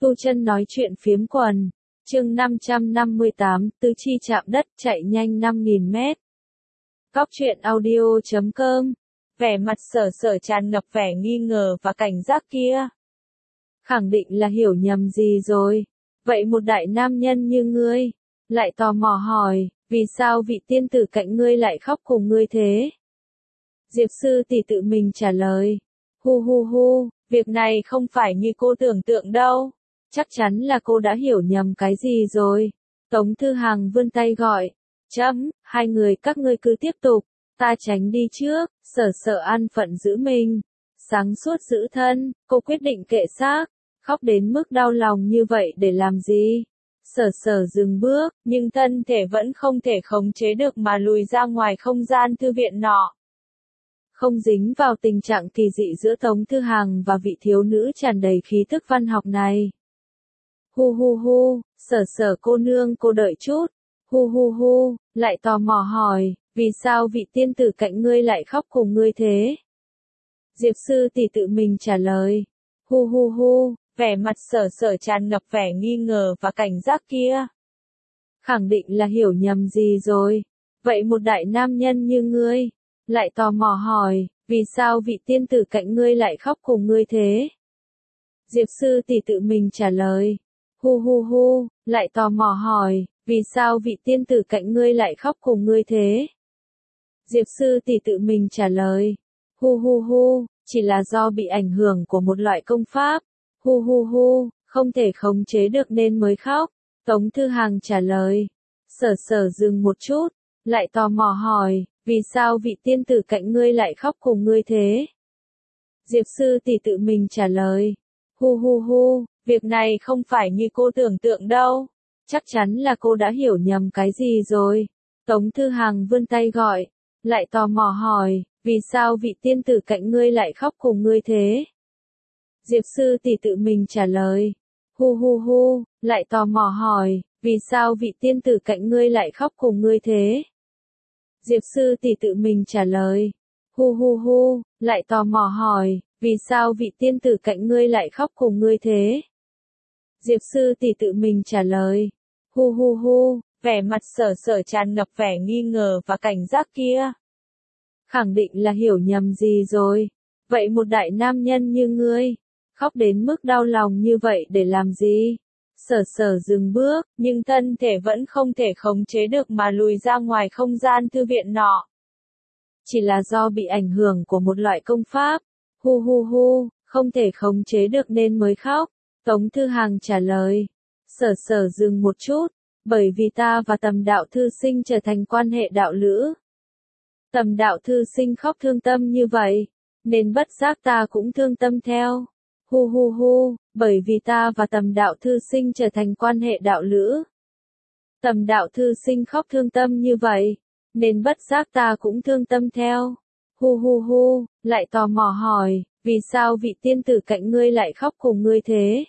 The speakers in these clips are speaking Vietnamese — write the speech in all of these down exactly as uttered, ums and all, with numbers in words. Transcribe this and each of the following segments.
Tu Chân nói chuyện phiếm quần, chương năm trăm năm mươi tám, tứ chi chạm đất, chạy nhanh năm nghìn mét. Góc truyện audio chấm com, vẻ mặt Sở Sở tràn ngập vẻ nghi ngờ và cảnh giác kia. Khẳng định là hiểu nhầm gì rồi. Vậy một đại nam nhân như ngươi, lại tò mò hỏi, vì sao vị tiên tử cạnh ngươi lại khóc cùng ngươi thế? Diệp sư tỷ tự mình trả lời, hu hu hu, việc này không phải như cô tưởng tượng đâu. Chắc chắn là cô đã hiểu nhầm cái gì rồi. Tống Thư Hằng vươn tay gọi, chấm, hai người các ngươi cứ tiếp tục, ta tránh đi trước. Sở Sở an phận giữ mình, sáng suốt giữ thân, cô quyết định kệ xác, khóc đến mức đau lòng như vậy để làm gì? Sở Sở dừng bước, nhưng thân thể vẫn không thể khống chế được mà lùi ra ngoài không gian thư viện nọ. Không dính vào tình trạng kỳ dị giữa Tống Thư Hằng và vị thiếu nữ tràn đầy khí thức văn học này. Hu hu hu, Sở Sở cô nương cô đợi chút. Hu hu hu, lại tò mò hỏi, vì sao vị tiên tử cạnh ngươi lại khóc cùng ngươi thế? Diệp sư tỷ tự mình trả lời. Hu hu hu, vẻ mặt Sở Sở tràn ngập vẻ nghi ngờ và cảnh giác kia. Khẳng định là hiểu nhầm gì rồi. Vậy một đại nam nhân như ngươi, lại tò mò hỏi, vì sao vị tiên tử cạnh ngươi lại khóc cùng ngươi thế? Diệp sư tỷ tự mình trả lời. Hu hu hu, lại tò mò hỏi, vì sao vị tiên tử cạnh ngươi lại khóc cùng ngươi thế? Diệp sư tỷ tự mình trả lời. Hu hu hu, chỉ là do bị ảnh hưởng của một loại công pháp. Hu hu hu, không thể khống chế được nên mới khóc. Tống Thư Hằng trả lời. Sở Sở dừng một chút, lại tò mò hỏi, vì sao vị tiên tử cạnh ngươi lại khóc cùng ngươi thế? Diệp sư tỷ tự mình trả lời. Hu hu hu, việc này không phải như cô tưởng tượng đâu. Chắc chắn là cô đã hiểu nhầm cái gì rồi. Tống Thư Hằng vươn tay gọi, lại tò mò hỏi, vì sao vị tiên tử cạnh ngươi lại khóc cùng ngươi thế? Diệp sư tỷ tự mình trả lời. Hu hu hu, lại tò mò hỏi, vì sao vị tiên tử cạnh ngươi lại khóc cùng ngươi thế? Diệp sư tỷ tự mình trả lời. Hu hu hu, lại tò mò hỏi, vì sao vị tiên tử cạnh ngươi lại khóc cùng ngươi thế? Diệp sư tỷ tự mình trả lời. Hu hu hu, vẻ mặt Sở Sở tràn ngập vẻ nghi ngờ và cảnh giác kia. Khẳng định là hiểu nhầm gì rồi. Vậy một đại nam nhân như ngươi, khóc đến mức đau lòng như vậy để làm gì? Sở Sở dừng bước, nhưng thân thể vẫn không thể khống chế được mà lùi ra ngoài không gian thư viện nọ. Chỉ là do bị ảnh hưởng của một loại công pháp. Hu hu hu, không thể khống chế được nên mới khóc. Tống Thư Hằng trả lời. Sở Sở dừng một chút, bởi vì ta và Tầm đạo thư sinh trở thành quan hệ đạo lữ. Tầm đạo thư sinh khóc thương tâm như vậy, nên bất giác ta cũng thương tâm theo. Hu hu hu, bởi vì ta và Tầm đạo thư sinh trở thành quan hệ đạo lữ. Tầm đạo thư sinh khóc thương tâm như vậy, nên bất giác ta cũng thương tâm theo. Hu hu hu, lại tò mò hỏi, vì sao vị tiên tử cạnh ngươi lại khóc cùng ngươi thế?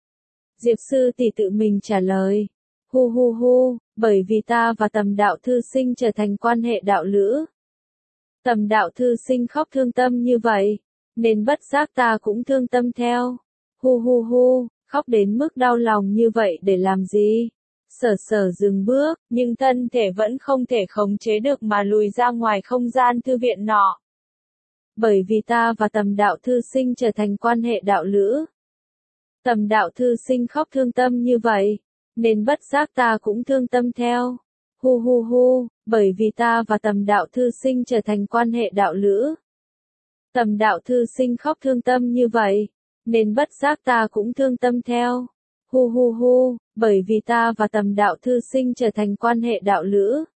Diệp sư tỷ tự mình trả lời. Hu hu hu, bởi vì ta và Tầm đạo thư sinh trở thành quan hệ đạo lữ. Tầm đạo thư sinh khóc thương tâm như vậy, nên bất giác ta cũng thương tâm theo. Hu hu hu, khóc đến mức đau lòng như vậy để làm gì? Sở Sở dừng bước, nhưng thân thể vẫn không thể khống chế được mà lùi ra ngoài không gian thư viện nọ. Bởi vì ta và Tầm đạo thư sinh trở thành quan hệ đạo lữ. Tầm đạo thư sinh khóc thương tâm như vậy, nên bất giác ta cũng thương tâm theo. Hu hu hu, bởi vì ta và Tầm đạo thư sinh trở thành quan hệ đạo lữ. Tầm đạo thư sinh khóc thương tâm như vậy, nên bất giác ta cũng thương tâm theo. Hu hu hu, bởi vì ta và Tầm đạo thư sinh trở thành quan hệ đạo lữ.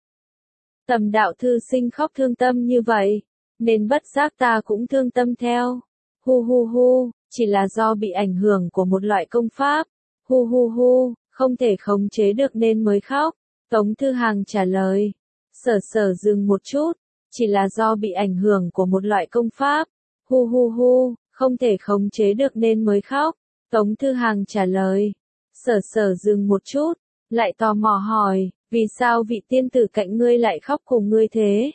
Tầm đạo thư sinh khóc thương tâm như vậy, nên bất giác ta cũng thương tâm theo. Hu hu hu, chỉ là do bị ảnh hưởng của một loại công pháp. Hu hu hu, không thể khống chế được nên mới khóc. Tống Thư Hằng trả lời. Sở Sở dừng một chút, chỉ là do bị ảnh hưởng của một loại công pháp. Hu hu hu, không thể khống chế được nên mới khóc. Tống Thư Hằng trả lời. Sở Sở dừng một chút, lại tò mò hỏi, vì sao vị tiên tử cạnh ngươi lại khóc cùng ngươi thế?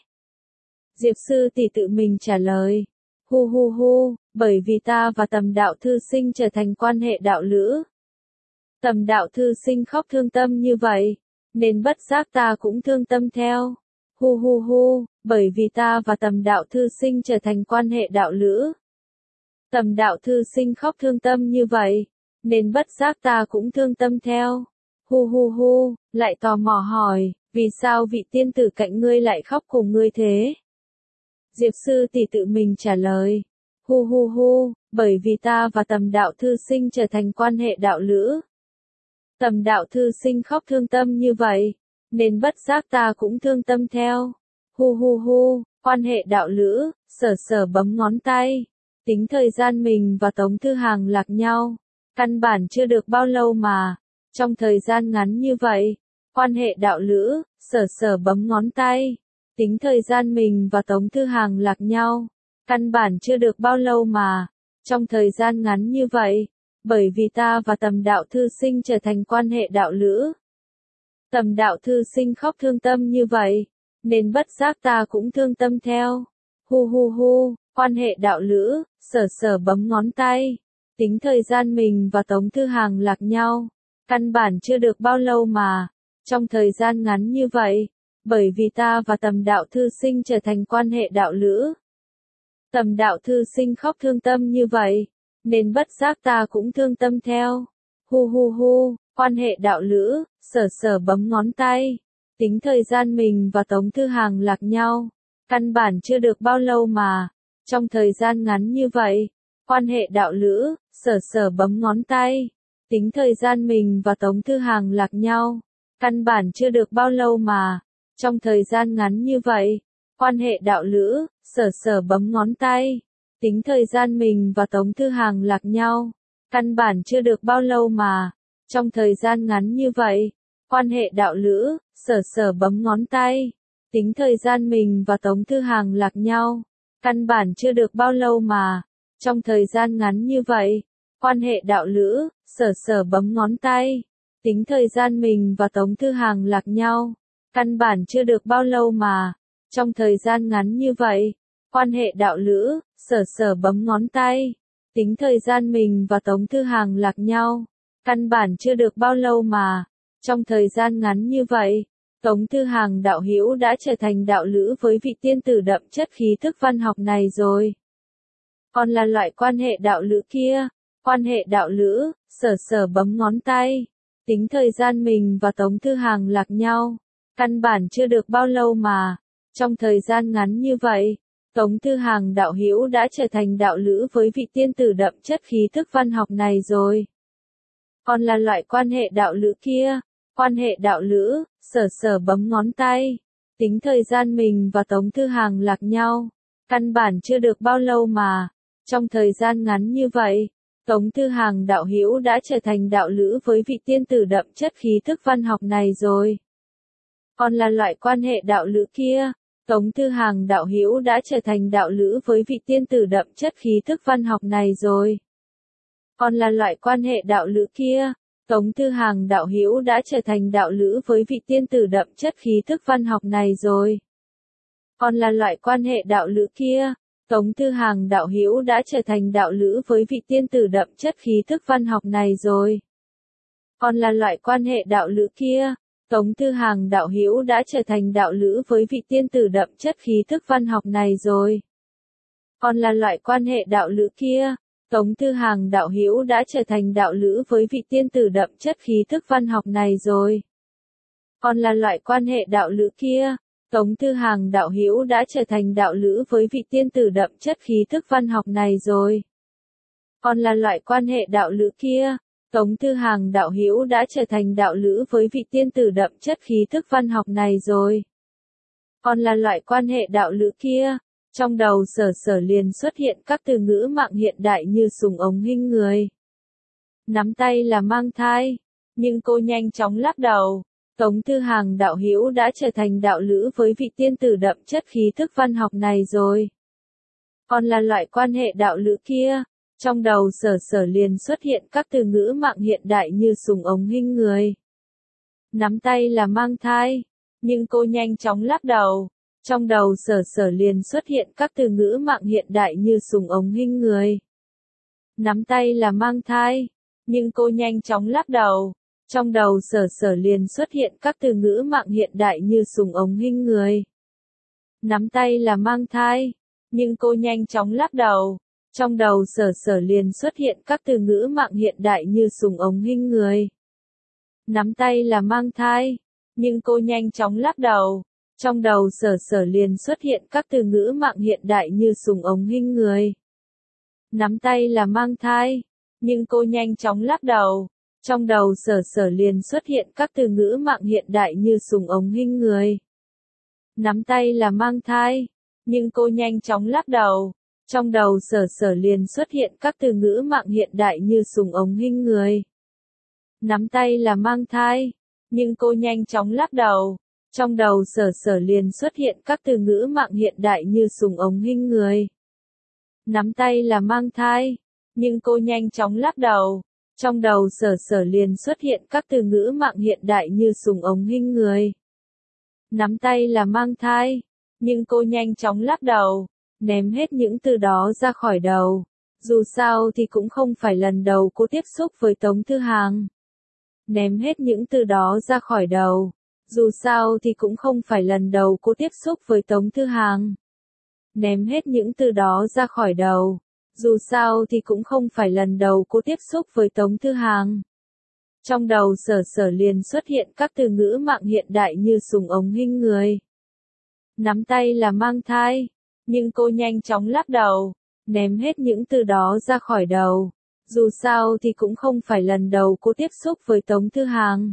Diệp sư tỷ tự mình trả lời. Hu hu hu, bởi vì ta và Tầm đạo thư sinh trở thành quan hệ đạo lữ. Tầm đạo thư sinh khóc thương tâm như vậy, nên bất giác ta cũng thương tâm theo. Hu hu hu, bởi vì ta và tầm đạo thư sinh trở thành quan hệ đạo lữ. Tầm đạo thư sinh khóc thương tâm như vậy, nên bất giác ta cũng thương tâm theo. Hu hu hu, lại tò mò hỏi, vì sao vị tiên tử cạnh ngươi lại khóc cùng ngươi thế? Diệp sư tỷ tự mình trả lời. Hu hu hu, bởi vì ta và tầm đạo thư sinh trở thành quan hệ đạo lữ. Tầm đạo thư sinh khóc thương tâm như vậy, nên bất giác ta cũng thương tâm theo. Hu hu hu, quan hệ đạo lữ, sở sở bấm ngón tay. Tính thời gian mình và Tống Thư Hàng lạc nhau, căn bản chưa được bao lâu mà, trong thời gian ngắn như vậy, quan hệ đạo lữ, sở sở bấm ngón tay. Tính thời gian mình và Tống Thư Hàng lạc nhau, căn bản chưa được bao lâu mà, trong thời gian ngắn như vậy, bởi vì ta và tầm đạo thư sinh trở thành quan hệ đạo lữ. Tầm đạo thư sinh khóc thương tâm như vậy, nên bất giác ta cũng thương tâm theo. Hu hu hu, quan hệ đạo lữ, sở sở bấm ngón tay. Tính thời gian mình và Tống Thư Hàng lạc nhau, căn bản chưa được bao lâu mà, trong thời gian ngắn như vậy, bởi vì ta và tầm đạo thư sinh trở thành quan hệ đạo lữ. Tầm đạo thư sinh khóc thương tâm như vậy, nên bất giác ta cũng thương tâm theo. Hu hu hu, quan hệ đạo lữ, sở sở bấm ngón tay. Tính thời gian mình và Tống Thư Hàng lạc nhau, căn bản chưa được bao lâu mà, trong thời gian ngắn như vậy, quan hệ đạo lữ, sở sở bấm ngón tay. Tính thời gian mình và Tống Thư Hàng lạc nhau, căn bản chưa được bao lâu mà, trong thời gian ngắn như vậy, quan hệ đạo lữ, sở sở bấm ngón tay. Tính thời gian mình và Tống Thư Hàng lạc nhau, căn bản chưa được bao lâu mà, trong thời gian ngắn như vậy, quan hệ đạo lữ, sở sở bấm ngón tay. Tính thời gian mình và Tống Thư Hàng lạc nhau, căn bản chưa được bao lâu mà, trong thời gian ngắn như vậy, quan hệ đạo lữ, sở sở bấm ngón tay. Tính thời gian mình và Tống Thư Hàng lạc nhau, căn bản chưa được bao lâu mà, trong thời gian ngắn như vậy, quan hệ đạo lữ, sở sở bấm ngón tay. Tính thời gian mình và Tống Thư Hàng lạc nhau, căn bản chưa được bao lâu mà, trong thời gian ngắn như vậy, Tống Thư Hàng đạo hữu đã trở thành đạo lữ với vị tiên tử đậm chất khí thức văn học này rồi. Còn là loại quan hệ đạo lữ kia, quan hệ đạo lữ, sở sở bấm ngón tay. Tính thời gian mình và Tống Thư Hàng lạc nhau, căn bản chưa được bao lâu mà, trong thời gian ngắn như vậy, Tống Thư Hàng đạo hữu đã trở thành đạo lữ với vị tiên tử đậm chất khí thức văn học này rồi. Còn là loại quan hệ đạo lữ kia, quan hệ đạo lữ, sở sở bấm ngón tay. Tính thời gian mình và Tống Thư Hàng lạc nhau, căn bản chưa được bao lâu mà, trong thời gian ngắn như vậy, Tống Thư Hàng đạo hữu đã trở thành đạo lữ với vị tiên tử đậm chất khí thức văn học này rồi. Còn là loại quan hệ đạo lữ kia, Tống Thư Hàng đạo hữu đã trở thành đạo lữ với vị tiên tử đậm chất khí thức văn học này rồi. Còn là loại quan hệ đạo lữ kia, Tống Thư Hàng đạo hữu đã trở thành đạo lữ với vị tiên tử đậm chất khí thức văn học này rồi. Còn là loại quan hệ đạo lữ kia, Tống Thư Hàng đạo hữu đã trở thành đạo lữ với vị tiên tử đậm chất khí thức văn học này rồi. Còn là loại quan hệ đạo lữ kia, Tống Thư Hàng đạo hữu đã trở thành đạo lữ với vị tiên tử đậm chất khí thức văn học này rồi. Còn là loại quan hệ đạo lữ kia, Tống Thư Hàng đạo hữu đã trở thành đạo lữ với vị tiên tử đậm chất khí thức văn học này rồi. Còn là loại quan hệ đạo lữ kia, Tống Thư Hàng đạo hữu đã trở thành đạo lữ với vị tiên tử đậm chất khí thức văn học này rồi. Còn là loại quan hệ đạo lữ kia, Tống Thư Hàng đạo hữu đã trở thành đạo lữ với vị tiên tử đậm chất khí thức văn học này rồi. Còn là loại quan hệ đạo lữ kia, trong đầu sở sở liền xuất hiện các từ ngữ mạng hiện đại như sùng ống hinh người. Nắm tay là mang thai, nhưng cô nhanh chóng lắc đầu. Tống Thư Hàng đạo hữu đã trở thành đạo lữ với vị tiên tử đậm chất khí thức văn học này rồi. Còn là loại quan hệ đạo lữ kia, trong đầu sở sở liền xuất hiện các từ ngữ mạng hiện đại như sùng ống hinh người. Nắm tay là mang thai, nhưng cô nhanh chóng lắc đầu. Trong đầu sở sở liền xuất hiện các từ ngữ mạng hiện đại như sùng ống hinh người. Nắm tay là mang thai, Nhưng cô nhanh chóng lắc đầu. Trong đầu Sở Sở liền xuất hiện các từ ngữ mạng hiện đại như sùng ống hinh người. Nắm tay là mang thai. Nhưng cô nhanh chóng lắc đầu. Trong đầu Sở Sở liền xuất hiện các từ ngữ mạng hiện đại như sùng ống hinh người. Nắm tay là mang thai. Nhưng cô nhanh chóng lắc đầu. Trong đầu Sở Sở liền xuất hiện các từ ngữ mạng hiện đại như sùng ống hinh người. Nắm tay là mang thai. Nhưng cô nhanh chóng lắc đầu. Trong đầu Sở Sở liền xuất hiện các từ ngữ mạng hiện đại như sùng ống hinh người. Nắm tay là mang thai. Nhưng cô nhanh chóng lắc đầu. Trong đầu Sở Sở liền xuất hiện các từ ngữ mạng hiện đại như sùng ống hinh người. Nắm tay là mang thai. Nhưng cô nhanh chóng lắc đầu. Trong đầu Sở Sở liền xuất hiện các từ ngữ mạng hiện đại như sùng ống hinh người. Nắm tay là mang thai. Nhưng cô nhanh chóng lắc đầu. Trong đầu Sở Sở liền xuất hiện các từ ngữ mạng hiện đại như sùng ống hinh người. Nắm tay là mang thai. Nhưng cô nhanh chóng lắc đầu. Ném hết những từ đó ra khỏi đầu. Dù sao thì cũng không phải lần đầu cô tiếp xúc với Tống Thư Hàng. Ném hết những từ đó ra khỏi đầu. Dù sao thì cũng không phải lần đầu cô tiếp xúc với Tống Thư Hàng. Ném hết những từ đó ra khỏi đầu. Dù sao thì cũng không phải lần đầu cô tiếp xúc với Tống Thư Hàng. Trong đầu Sở Sở liền xuất hiện các từ ngữ mạng hiện đại như sùng ống hinh người. Nắm tay là mang thai. Nhưng cô nhanh chóng lắc đầu. Ném hết những từ đó ra khỏi đầu. Dù sao thì cũng không phải lần đầu cô tiếp xúc với Tống Thư Hàng.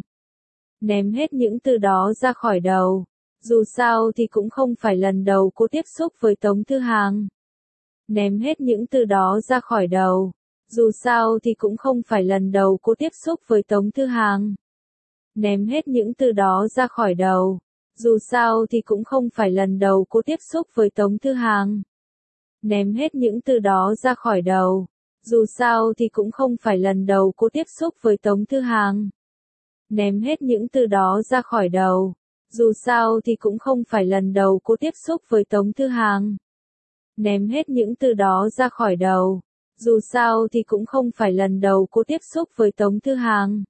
Ném hết những từ đó ra khỏi đầu. Dù sao thì cũng không phải lần đầu cô tiếp xúc với Tống Thư Hàng. Ném hết những từ đó ra khỏi đầu. Dù sao thì cũng không phải lần đầu cô tiếp xúc với Tống Thư Hàng. Ném hết những từ đó ra khỏi đầu. Dù sao thì cũng không phải lần đầu cô tiếp xúc với Tống Thư Hàng. Ném hết những từ đó ra khỏi đầu. Dù sao thì cũng không phải lần đầu cô tiếp xúc với Tống Thư Hàng. Ném hết những từ đó ra khỏi đầu. Dù sao thì cũng không phải lần đầu cô tiếp xúc với Tống Thư Hàng. Ném hết những từ đó ra khỏi đầu. Dù sao thì cũng không phải lần đầu cô tiếp xúc với Tống Thư Hàng.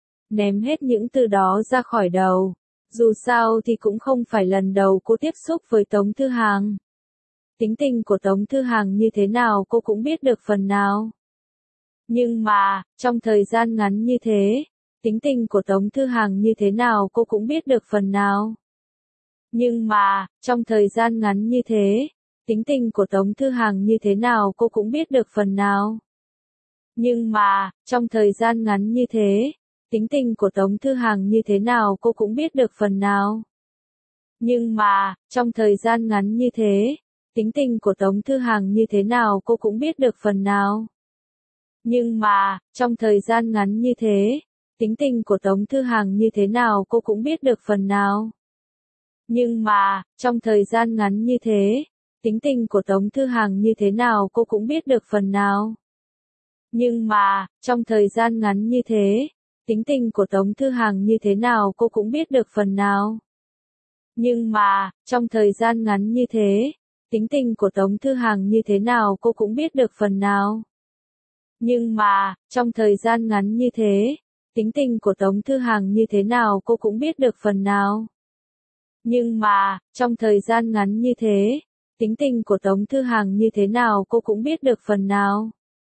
Ném hết những từ đó ra khỏi đầu. Dù sao thì cũng không phải lần đầu cô tiếp xúc với Tống Thư Hàng. Tính tình của Tống Thư Hàng như thế nào cô cũng biết được phần nào. Nhưng mà, trong thời gian ngắn như thế, tính tình của Tống Thư Hàng như thế nào cô cũng biết được phần nào. Nhưng mà, trong thời gian ngắn như thế, tính tình của Tống Thư Hàng như thế nào cô cũng biết được phần nào. Nhưng mà, trong thời gian ngắn như thế, tính tình của Tống Thư Hàng như thế nào cô cũng biết được phần nào. Nhưng mà, trong thời gian ngắn như thế, tính tình của Tống Thư Hàng như thế nào cô cũng biết được phần nào. Nhưng mà, trong thời gian ngắn như thế, tính tình của Tống Thư Hàng như thế nào cô cũng biết được phần nào. Nhưng mà, trong thời gian ngắn như thế, tính tình của Tống Thư Hàng như thế nào cô cũng biết được phần nào. Nhưng mà, trong thời gian ngắn như thế, tính tình của Tống Thư Hàng như thế nào cô cũng biết được phần nào. Nhưng mà, trong thời gian ngắn như thế, tính tình của Tống Thư Hàng như thế nào cô cũng biết được phần nào. Nhưng mà, trong thời gian ngắn như thế, tính tình của Tống Thư Hàng như thế nào cô cũng biết được phần nào. Nhưng mà, trong thời gian ngắn như thế, tính tình của Tống Thư Hàng như thế nào cô cũng biết được phần nào.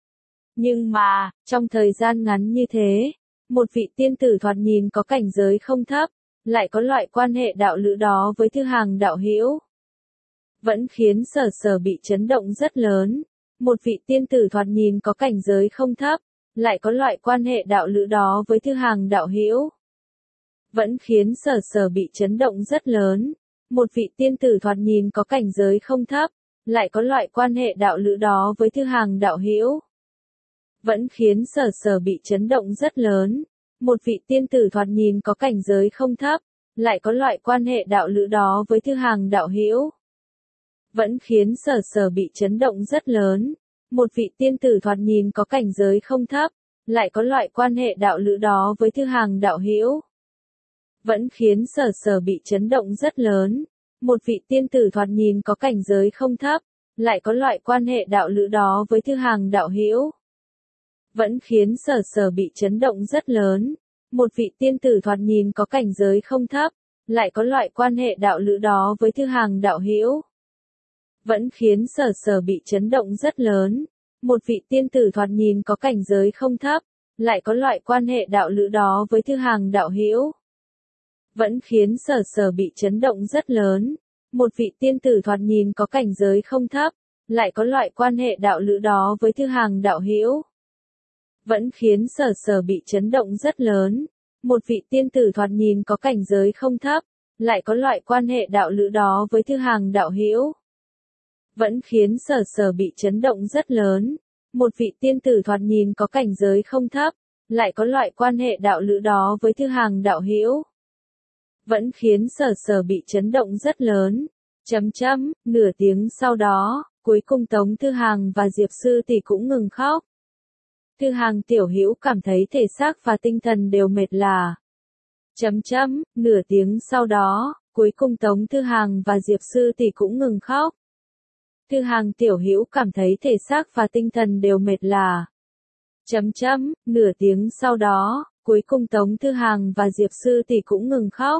Nhưng mà, trong thời gian ngắn như thế, một vị tiên tử thoạt nhìn có cảnh giới không thấp, lại có loại quan hệ đạo lữ đó với Thư Hàng đạo hữu, vẫn khiến Sở Sở bị chấn động rất lớn. Một vị tiên tử thoạt nhìn có cảnh giới không thấp, lại có loại quan hệ đạo lữ đó với Thư Hàng đạo hữu, vẫn khiến Sở Sở bị chấn động rất lớn. Một vị tiên tử thoạt nhìn có cảnh giới không thấp, lại có loại quan hệ đạo lữ đó với Thư Hàng đạo hữu, vẫn khiến Sở Sở bị chấn động rất lớn. Một vị tiên tử thoạt nhìn có cảnh giới không thấp, lại có loại quan hệ đạo lữ đó với Thư Hàng đạo hữu, vẫn khiến Sở Sở bị chấn động rất lớn. Một vị tiên tử thoạt nhìn có cảnh giới không thấp, lại có loại quan hệ đạo lữ đó với Thư Hàng đạo hữu, vẫn khiến Sở Sở bị chấn động rất lớn. Một vị tiên tử thoạt nhìn có cảnh giới không thấp, lại có loại quan hệ đạo lữ đó với Thư Hàng đạo hữu, vẫn khiến Sở Sở bị chấn động rất lớn. Một vị tiên tử thoạt nhìn có cảnh giới không thấp, lại có loại quan hệ đạo lữ đó với Thư Hàng đạo hữu. Vẫn khiến Sở Sở bị chấn động rất lớn. Một vị tiên tử thoạt nhìn có cảnh giới không thấp, lại có loại quan hệ đạo lữ đó với Thư Hàng đạo hữu. Vẫn khiến Sở Sở bị chấn động rất lớn. Một vị tiên tử thoạt nhìn có cảnh giới không thấp, lại có loại quan hệ đạo lữ đó với Thư Hàng đạo hữu. Vẫn khiến Sở Sở bị chấn động rất lớn. Một vị tiên tử thoạt nhìn có cảnh giới không thấp, lại có loại quan hệ đạo lữ đó với Thư Hàng đạo hữu. Vẫn khiến Sở Sở bị chấn động rất lớn. Một vị tiên tử thoạt nhìn có cảnh giới không thấp, lại có loại quan hệ đạo lữ đó với Thư Hàng đạo hữu. Vẫn khiến Sở Sở bị chấn động rất lớn. Chấm chấm, nửa tiếng sau đó, cuối cùng Tống Thư Hàng và Diệp Sư Tỷ cũng ngừng khóc. Thư Hàng tiểu hữu cảm thấy thể xác và tinh thần đều mệt lả. Chấm chấm, nửa tiếng sau đó, cuối cùng Tống Thư Hàng và Diệp Sư Tỷ cũng ngừng khóc. Thư Hàng tiểu hữu cảm thấy thể xác và tinh thần đều mệt lả. Chấm chấm, nửa tiếng sau đó, cuối cùng Tống Thư Hàng và Diệp Sư Tỷ cũng ngừng khóc.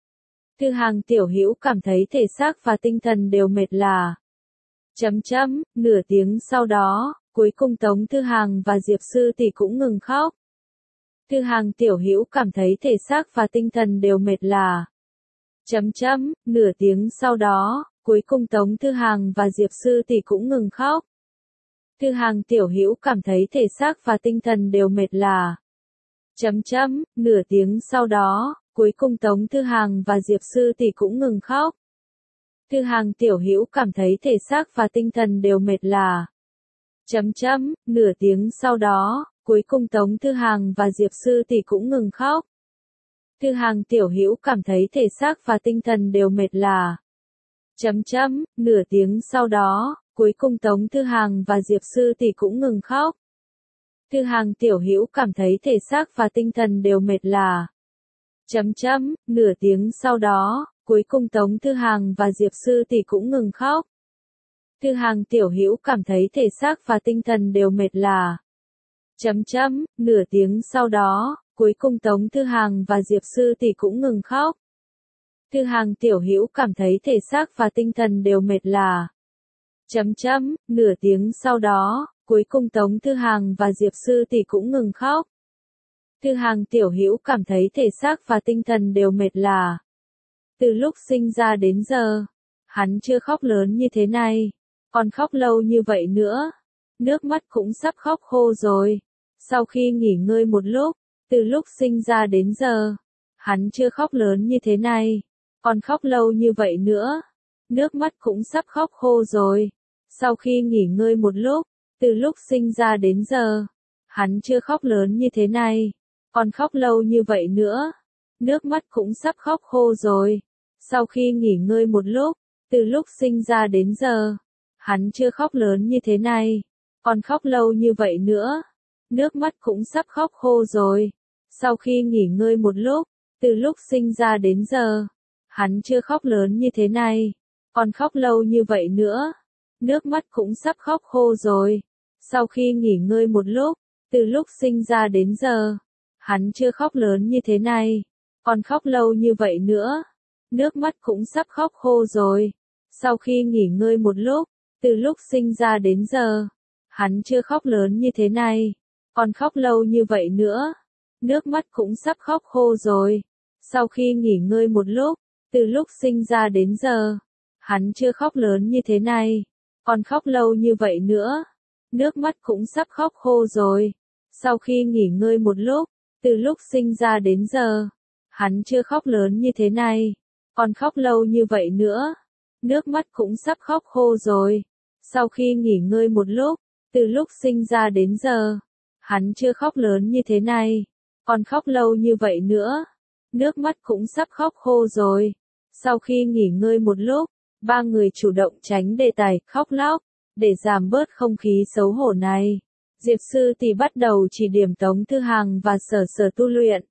Thư Hàng tiểu hữu cảm thấy thể xác và tinh thần đều mệt lả. Chấm chấm, nửa tiếng sau đó, cuối cùng Tống Thư Hàng và Diệp Sư Tỷ cũng ngừng khóc. Thư Hàng tiểu hữu cảm thấy thể xác và tinh thần đều mệt lả. Chấm chấm, nửa tiếng sau đó, cuối cùng Tống Thư Hàng và Diệp Sư Tỷ cũng ngừng khóc. Thư Hàng tiểu hữu cảm thấy thể xác và tinh thần đều mệt lả. Chấm chấm, nửa tiếng sau đó, cuối cùng Tống Thư Hàng và Diệp Sư Tỷ cũng ngừng khóc. Thư Hàng tiểu hữu cảm thấy thể xác và tinh thần đều mệt lả. Chấm chấm, nửa tiếng sau đó, cuối cùng Tống Thư Hàng và Diệp Sư Tỷ cũng ngừng khóc. Thư Hàng tiểu hữu cảm thấy thể xác và tinh thần đều mệt lả. Chấm chấm, nửa tiếng sau đó, cuối cùng Tống Thư Hàng và Diệp Sư Tỷ cũng ngừng khóc. Thư Hàng tiểu hữu cảm thấy thể xác và tinh thần đều mệt lả. Chấm chấm, nửa tiếng sau đó, cuối cùng Tống Thư Hàng và Diệp Sư Tỷ cũng ngừng khóc. Thư Hàng tiểu hữu cảm thấy thể xác và tinh thần đều mệt lả. Chấm chấm, nửa tiếng sau đó, cuối cùng Tống Thư Hàng và Diệp Sư Tỷ cũng ngừng khóc. Thư Hàng tiểu hữu cảm thấy thể xác và tinh thần đều mệt lả. Chấm chấm, nửa tiếng sau đó, cuối cùng Tống Thư Hàng và Diệp Sư Tỷ cũng ngừng khóc. Thư Hàng tiểu hữu cảm thấy thể xác và tinh thần đều mệt lả. Từ lúc sinh ra đến giờ, hắn chưa khóc lớn như thế này, còn khóc lâu như vậy nữa. Nước mắt cũng sắp khóc khô rồi. Sau khi nghỉ ngơi một lúc, từ lúc sinh ra đến giờ, hắn chưa khóc lớn như thế này, còn khóc lâu như vậy nữa. Nước mắt cũng sắp khóc khô rồi. Sau khi nghỉ ngơi một lúc, từ lúc sinh ra đến giờ, hắn chưa khóc lớn như thế này, còn khóc lâu như vậy nữa. Nước mắt cũng sắp khóc khô rồi. Sau khi nghỉ ngơi một lúc, từ lúc sinh ra đến giờ, hắn chưa khóc lớn như thế này, còn khóc lâu như vậy nữa. Nước mắt cũng sắp khóc khô rồi. Sau khi nghỉ ngơi một lúc, từ lúc sinh ra đến giờ, hắn chưa khóc lớn như thế này, còn khóc lâu như vậy nữa. Nước mắt cũng sắp khóc khô rồi. Sau khi nghỉ ngơi một lúc, từ lúc sinh ra đến giờ, hắn chưa khóc lớn như thế này, còn khóc lâu như vậy nữa. Nước mắt cũng sắp khóc khô rồi. Sau khi nghỉ ngơi một lúc, từ lúc sinh ra đến giờ, hắn chưa khóc lớn như thế này, còn khóc lâu như vậy nữa. Nước mắt cũng sắp khóc khô rồi. Sau khi nghỉ ngơi một lúc, từ lúc sinh ra đến giờ, hắn chưa khóc lớn như thế này, còn khóc lâu như vậy nữa. Nước mắt cũng sắp khóc khô rồi. Sau khi nghỉ ngơi một lúc, từ lúc sinh ra đến giờ, hắn chưa khóc lớn như thế này, còn khóc lâu như vậy nữa. Nước mắt cũng sắp khóc khô rồi. Sau khi nghỉ ngơi một lúc, từ lúc sinh ra đến giờ, hắn chưa khóc lớn như thế này, còn khóc lâu như vậy nữa. Nước mắt cũng sắp khóc khô rồi. Sau khi nghỉ ngơi một lúc, ba người chủ động tránh đề tài khóc lóc, để giảm bớt không khí xấu hổ này. Diệp Sư Tỷ bắt đầu chỉ điểm Tống Thư Hàng và Sở Sở tu luyện.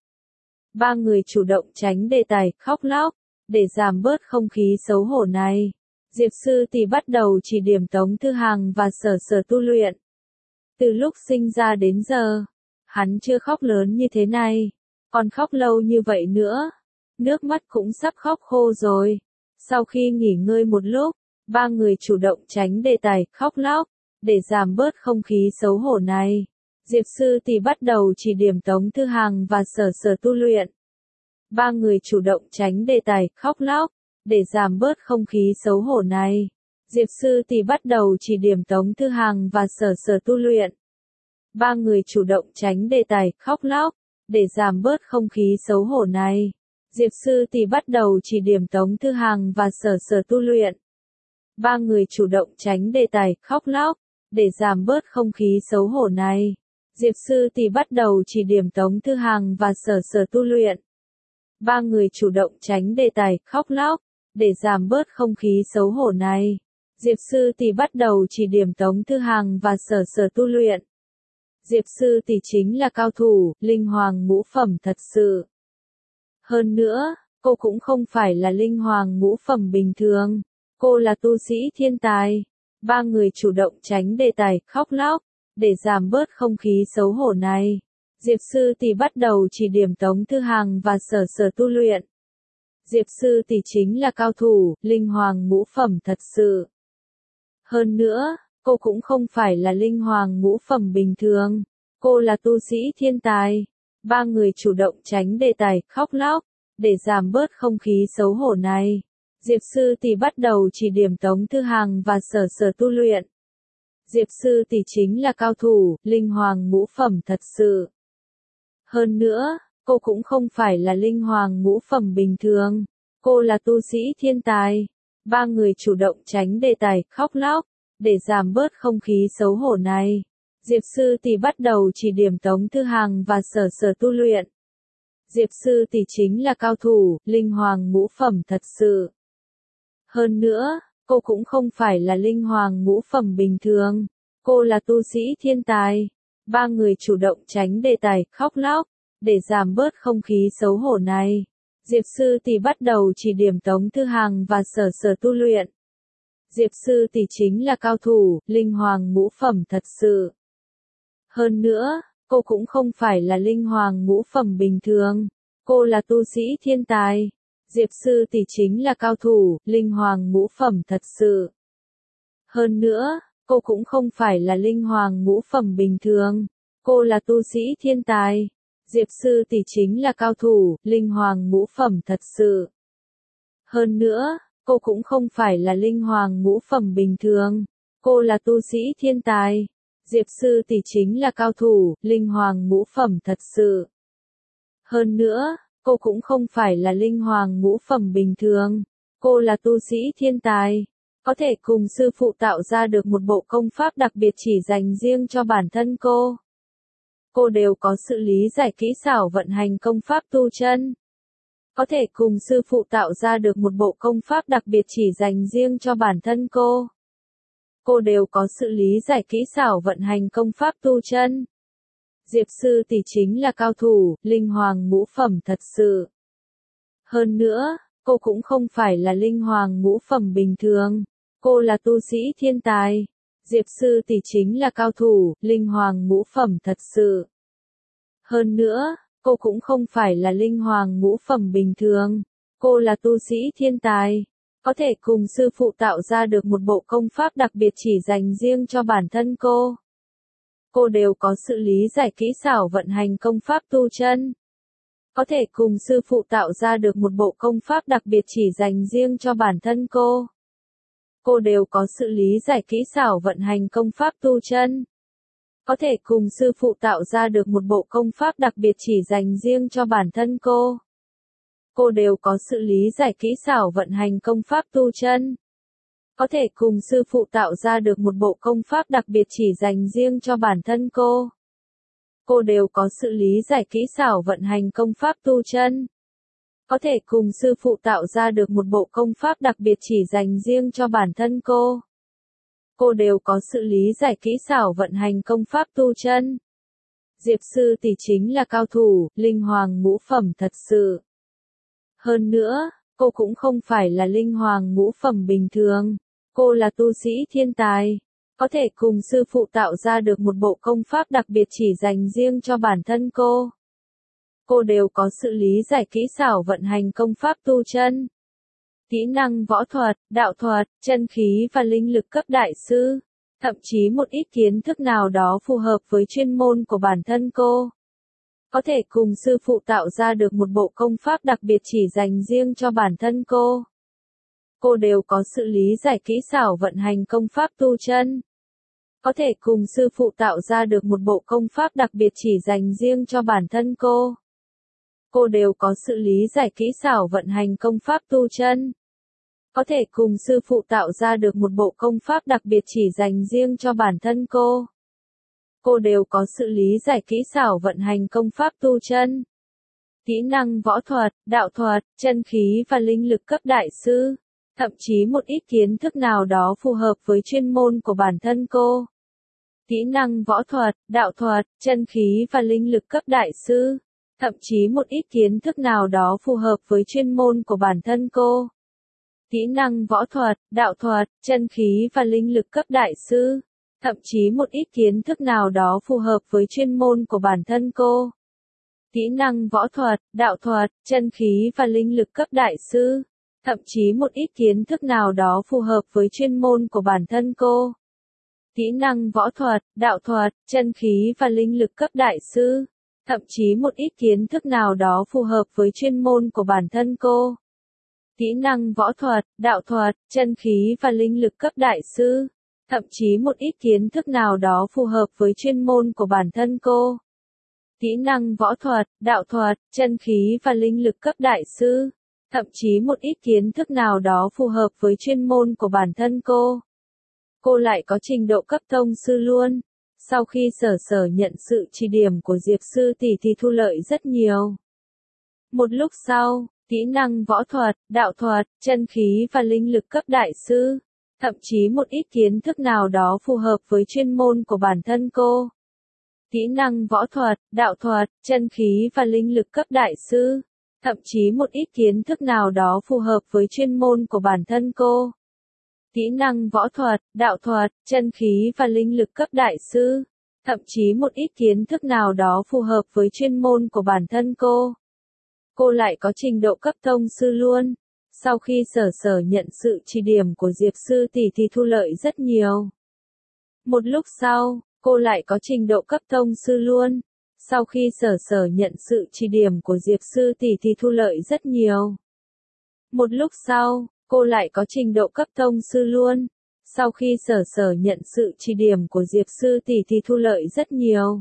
Ba người chủ động tránh đề tài khóc lóc, để giảm bớt không khí xấu hổ này. Diệp Sư Tỷ bắt đầu chỉ điểm Tống Thư Hàng và Sở Sở tu luyện. Từ lúc sinh ra đến giờ, hắn chưa khóc lớn như thế này, còn khóc lâu như vậy nữa. Nước mắt cũng sắp khóc khô rồi. Sau khi nghỉ ngơi một lúc, ba người chủ động tránh đề tài khóc lóc, để giảm bớt không khí xấu hổ này. Diệp Sư Tỷ bắt đầu chỉ điểm Tống Thư Hằng và Sở Sở tu luyện. Ba người chủ động tránh đề tài khóc lóc, để giảm bớt không khí xấu hổ này. Diệp Sư Tỷ bắt đầu chỉ điểm Tống Thư Hằng và Sở Sở tu luyện. Ba người chủ động tránh đề tài khóc lóc, để giảm bớt không khí xấu hổ này. Diệp Sư Tỷ bắt đầu chỉ điểm Tống Thư Hằng và Sở Sở tu luyện. Ba người chủ động tránh đề tài khóc lóc, để giảm bớt không khí xấu hổ này. Diệp Sư Tỷ bắt đầu chỉ điểm Tống Thư Hằng và Sở Sở tu luyện. Ba người chủ động tránh đề tài khóc lóc, để giảm bớt không khí xấu hổ này. Diệp Sư Tỷ bắt đầu chỉ điểm Tống Thư Hằng và Sở Sở tu luyện. Diệp Sư Tỷ chính là cao thủ, linh hoàng ngũ phẩm thật sự. Hơn nữa, cô cũng không phải là linh hoàng ngũ phẩm bình thường. Cô là tu sĩ thiên tài. Ba người chủ động tránh đề tài khóc lóc, để giảm bớt không khí xấu hổ này. Diệp Sư Tỷ bắt đầu chỉ điểm Tống Thư Hằng và Sở Sở tu luyện. Diệp Sư Tỷ chính là cao thủ, linh hoàng ngũ phẩm thật sự. Hơn nữa, cô cũng không phải là linh hoàng ngũ phẩm bình thường. Cô là tu sĩ thiên tài. Ba người chủ động tránh đề tài khóc lóc, để giảm bớt không khí xấu hổ này. Diệp Sư Tỷ bắt đầu chỉ điểm Tống Thư Hằng và Sở Sở tu luyện. Diệp Sư Tỷ chính là cao thủ, linh hoàng ngũ phẩm thật sự. Hơn nữa, cô cũng không phải là linh hoàng ngũ phẩm bình thường. Cô là tu sĩ thiên tài. Ba người chủ động tránh đề tài khóc lóc, để giảm bớt không khí xấu hổ này. Diệp Sư Tỷ bắt đầu chỉ điểm Tống Thư Hằng và Sở Sở tu luyện. Diệp Sư Tỷ chính là cao thủ, linh hoàng ngũ phẩm thật sự. Hơn nữa, cô cũng không phải là linh hoàng ngũ phẩm bình thường. Cô là tu sĩ thiên tài. Ba người chủ động tránh đề tài khóc lóc, để giảm bớt không khí xấu hổ này. Diệp Sư Tỷ bắt đầu chỉ điểm Tống Thư Hằng và Sở Sở tu luyện. Diệp Sư Tỷ chính là cao thủ, linh hoàng ngũ phẩm thật sự. Hơn nữa, cô cũng không phải là linh hoàng ngũ phẩm bình thường. Cô là tu sĩ thiên tài. Diệp Sư Tỷ chính là cao thủ, linh hoàng ngũ phẩm thật sự. Hơn nữa, cô cũng không phải là linh hoàng ngũ phẩm bình thường. Cô là tu sĩ thiên tài. Diệp Sư Tỷ chính là cao thủ, linh hoàng ngũ phẩm thật sự. Hơn nữa, cô cũng không phải là linh hoàng ngũ phẩm bình thường. Cô là tu sĩ thiên tài. Diệp Sư Tỷ chính là cao thủ, linh hoàng ngũ phẩm thật sự. Hơn nữa, cô cũng không phải là linh hoàng ngũ phẩm bình thường. Cô là tu sĩ thiên tài. Có thể cùng sư phụ tạo ra được một bộ công pháp đặc biệt chỉ dành riêng cho bản thân cô. Cô đều có sự lý giải kỹ xảo vận hành công pháp tu chân. Có thể cùng sư phụ tạo ra được một bộ công pháp đặc biệt chỉ dành riêng cho bản thân cô. Cô đều có sự lý giải kỹ xảo vận hành công pháp tu chân. Diệp Sư Tỷ chính là cao thủ, linh hoàng ngũ phẩm thật sự. Hơn nữa, cô cũng không phải là linh hoàng ngũ phẩm bình thường. Cô là tu sĩ thiên tài. Diệp Sư Tỷ chính là cao thủ, linh hoàng ngũ phẩm thật sự. Hơn nữa, cô cũng không phải là linh hoàng ngũ phẩm bình thường. Cô là tu sĩ thiên tài. Có thể cùng sư phụ tạo ra được một bộ công pháp đặc biệt chỉ dành riêng cho bản thân cô. Cô đều có sự lý giải kỹ xảo vận hành công pháp tu chân. Có thể cùng sư phụ tạo ra được một bộ công pháp đặc biệt chỉ dành riêng cho bản thân cô. Cô đều có sự lý giải kỹ xảo vận hành công pháp tu chân. Có thể cùng sư phụ tạo ra được một bộ công pháp đặc biệt chỉ dành riêng cho bản thân cô. Cô đều có sự lý giải kỹ xảo vận hành công pháp tu chân. Có thể cùng sư phụ tạo ra được một bộ công pháp đặc biệt chỉ dành riêng cho bản thân cô. Cô đều có sự lý giải kỹ xảo vận hành công pháp tu chân. Có thể cùng sư phụ tạo ra được một bộ công pháp đặc biệt chỉ dành riêng cho bản thân cô. Cô đều có sự lý giải kỹ xảo vận hành công pháp tu chân. Diệp Sư Tỷ chính là cao thủ, linh hoàng ngũ phẩm thật sự. Hơn nữa, cô cũng không phải là linh hoàng ngũ phẩm bình thường. Cô là tu sĩ thiên tài. có thể cùng sư phụ tạo ra được một bộ công pháp đặc biệt chỉ dành riêng cho bản thân cô. Cô đều có sự lý giải kỹ xảo vận hành công pháp tu chân, kỹ năng võ thuật, đạo thuật, chân khí và linh lực cấp đại sư, thậm chí một ít kiến thức nào đó phù hợp với chuyên môn của bản thân cô. Có thể cùng sư phụ tạo ra được một bộ công pháp đặc biệt chỉ dành riêng cho bản thân cô. Cô đều có sự lý giải kỹ xảo vận hành công pháp tu chân, có thể cùng sư phụ tạo ra được một bộ công pháp đặc biệt chỉ dành riêng cho bản thân cô. Cô đều có sự lý giải kỹ xảo vận hành công pháp tu chân, có thể cùng sư phụ tạo ra được một bộ công pháp đặc biệt chỉ dành riêng cho bản thân cô. Cô đều có sự lý giải kỹ xảo vận hành công pháp tu chân, kỹ năng võ thuật, đạo thuật, chân khí và linh lực cấp đại sư, thậm chí một ít kiến thức nào đó phù hợp với chuyên môn của bản thân cô. Kỹ năng võ thuật, đạo thuật, chân khí và linh lực cấp đại sư, thậm chí một ít kiến thức nào đó phù hợp với chuyên môn của bản thân cô. Kỹ năng võ thuật, đạo thuật, chân khí và linh lực cấp đại sư, thậm chí một ít kiến thức nào đó phù hợp với chuyên môn của bản thân cô. Kỹ năng võ thuật, đạo thuật, chân khí và linh lực cấp đại sư, thậm chí một ít kiến thức nào đó phù hợp với chuyên môn của bản thân cô. Kỹ năng võ thuật, đạo thuật, chân khí và linh lực cấp đại sư, thậm chí một ít kiến thức nào đó phù hợp với chuyên môn của bản thân cô. Kỹ năng võ thuật, đạo thuật, chân khí và linh lực cấp đại sư, thậm chí một ít kiến thức nào đó phù hợp với chuyên môn của bản thân cô. Kỹ năng võ thuật, đạo thuật, chân khí và linh lực cấp đại sư, thậm chí một ít kiến thức nào đó phù hợp với chuyên môn của bản thân cô. Cô lại có trình độ cấp tông sư luôn. Sau khi sở sở nhận sự chỉ điểm của Diệp sư tỷ thì thu lợi rất nhiều. Một lúc sau, kỹ năng võ thuật, đạo thuật, chân khí và linh lực cấp đại sư, thậm chí một ít kiến thức nào đó phù hợp với chuyên môn của bản thân cô. Kỹ năng võ thuật, đạo thuật, chân khí và linh lực cấp đại sư, thậm chí một ít kiến thức nào đó phù hợp với chuyên môn của bản thân cô. Kỹ năng võ thuật, đạo thuật, chân khí và linh lực cấp đại sư, thậm chí một ít kiến thức nào đó phù hợp với chuyên môn của bản thân cô. Cô lại có trình độ cấp tông sư luôn. Sau khi sở sở nhận sự chỉ điểm của Diệp sư tỷ thì thu lợi rất nhiều. Một lúc sau, cô lại có trình độ cấp tông sư luôn. Sau khi sở sở nhận sự chỉ điểm của Diệp sư tỷ thì thu lợi rất nhiều. Một lúc sau, cô lại có trình độ cấp tông sư luôn. Sau khi sở sở nhận sự chỉ điểm của Diệp sư tỷ thì thu lợi rất nhiều.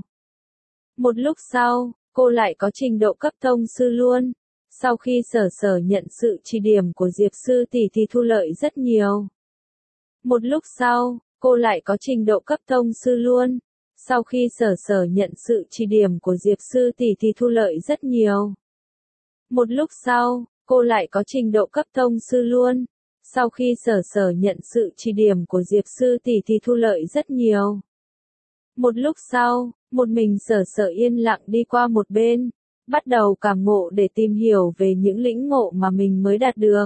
Một lúc sau, cô lại có trình độ cấp tông sư luôn. Sau khi sở sở nhận sự chỉ điểm của Diệp sư tỷ thì thu lợi rất nhiều. Một lúc sau, cô lại có trình độ cấp tông sư luôn. Sau khi sở sở nhận sự chỉ điểm của Diệp sư tỷ thì thu lợi rất nhiều. Một lúc sau, cô lại có trình độ cấp tông sư luôn. Sau khi sở sở nhận sự chỉ điểm của Diệp sư tỷ thì thu lợi rất nhiều. Một lúc sau, một mình sở sở yên lặng đi qua một bên, bắt đầu cảm ngộ để tìm hiểu về những lĩnh ngộ mà mình mới đạt được.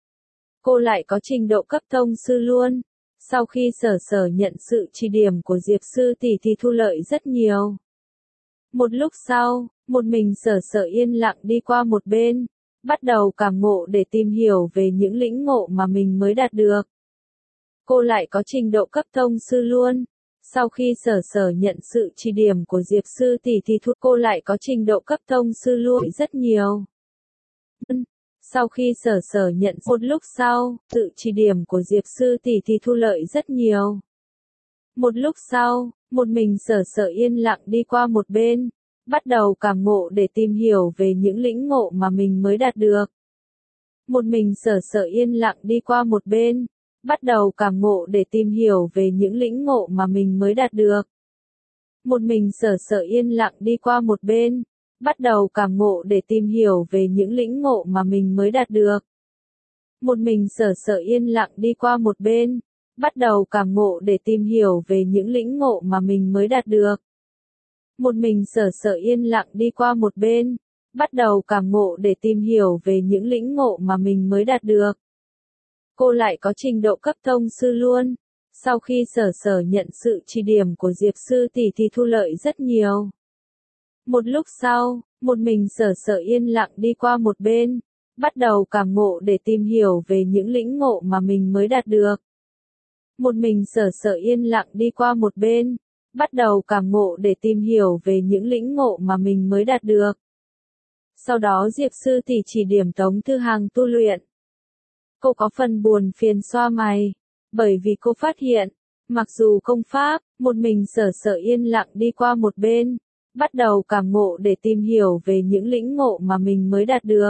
Cô lại có trình độ cấp tông sư luôn. Sau khi sở sở nhận sự chỉ điểm của Diệp sư tỷ thì thu lợi rất nhiều. Một lúc sau, một mình sở sở yên lặng đi qua một bên, bắt đầu cảm ngộ để tìm hiểu về những lĩnh ngộ mà mình mới đạt được. Cô lại có trình độ cấp tông sư luôn. Sau khi sở sở nhận sự chỉ điểm của Diệp sư tỷ thì thu cô lại có trình độ cấp tông sư luôn rất nhiều. Sau khi sở sở nhận một lúc sau, sự chỉ điểm của Diệp sư tỷ thì thu lợi rất nhiều. Một lúc sau, một mình sở sở yên lặng đi qua một bên, bắt đầu cảm ngộ để tìm hiểu về những lĩnh ngộ mà mình mới đạt được. Một mình sở sở yên lặng đi qua một bên, bắt đầu cảm ngộ để tìm hiểu về những lĩnh ngộ mà mình mới đạt được. Một mình sở sở yên lặng đi qua một bên, bắt đầu cảm ngộ để tìm hiểu về những lĩnh ngộ mà mình mới đạt được. Một mình sở sở yên lặng đi qua một bên, bắt đầu cảm ngộ để tìm hiểu về những lĩnh ngộ mà mình mới đạt được. Một mình sở sở yên lặng đi qua một bên, bắt đầu cảm ngộ để tìm hiểu về những lĩnh ngộ mà mình mới đạt được. Cô lại có trình độ cấp tông sư luôn. Sau khi Sở Sở nhận sự chỉ điểm của Diệp sư tỷ thì thu lợi rất nhiều. Một lúc sau, một mình Sở Sở yên lặng đi qua một bên, bắt đầu cảm ngộ để tìm hiểu về những lĩnh ngộ mà mình mới đạt được. Một mình Sở Sở yên lặng đi qua một bên, bắt đầu cảm ngộ để tìm hiểu về những lĩnh ngộ mà mình mới đạt được. Sau đó Diệp sư tỷ chỉ điểm Tống Thư Hằng tu luyện. Cô có phần buồn phiền xoa mày, bởi vì cô phát hiện, mặc dù công pháp, một mình Sở Sở yên lặng đi qua một bên, bắt đầu cảm ngộ để tìm hiểu về những lĩnh ngộ mà mình mới đạt được.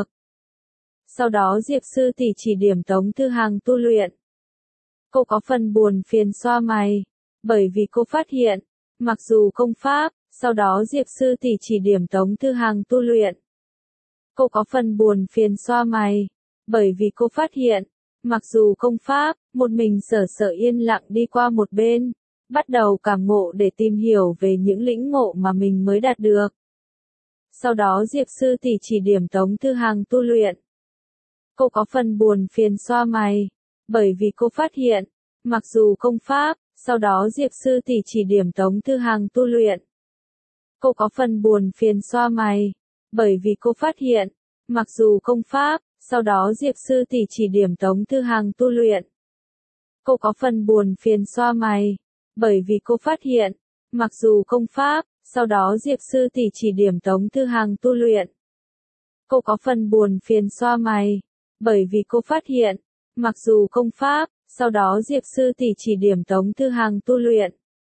Sau đó Diệp sư tỷ chỉ điểm Tống Thư Hằng tu luyện. Cô có phần buồn phiền xoa mày, bởi vì cô phát hiện, mặc dù công pháp, sau đó Diệp sư tỷ chỉ điểm Tống Thư Hằng tu luyện. Cô có phần buồn phiền xoa mày, bởi vì cô phát hiện, mặc dù công pháp, một mình Sở Sở yên lặng đi qua một bên, bắt đầu cảm ngộ để tìm hiểu về những lĩnh ngộ mà mình mới đạt được. Sau đó Diệp sư tỷ chỉ điểm Tống Thư Hằng tu luyện. Cô có phần buồn phiền xoa mày, bởi vì cô phát hiện, mặc dù công pháp, sau đó Diệp sư tỷ chỉ điểm Tống Thư Hằng tu luyện. Cô có phần buồn phiền xoa mày, bởi vì cô phát hiện, mặc dù công pháp, sau đó Diệp sư tỷ chỉ điểm Tống Thư Hằng tu luyện. Cô có phần buồn phiền xoa mày, bởi vì cô phát hiện, mặc dù công pháp, sau đó Diệp sư tỷ chỉ điểm Tống Thư Hằng tu luyện. Cô có phần buồn phiền xoa mày, bởi vì cô phát hiện, mặc dù công pháp, sau đó Diệp sư tỷ chỉ điểm Tống Thư Hằng tu luyện.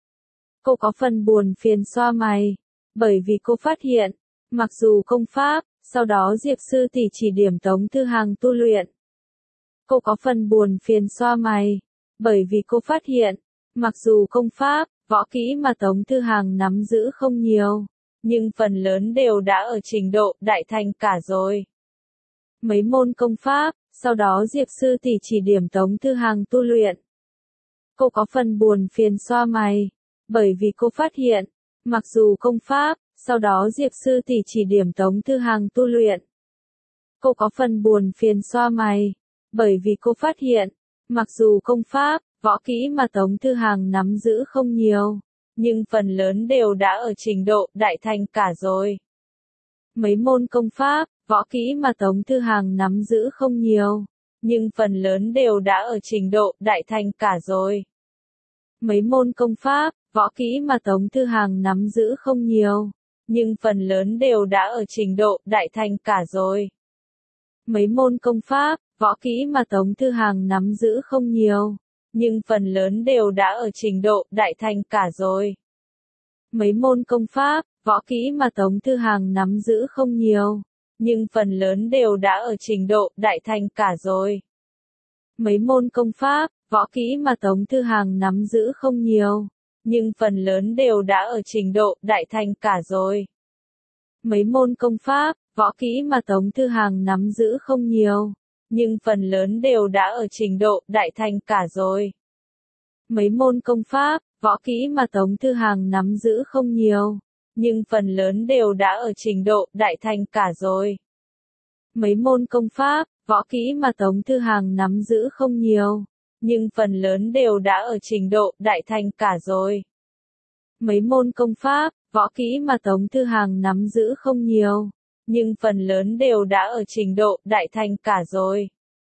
Cô có phần buồn phiền xoa mày, bởi vì cô phát hiện, mặc dù công pháp, sau đó Diệp sư tỷ chỉ điểm Tống Thư Hằng tu luyện. Cô có phần buồn phiền xoa mày, bởi vì cô phát hiện, mặc dù công pháp, võ kỹ mà Tống Thư Hằng nắm giữ không nhiều, nhưng phần lớn đều đã ở trình độ đại thành cả rồi. Mấy môn công pháp, sau đó Diệp sư tỷ chỉ điểm Tống Thư Hằng tu luyện. Cô có phần buồn phiền xoa mày, bởi vì cô phát hiện, mặc dù công pháp, sau đó Diệp sư tỷ chỉ điểm Tống Thư Hằng tu luyện. Cô có phần buồn phiền xoa mày, bởi vì cô phát hiện, mặc dù công pháp, võ kỹ mà Tống Thư Hằng nắm giữ không nhiều, nhưng phần lớn đều đã ở trình độ đại thành cả rồi. Mấy môn công pháp, võ kỹ mà Tống Thư Hằng nắm giữ không nhiều, nhưng phần lớn đều đã ở trình độ đại thành cả rồi. Mấy môn công pháp, võ kỹ mà Tống Thư Hằng nắm giữ không nhiều, nhưng phần lớn đều đã ở trình độ đại thành cả rồi. Mấy môn công pháp, võ kỹ mà Tống Thư Hằng nắm giữ không nhiều, nhưng phần lớn đều đã ở trình độ đại thành cả rồi. Mấy môn công pháp, võ kỹ mà Tống Thư Hằng nắm giữ không nhiều, nhưng phần lớn đều đã ở trình độ đại thành cả rồi. Mấy môn công pháp, võ kỹ mà Tống Thư Hằng nắm giữ không nhiều, nhưng phần lớn đều đã ở trình độ đại thành cả rồi. Mấy môn công pháp, võ kỹ mà Tống Thư Hằng nắm giữ không nhiều, nhưng phần lớn đều đã ở trình độ đại thành cả rồi. Mấy môn công pháp, võ kỹ mà Tống Thư Hằng nắm giữ không nhiều, nhưng phần lớn đều đã ở trình độ đại thành cả rồi. Mấy môn công pháp, võ kỹ mà Tống Thư Hằng nắm giữ không nhiều, nhưng phần lớn đều đã ở trình độ đại thành cả rồi. Mấy môn công pháp, võ kỹ mà Tống Thư Hằng nắm giữ không nhiều, nhưng phần lớn đều đã ở trình độ đại thành cả rồi.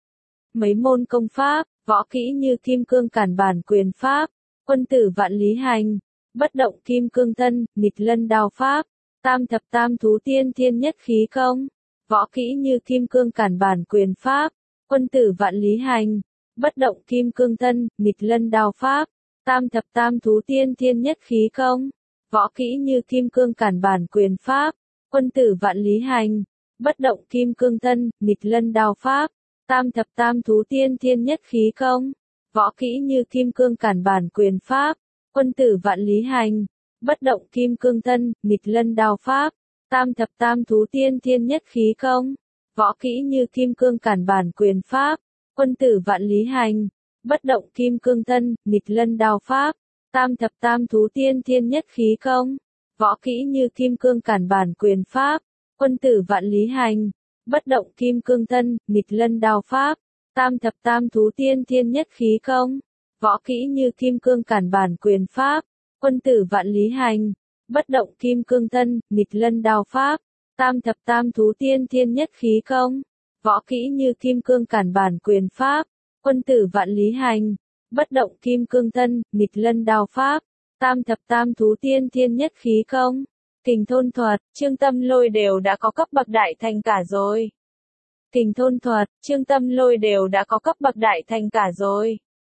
Mấy môn công pháp, võ kỹ như kim cương cản bản quyền pháp, quân tử vạn lý hành, bất động kim cương thân, nghịch lân đao pháp, tam thập tam thú tiên thiên nhất khí công, võ kỹ như kim cương cản bản quyền pháp, quân tử vạn lý hành, bất động kim cương thân, nghịch lân đao pháp, tam thập tam thú tiên thiên nhất khí công, võ kỹ như kim cương cản bản quyền pháp, quân tử vạn lý hành, bất động kim cương thân, nghịch lân đao pháp, tam thập tam thú tiên thiên nhất khí công, võ kỹ như kim cương cản bản quyền pháp, quân tử vạn lý hành, bất động kim cương thân, nghịch lân đao pháp, tam thập tam thú tiên thiên nhất khí công, võ kỹ như kim cương cản bản quyền pháp, quân tử vạn lý hành, bất động kim cương thân, nghịch lân đao pháp, tam thập tam thú tiên thiên nhất khí công, võ kỹ như kim cương cản bản quyền pháp, quân tử vạn lý hành, bất động kim cương thân, nghịch lân đao pháp, tam thập tam thú tiên thiên nhất khí công, Võ kỹ như kim cương cản bản quyền pháp, quân tử vạn lý hành, bất động kim cương thân, nghịch lân đao pháp, tam thập tam thú tiên thiên nhất khí công. Võ kỹ như kim cương cản bản quyền pháp, quân tử vạn lý hành, bất động kim cương thân, nghịch lân đao pháp, tam thập tam thú tiên thiên nhất khí công. Kình thôn thuật, Trương Tâm Lôi đều đã có cấp bậc đại thành cả rồi. Kình thôn thuật, Trương Tâm Lôi đều đã có cấp bậc đại thành cả rồi.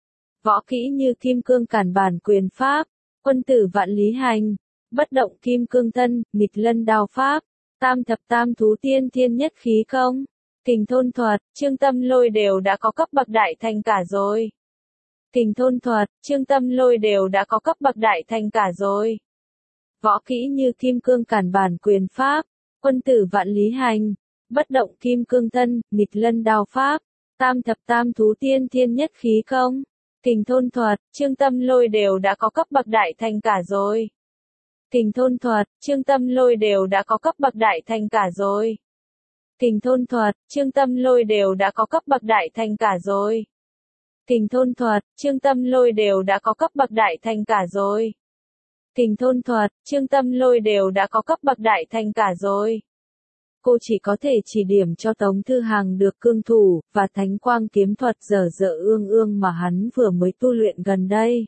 Võ kỹ như kim cương cản bản quyền pháp, quân tử vạn lý hành, bất động kim cương thân, nghịch lân đao pháp, tam thập tam thú tiên thiên nhất khí công. Kình thôn thuật, Trương Tâm Lôi đều đã có cấp bậc đại thành cả rồi. Kình thôn thuật, Trương Tâm Lôi đều đã có cấp bậc đại thành cả rồi. Võ kỹ như kim cương cản bản quyền pháp, quân tử vạn lý hành, bất động kim cương thân, nghịch lân đao pháp, tam thập tam thú tiên thiên nhất khí công. Kình thôn thuật, Trương Tâm Lôi đều đã có cấp bậc đại thành cả rồi. Kình thôn thuật, Trương Tâm Lôi đều đã có cấp bậc đại thành cả rồi. Kình thôn thuật, Trương Tâm Lôi đều đã có cấp bậc đại thành cả rồi. Kình thôn thuật, Trương Tâm Lôi đều đã có cấp bậc đại thành cả rồi. Kình thôn thuật, Trương Tâm Lôi đều đã có cấp bậc đại thành cả rồi. Cô chỉ có thể chỉ điểm cho Tống Thư Hàng được cương thủ, và thánh quang kiếm thuật dở dở ương ương mà hắn vừa mới tu luyện gần đây.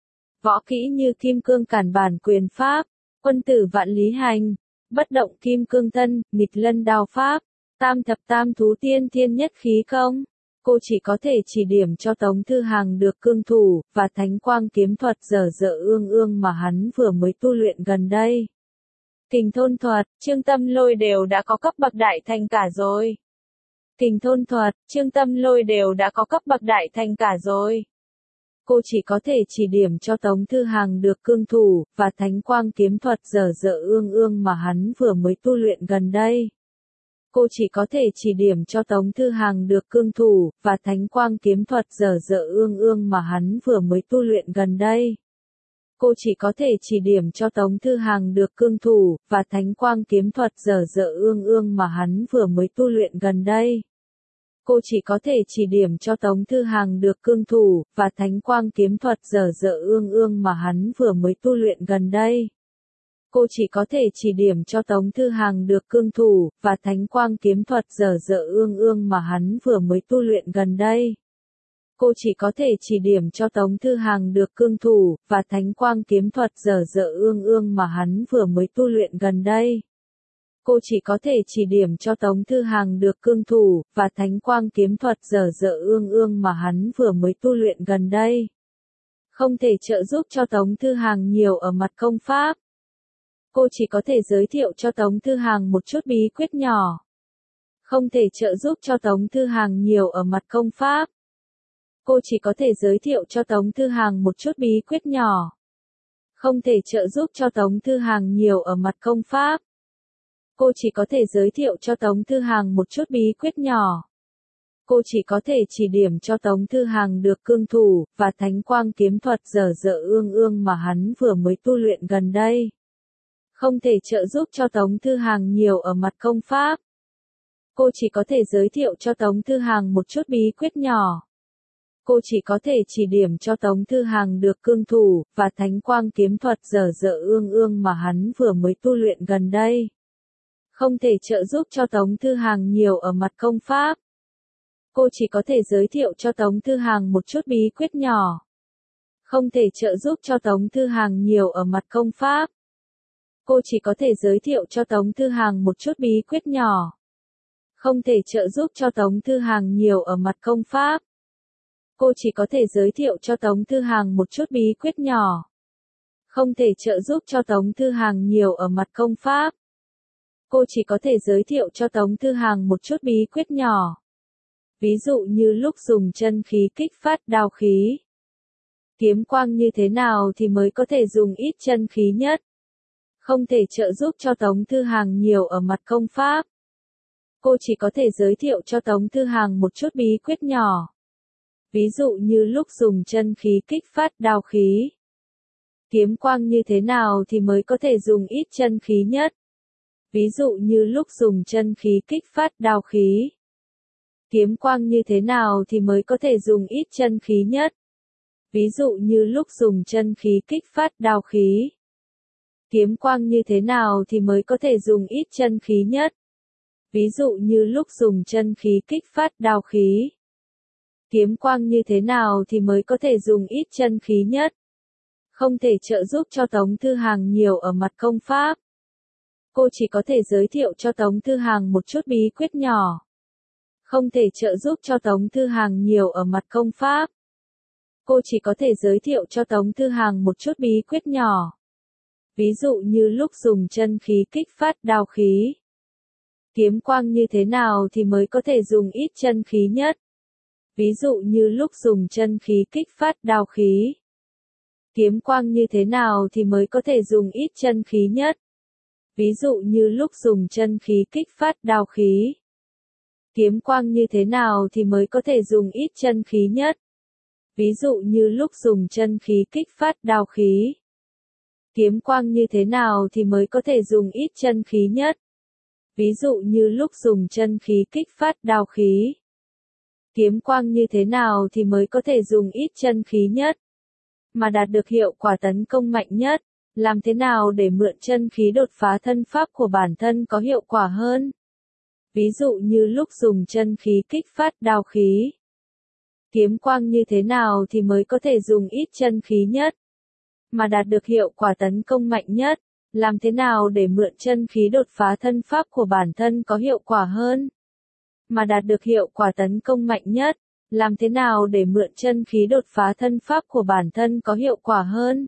Võ kỹ như kim cương cản bản quyền pháp, quân tử vạn lý hành, bất động kim cương thân, nghịch lân đao pháp, tam thập tam thú tiên thiên nhất khí công. Cô chỉ có thể chỉ điểm cho Tống Thư Hàng được cương thủ, và thánh quang kiếm thuật dở dở ương ương mà hắn vừa mới tu luyện gần đây. Kình thôn thuật, Trương Tâm Lôi đều đã có cấp bậc đại thành cả rồi. Kình thôn thuật, Trương Tâm Lôi đều đã có cấp bậc đại thành cả rồi. Cô chỉ có thể chỉ điểm cho Tống Thư Hàng được cương thủ, và thánh quang kiếm thuật dở dở ương ương mà hắn vừa mới tu luyện gần đây. Cô chỉ có thể chỉ điểm cho Tống Thư Hàng được cương thủ, và thánh quang kiếm thuật dở dở ương ương mà hắn vừa mới tu luyện gần đây. Cô chỉ có thể chỉ điểm cho Tống Thư Hàng được cương thủ, và thánh quang kiếm thuật dở dở ương ương mà hắn vừa mới tu luyện gần đây. Cô chỉ có thể chỉ điểm cho Tống Thư Hàng được cương thủ, và thánh quang kiếm thuật dở dở ương ương mà hắn vừa mới tu luyện gần đây. Cô chỉ có thể chỉ điểm cho Tống Thư Hàng được cương thủ, và thánh quang kiếm thuật dở dở ương ương mà hắn vừa mới tu luyện gần đây. Cô chỉ có thể chỉ điểm cho Tống Thư Hàng được cương thủ, và thánh quang kiếm thuật dở dở ương ương mà hắn vừa mới tu luyện gần đây. Cô chỉ có thể chỉ điểm cho Tống Thư Hàng được cương thủ, và thánh quang kiếm thuật dở dở ương ương mà hắn vừa mới tu luyện gần đây. Không thể trợ giúp cho Tống Thư Hàng nhiều ở mặt công pháp. Cô chỉ có thể giới thiệu cho Tống Thư Hàng một chút bí quyết nhỏ. Không thể trợ giúp cho Tống Thư Hàng nhiều ở mặt công pháp. Cô chỉ có thể giới thiệu cho Tống Thư Hàng một chút bí quyết nhỏ. Không thể trợ giúp cho Tống Thư Hàng nhiều ở mặt công pháp. Cô chỉ có thể giới thiệu cho Tống Thư Hàng một chút bí quyết nhỏ. Cô chỉ có thể chỉ điểm cho Tống Thư Hàng được cương thủ, và thánh quang kiếm thuật dở dở ương ương mà hắn vừa mới tu luyện gần đây. Không thể trợ giúp cho Tống Thư Hàng nhiều ở mặt công pháp. Cô chỉ có thể giới thiệu cho Tống Thư Hàng một chút bí quyết nhỏ. Cô chỉ có thể chỉ điểm cho Tống Thư Hàng được cương thủ, và thánh quang kiếm thuật dở dở ương ương mà hắn vừa mới tu luyện gần đây. Không thể trợ giúp cho Tống Thư Hàng nhiều ở mặt công pháp. Cô chỉ có thể giới thiệu cho Tống Thư Hàng một chút bí quyết nhỏ. Không thể trợ giúp cho Tống Thư Hàng nhiều ở mặt công pháp. Cô chỉ có thể giới thiệu cho Tống Thư Hàng một chút bí quyết nhỏ. Không thể trợ giúp cho Tống Thư Hàng nhiều ở mặt công pháp. Cô chỉ có thể giới thiệu cho Tống Thư Hàng một chút bí quyết nhỏ. Không thể trợ giúp cho Tống Thư Hàng nhiều ở mặt công pháp. Cô chỉ có thể giới thiệu cho Tống Thư Hàng một chút bí quyết nhỏ. Ví dụ như lúc dùng chân khí kích phát đao khí. Kiếm quang như thế nào thì mới có thể dùng ít chân khí nhất. Không thể trợ giúp cho Tống Thư Hàng nhiều ở mặt công pháp. Cô chỉ có thể giới thiệu cho Tống Thư Hàng một chút bí quyết nhỏ. Ví dụ như lúc dùng chân khí kích phát đao khí. Kiếm quang như thế nào thì mới có thể dùng ít chân khí nhất. Ví dụ như lúc dùng chân khí kích phát đao khí. Kiếm quang như thế nào thì mới có thể dùng ít chân khí nhất. Ví dụ như lúc dùng chân khí kích phát đao khí. Kiếm quang như thế nào thì mới có thể dùng ít chân khí nhất? Ví dụ như lúc dùng chân khí kích phát đao khí. Kiếm quang như thế nào thì mới có thể dùng ít chân khí nhất? Không thể trợ giúp cho Tống Thư Hàng nhiều ở mặt công pháp. Cô chỉ có thể giới thiệu cho Tống Thư Hàng một chút bí quyết nhỏ. Không thể trợ giúp cho Tống Thư Hàng nhiều ở mặt công pháp. Cô chỉ có thể giới thiệu cho Tống Thư Hàng một chút bí quyết nhỏ. Ví dụ như lúc dùng chân khí kích phát đao khí. Kiếm quang như thế nào thì mới có thể dùng ít chân khí nhất? Ví dụ như lúc dùng chân khí kích phát đao khí. Kiếm quang như thế nào thì mới có thể dùng ít chân khí nhất? Ví dụ như lúc dùng chân khí kích phát đao khí. Kiếm quang như thế nào thì mới có thể dùng ít chân khí nhất? Ví dụ như lúc dùng chân khí kích phát đao khí. Kiếm quang như thế nào thì mới có thể dùng ít chân khí nhất? Ví dụ như lúc dùng chân khí kích phát đao khí. Kiếm quang như thế nào thì mới có thể dùng ít chân khí nhất? Mà đạt được hiệu quả tấn công mạnh nhất, làm thế nào để mượn chân khí đột phá thân pháp của bản thân có hiệu quả hơn? Ví dụ như lúc dùng chân khí kích phát đao khí. Kiếm quang như thế nào thì mới có thể dùng ít chân khí nhất? Mà đạt được hiệu quả tấn công mạnh nhất, làm thế nào để mượn chân khí đột phá thân pháp của bản thân có hiệu quả hơn? Mà đạt được hiệu quả tấn công mạnh nhất, làm thế nào để mượn chân khí đột phá thân pháp của bản thân có hiệu quả hơn?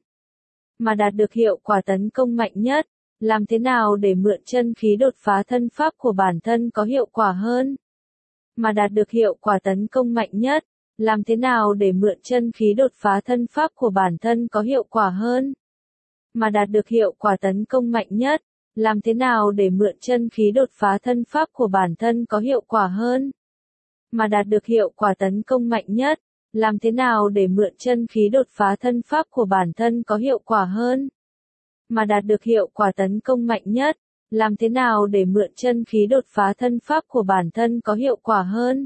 Mà đạt được hiệu quả tấn công mạnh nhất, làm thế nào để mượn chân khí đột phá thân pháp của bản thân có hiệu quả hơn? Mà đạt được hiệu quả tấn công mạnh nhất, làm thế nào để mượn chân khí đột phá thân pháp của bản thân có hiệu quả hơn? Mà đạt được hiệu quả tấn công mạnh nhất, làm thế nào để mượn chân khí đột phá thân pháp của bản thân có hiệu quả hơn? Mà đạt được hiệu quả tấn công mạnh nhất, làm thế nào để mượn chân khí đột phá thân pháp của bản thân có hiệu quả hơn? Mà đạt được hiệu quả tấn công mạnh nhất, làm thế nào để mượn chân khí đột phá thân pháp của bản thân có hiệu quả hơn?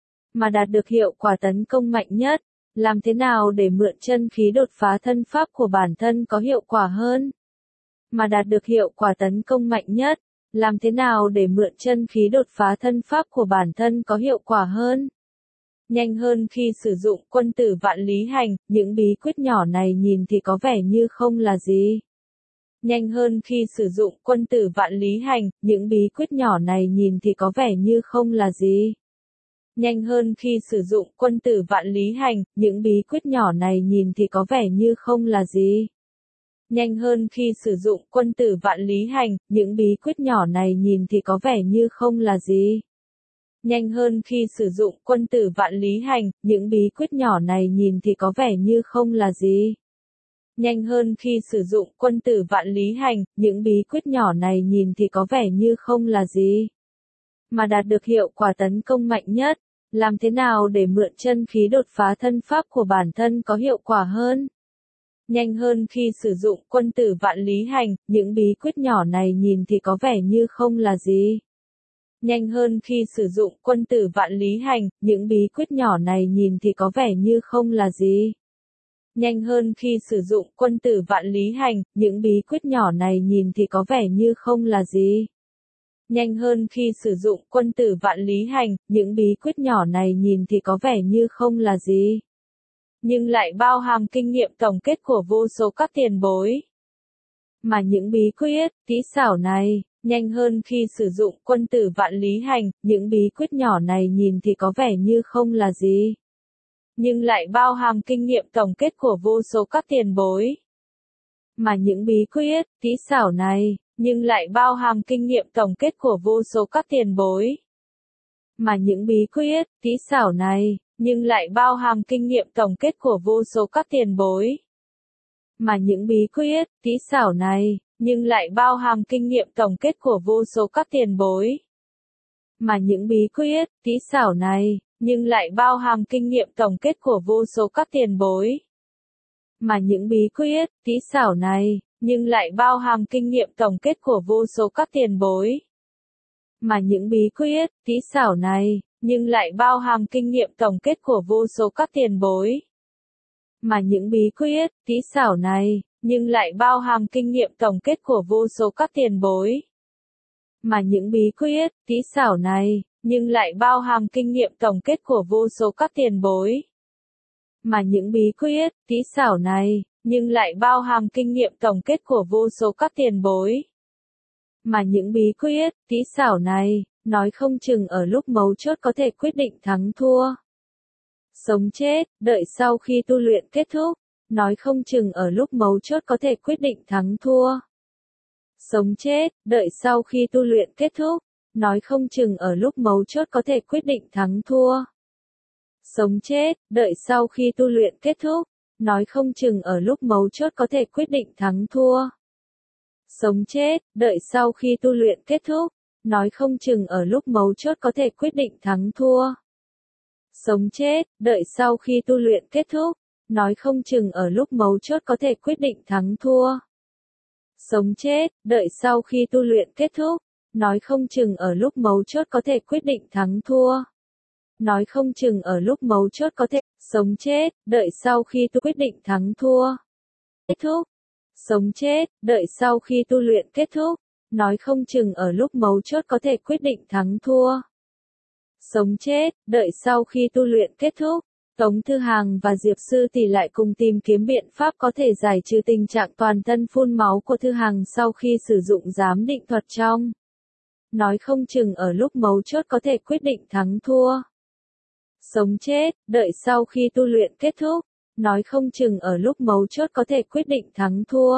Mà đạt được hiệu quả tấn công mạnh nhất, làm thế nào để mượn chân khí đột phá thân pháp của bản thân có hiệu quả hơn? Mà đạt được hiệu quả tấn công mạnh nhất, làm thế nào để mượn chân khí đột phá thân pháp của bản thân có hiệu quả hơn? Nhanh hơn khi sử dụng quân tử vạn lý hành, những bí quyết nhỏ này nhìn thì có vẻ như không là gì. Nhanh hơn khi sử dụng quân tử vạn lý hành, những bí quyết nhỏ này nhìn thì có vẻ như không là gì. Nhanh hơn khi sử dụng quân tử vạn lý hành, những bí quyết nhỏ này nhìn thì có vẻ như không là gì. Nhanh hơn khi sử dụng quân tử vạn lý hành, những bí quyết nhỏ này nhìn thì có vẻ như không là gì. Nhanh hơn khi sử dụng quân tử vạn lý hành, những bí quyết nhỏ này nhìn thì có vẻ như không là gì. Nhanh hơn khi sử dụng quân tử vạn lý hành, những bí quyết nhỏ này nhìn thì có vẻ như không là gì. Mà đạt được hiệu quả tấn công mạnh nhất, làm thế nào để mượn chân khí đột phá thân pháp của bản thân có hiệu quả hơn? Nhanh hơn khi sử dụng quân tử vạn lý hành, những bí quyết nhỏ này nhìn thì có vẻ như không là gì. Nhanh hơn khi sử dụng quân tử vạn lý hành, những bí quyết nhỏ này nhìn thì có vẻ như không là gì. Nhanh hơn khi sử dụng quân tử vạn lý hành, những bí quyết nhỏ này nhìn thì có vẻ như không là gì. Nhanh hơn khi sử dụng quân tử vạn lý hành, những bí quyết nhỏ này nhìn thì có vẻ như không là gì. Nhưng lại bao hàm kinh nghiệm tổng kết của vô số các tiền bối. Mà những bí quyết, kỹ xảo này, nhanh hơn khi sử dụng quân tử vạn lý hành, những bí quyết nhỏ này nhìn thì có vẻ như không là gì. Nhưng lại bao hàm kinh nghiệm tổng kết của vô số các tiền bối. Mà những bí quyết, kỹ xảo này, nhưng lại bao hàm kinh nghiệm tổng kết của vô số các tiền bối. Mà những bí quyết, kỹ xảo này, nhưng lại bao hàm kinh nghiệm tổng kết của vô số các tiền bối. Mà những bí quyết, kỹ xảo này, nhưng lại bao hàm kinh nghiệm tổng kết của vô số các tiền bối. Mà những bí quyết, kỹ xảo này, nhưng lại bao hàm kinh nghiệm tổng kết của vô số các tiền bối. Mà những bí quyết, kỹ xảo này, nhưng lại bao hàm kinh nghiệm tổng kết của vô số các tiền bối. Mà những bí quyết, kỹ xảo này, nhưng lại bao hàm kinh nghiệm tổng kết của vô số các tiền bối. Mà những bí quyết, kỹ xảo này, nhưng lại bao hàm kinh nghiệm tổng kết của vô số các tiền bối. Mà những bí quyết, kỹ xảo này, nhưng lại bao hàm kinh nghiệm tổng kết của vô số các tiền bối. Mà những bí quyết, kỹ xảo này, nhưng lại bao hàm kinh nghiệm tổng kết của vô số các tiền bối. Mà những bí quyết, kỹ xảo này, nói không chừng ở lúc mấu chốt có thể quyết định thắng thua. Sống chết, đợi sau khi tu luyện kết thúc, nói không chừng ở lúc mấu chốt có thể quyết định thắng thua. Sống chết, đợi sau khi tu luyện kết thúc, nói không chừng ở lúc mấu chốt có thể quyết định thắng thua. Sống chết, đợi sau khi tu luyện kết thúc, nói không chừng ở lúc mấu chốt có thể quyết định thắng thua. Sống chết, đợi sau khi tu luyện kết thúc, nói không chừng ở lúc mấu chốt có thể quyết định thắng thua. Sống chết, đợi sau khi tu luyện kết thúc, nói không chừng ở lúc mấu chốt có thể quyết định thắng thua. Sống chết, đợi sau khi tu luyện kết thúc, nói không chừng ở lúc mấu chốt có thể quyết định thắng thua. Nói không chừng ở lúc mấu chốt có thể, sống chết, đợi sau khi tu quyết định thắng thua. Kết thúc. Sống chết, đợi sau khi tu luyện kết thúc, nói không chừng ở lúc mấu chốt có thể quyết định thắng thua. Sống chết, đợi sau khi tu luyện kết thúc, Tống Thư Hàng và Diệp Sư Tỷ lại cùng tìm kiếm biện pháp có thể giải trừ tình trạng toàn thân phun máu của Thư Hàng sau khi sử dụng giám định thuật trong. Nói không chừng ở lúc mấu chốt có thể quyết định thắng thua. Sống chết, đợi sau khi tu luyện kết thúc, nói không chừng ở lúc mấu chốt có thể quyết định thắng thua.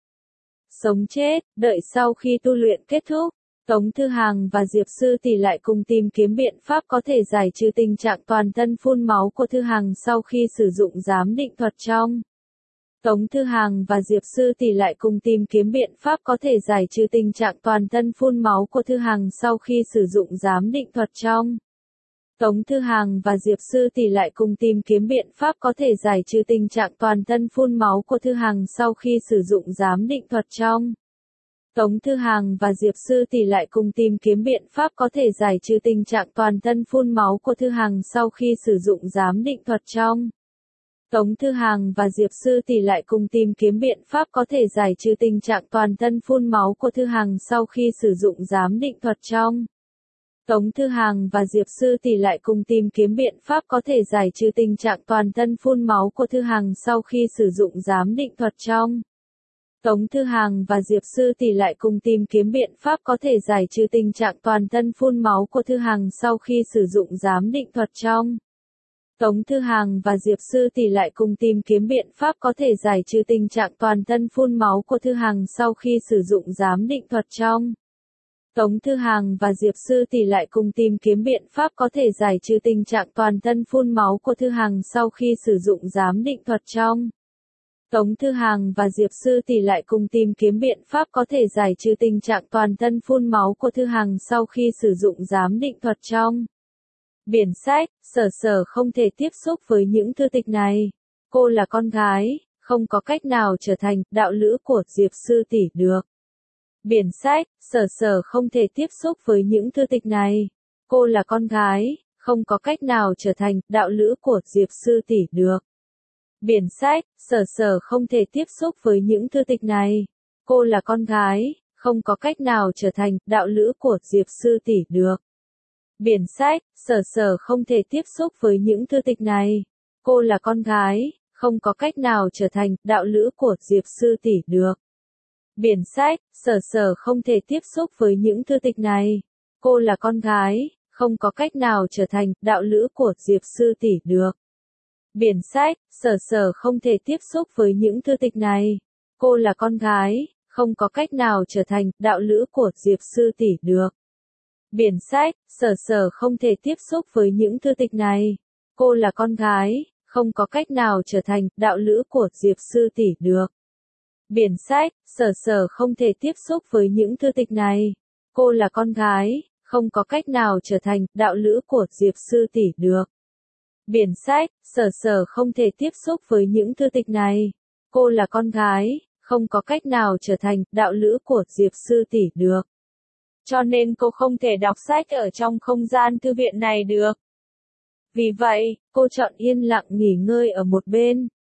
Sống chết, đợi sau khi tu luyện kết thúc, Tống Thư Hàng và Diệp Sư Tỷ lại cùng tìm kiếm biện pháp có thể giải trừ tình trạng toàn thân phun máu của Thư Hàng sau khi sử dụng giám định thuật trong. Tống Thư Hàng và Diệp Sư Tỷ lại cùng tìm kiếm biện pháp có thể giải trừ tình trạng toàn thân phun máu của Thư Hàng sau khi sử dụng giám định thuật trong. Tống Thư Hàng và Diệp Sư Tỷ lại cùng tìm kiếm biện pháp có thể giải trừ tình trạng toàn thân phun máu của Thư Hàng sau khi sử dụng giám định thuật trong. Tống Thư Hàng và Diệp Sư Tỷ lại cùng tìm kiếm biện pháp có thể giải trừ tình trạng toàn thân phun máu của Thư Hàng sau khi sử dụng giám định thuật trong. Tống Thư Hàng và Diệp Sư Tỷ lại cùng tìm kiếm biện pháp có thể giải trừ tình trạng toàn thân phun máu của Thư Hàng sau khi sử dụng giám định thuật trong. Tống Thư Hàng và Diệp Sư Tỷ lại cùng tìm kiếm biện pháp có thể giải trừ tình trạng toàn thân phun máu của Thư Hàng sau khi sử dụng giám định thuật trong. Tống Thư Hàng và Diệp Sư Tỷ lại cùng tìm kiếm biện pháp có thể giải trừ tình trạng toàn thân phun máu của Thư Hàng sau khi sử dụng giám định thuật trong. Tống Thư Hàng và Diệp Sư Tỷ lại cùng tìm kiếm biện pháp có thể giải trừ tình trạng toàn thân phun máu của Thư Hàng sau khi sử dụng giám định thuật trong. Tống Thư Hàng và Diệp Sư Tỷ lại cùng tìm kiếm biện pháp có thể giải trừ tình trạng toàn thân phun máu của Thư Hàng sau khi sử dụng giám định thuật trong. Tống Thư Hàng và Diệp Sư Tỷ lại cùng tìm kiếm biện pháp có thể giải trừ tình trạng toàn thân phun máu của Thư Hàng sau khi sử dụng giám định thuật trong. Biển sách, Sở Sở không thể tiếp xúc với những thư tịch này. Cô là con gái, không có cách nào trở thành đạo lữ của Diệp Sư Tỷ được. Biển sách, Sở Sở không thể tiếp xúc với những thư tịch này. Cô là con gái, không có cách nào trở thành đạo lữ của Diệp Sư Tỷ được. Biển sách, Sở Sở không thể tiếp xúc với những thư tịch này. Cô là con gái, không có cách nào trở thành đạo lữ của Diệp Sư Tỷ được. Biển sách, Sở Sở không thể tiếp xúc với những thư tịch này. Cô là con gái, không có cách nào trở thành đạo lữ của Diệp Sư Tỷ được. Biển sách, Sở Sở không thể tiếp xúc với những thư tịch này. Cô là con gái, không có cách nào trở thành đạo lữ của Diệp Sư Tỷ được. Biển sách, Sở Sở không thể tiếp xúc với những thư tịch này. Cô là con gái, không có cách nào trở thành đạo lữ của Diệp Sư Tỷ được. Biển sách, Sở Sở không thể tiếp xúc với những thư tịch này. Cô là con gái, không có cách nào trở thành đạo lữ của Diệp Sư Tỷ được. Biển sách, Sở Sở không thể tiếp xúc với những thư tịch này. Cô là con gái, không có cách nào trở thành đạo lữ của Diệp Sư Tỷ được. Biển sách, Sở Sở không thể tiếp xúc với những thư tịch này. Cô là con gái, không có cách nào trở thành đạo lữ của Diệp Sư Tỷ được. Cho nên cô không thể đọc sách ở trong không gian thư viện này được. Vì vậy, cô chọn yên lặng nghỉ ngơi ở một bên.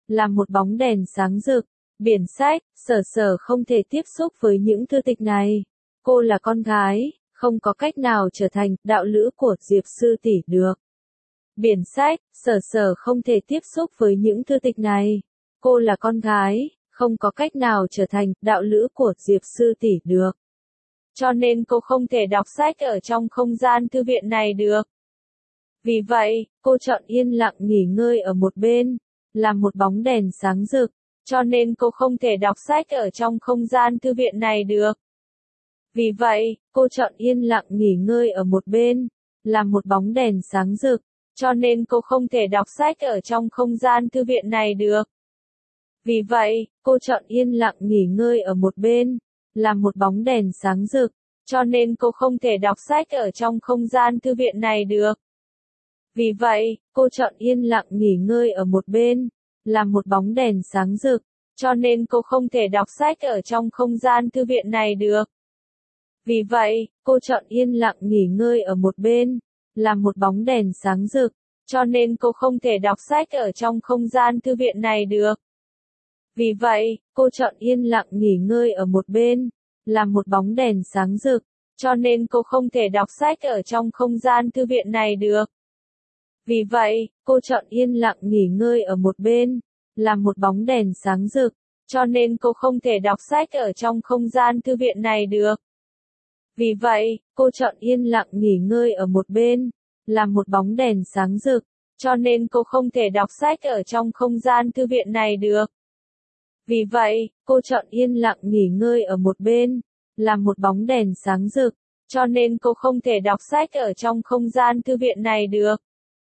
là một bóng đèn sáng rực. Biển sách, Sở Sở không thể tiếp xúc với những thư tịch này. Cô là con gái, không có cách nào trở thành đạo lữ của Diệp sư tỷ được. Biển sách, Sở Sở không thể tiếp xúc với những thư tịch này. Cô là con gái, không có cách nào trở thành đạo lữ của Diệp sư tỷ được. Cho nên cô không thể đọc sách ở trong không gian thư viện này được. Vì vậy, cô chọn yên lặng nghỉ ngơi ở một bên, là một bóng đèn sáng rực. Cho nên cô không thể đọc sách ở trong không gian thư viện này được. Vì vậy, cô chọn yên lặng nghỉ ngơi ở một bên, là một bóng đèn sáng rực. Cho nên cô không thể đọc sách ở trong không gian thư viện này được. Vì vậy, cô chọn yên lặng nghỉ ngơi ở một bên, là một bóng đèn sáng rực. Cho nên cô không thể đọc sách ở trong không gian thư viện này được. Vì vậy, cô chọn yên lặng nghỉ ngơi ở một bên, là một bóng đèn sáng rực. Cho nên cô không thể đọc sách ở trong không gian thư viện này được. Vì vậy, cô chọn yên lặng nghỉ ngơi ở một bên, là một bóng đèn sáng rực. Cho nên cô không thể đọc sách ở trong không gian thư viện này được. Vì vậy, cô chọn yên lặng nghỉ ngơi ở một bên, là một bóng đèn sáng rực. Cho nên cô không thể đọc sách ở trong không gian thư viện này được. Vì vậy, cô chọn yên lặng nghỉ ngơi ở một bên, là một bóng đèn sáng rực. Cho nên cô không thể đọc sách ở trong không gian thư viện này được. Vì vậy, cô chọn yên lặng nghỉ ngơi ở một bên, là một bóng đèn sáng rực. Cho nên cô không thể đọc sách ở trong không gian thư viện này được. Vì vậy, cô chọn yên lặng nghỉ ngơi ở một bên, là một bóng đèn sáng rực. Cho nên cô không thể đọc sách ở trong không gian thư viện này được.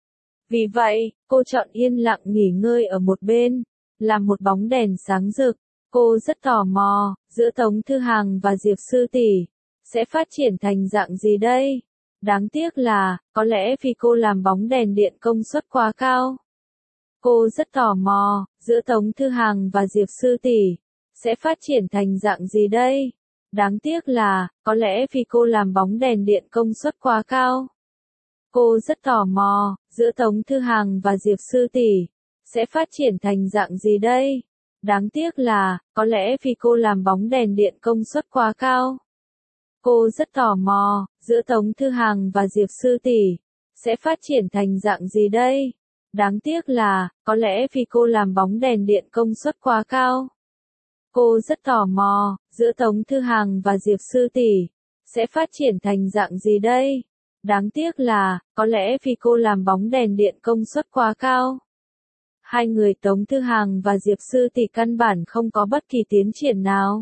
Vì vậy, cô chọn yên lặng nghỉ ngơi ở một bên, là một bóng đèn sáng rực. Cô rất tò mò, giữa Tống Thư Hàng và Diệp sư tỷ sẽ phát triển thành dạng gì đây? Đáng tiếc là, có lẽ vì cô làm bóng đèn điện công suất quá cao. Cô rất tò mò, giữa Tống Thư Hàng và Diệp sư tỷ sẽ phát triển thành dạng gì đây? Đáng tiếc là, có lẽ vì cô làm bóng đèn điện công suất quá cao. Cô rất tò mò, giữa Tống Thư Hàng và Diệp sư tỷ sẽ phát triển thành dạng gì đây? Đáng tiếc là, có lẽ vì cô làm bóng đèn điện công suất quá cao. Cô rất tò mò, giữa Tống Thư Hàng và Diệp sư tỷ sẽ phát triển thành dạng gì đây? Đáng tiếc là, có lẽ vì cô làm bóng đèn điện công suất quá cao. Cô rất tò mò, giữa Tống Thư Hàng và Diệp sư tỷ sẽ phát triển thành dạng gì đây? Đáng tiếc là, có lẽ vì cô làm bóng đèn điện công suất quá cao. Hai người Tống Thư Hàng và Diệp sư tỷ căn bản không có bất kỳ tiến triển nào.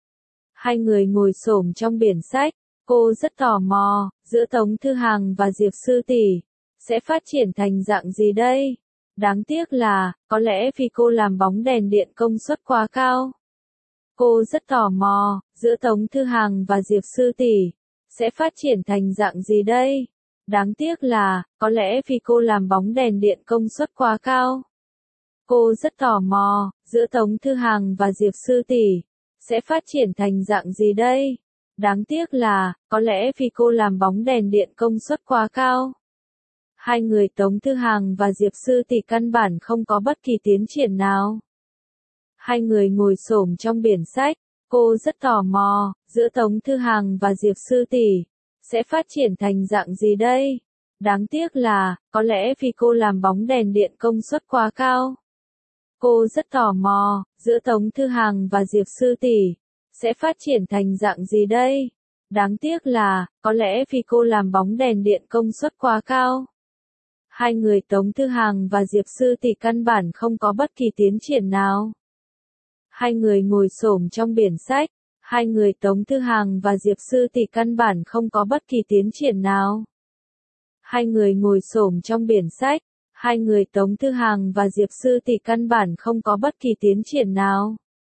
Hai người ngồi xổm trong biển sách, cô rất tò mò, giữa Tống Thư Hàng và Diệp sư tỷ sẽ phát triển thành dạng gì đây? Đáng tiếc là, có lẽ vì cô làm bóng đèn điện công suất quá cao. Cô rất tò mò, giữa Tống Thư Hàng và Diệp sư tỷ sẽ phát triển thành dạng gì đây? Đáng tiếc là, có lẽ vì cô làm bóng đèn điện công suất quá cao. Cô rất tò mò, giữa Tống Thư Hàng và Diệp sư tỷ sẽ phát triển thành dạng gì đây? Đáng tiếc là, có lẽ vì cô làm bóng đèn điện công suất quá cao. Hai người Tống Thư Hàng và Diệp sư tỷ căn bản không có bất kỳ tiến triển nào. Hai người ngồi xổm trong biển sách, cô rất tò mò, giữa Tống Thư Hàng và Diệp sư tỷ sẽ phát triển thành dạng gì đây? Đáng tiếc là, có lẽ vì cô làm bóng đèn điện công suất quá cao. Cô rất tò mò, giữa Tống Thư Hàng và Diệp sư tỷ sẽ phát triển thành dạng gì đây? Đáng tiếc là, có lẽ vì cô làm bóng đèn điện công suất quá cao. Hai người Tống Thư Hàng và Diệp sư tỷ căn bản không có bất kỳ tiến triển nào. Hai người ngồi xổm trong biển sách, hai người Tống Thư Hàng và Diệp sư tỷ căn bản không có bất kỳ tiến triển nào. Hai người ngồi xổm trong biển sách, hai người Tống Thư Hàng và Diệp sư tỷ căn bản không có bất kỳ tiến triển nào.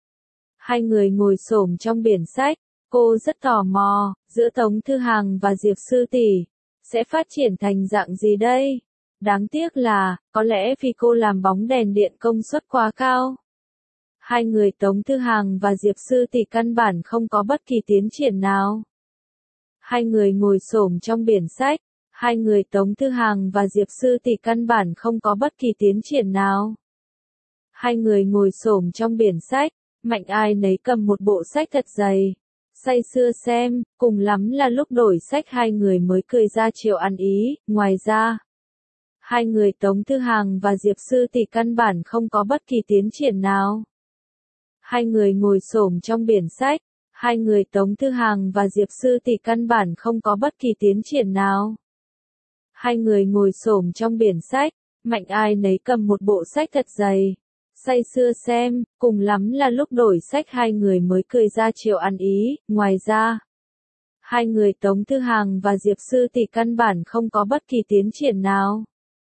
Hai người ngồi xổm trong biển sách, cô rất tò mò, giữa Tống Thư Hàng và Diệp sư tỷ sẽ phát triển thành dạng gì đây? Đáng tiếc là, có lẽ vì cô làm bóng đèn điện công suất quá cao. Hai người Tống Thư Hàng và Diệp sư tỷ căn bản không có bất kỳ tiến triển nào. Hai người ngồi xổm trong biển sách, hai người Tống Thư Hàng và Diệp sư tỷ căn bản không có bất kỳ tiến triển nào. Hai người ngồi xổm trong biển sách, mạnh ai nấy cầm một bộ sách thật dày. Say sưa xem, cùng lắm là lúc đổi sách hai người mới cười ra chiều ăn ý, ngoài ra. Hai người Tống Thư Hàng và Diệp Sư Tỷ căn bản không có bất kỳ tiến triển nào. Hai người ngồi xổm trong biển sách, hai người Tống Thư Hàng và Diệp Sư Tỷ căn bản không có bất kỳ tiến triển nào. Hai người ngồi xổm trong biển sách, mạnh ai nấy cầm một bộ sách thật dày. Say sưa xem, cùng lắm là lúc đổi sách hai người mới cười ra chiều ăn ý, ngoài ra. Hai người Tống Thư Hàng và Diệp Sư Tỷ căn bản không có bất kỳ tiến triển nào.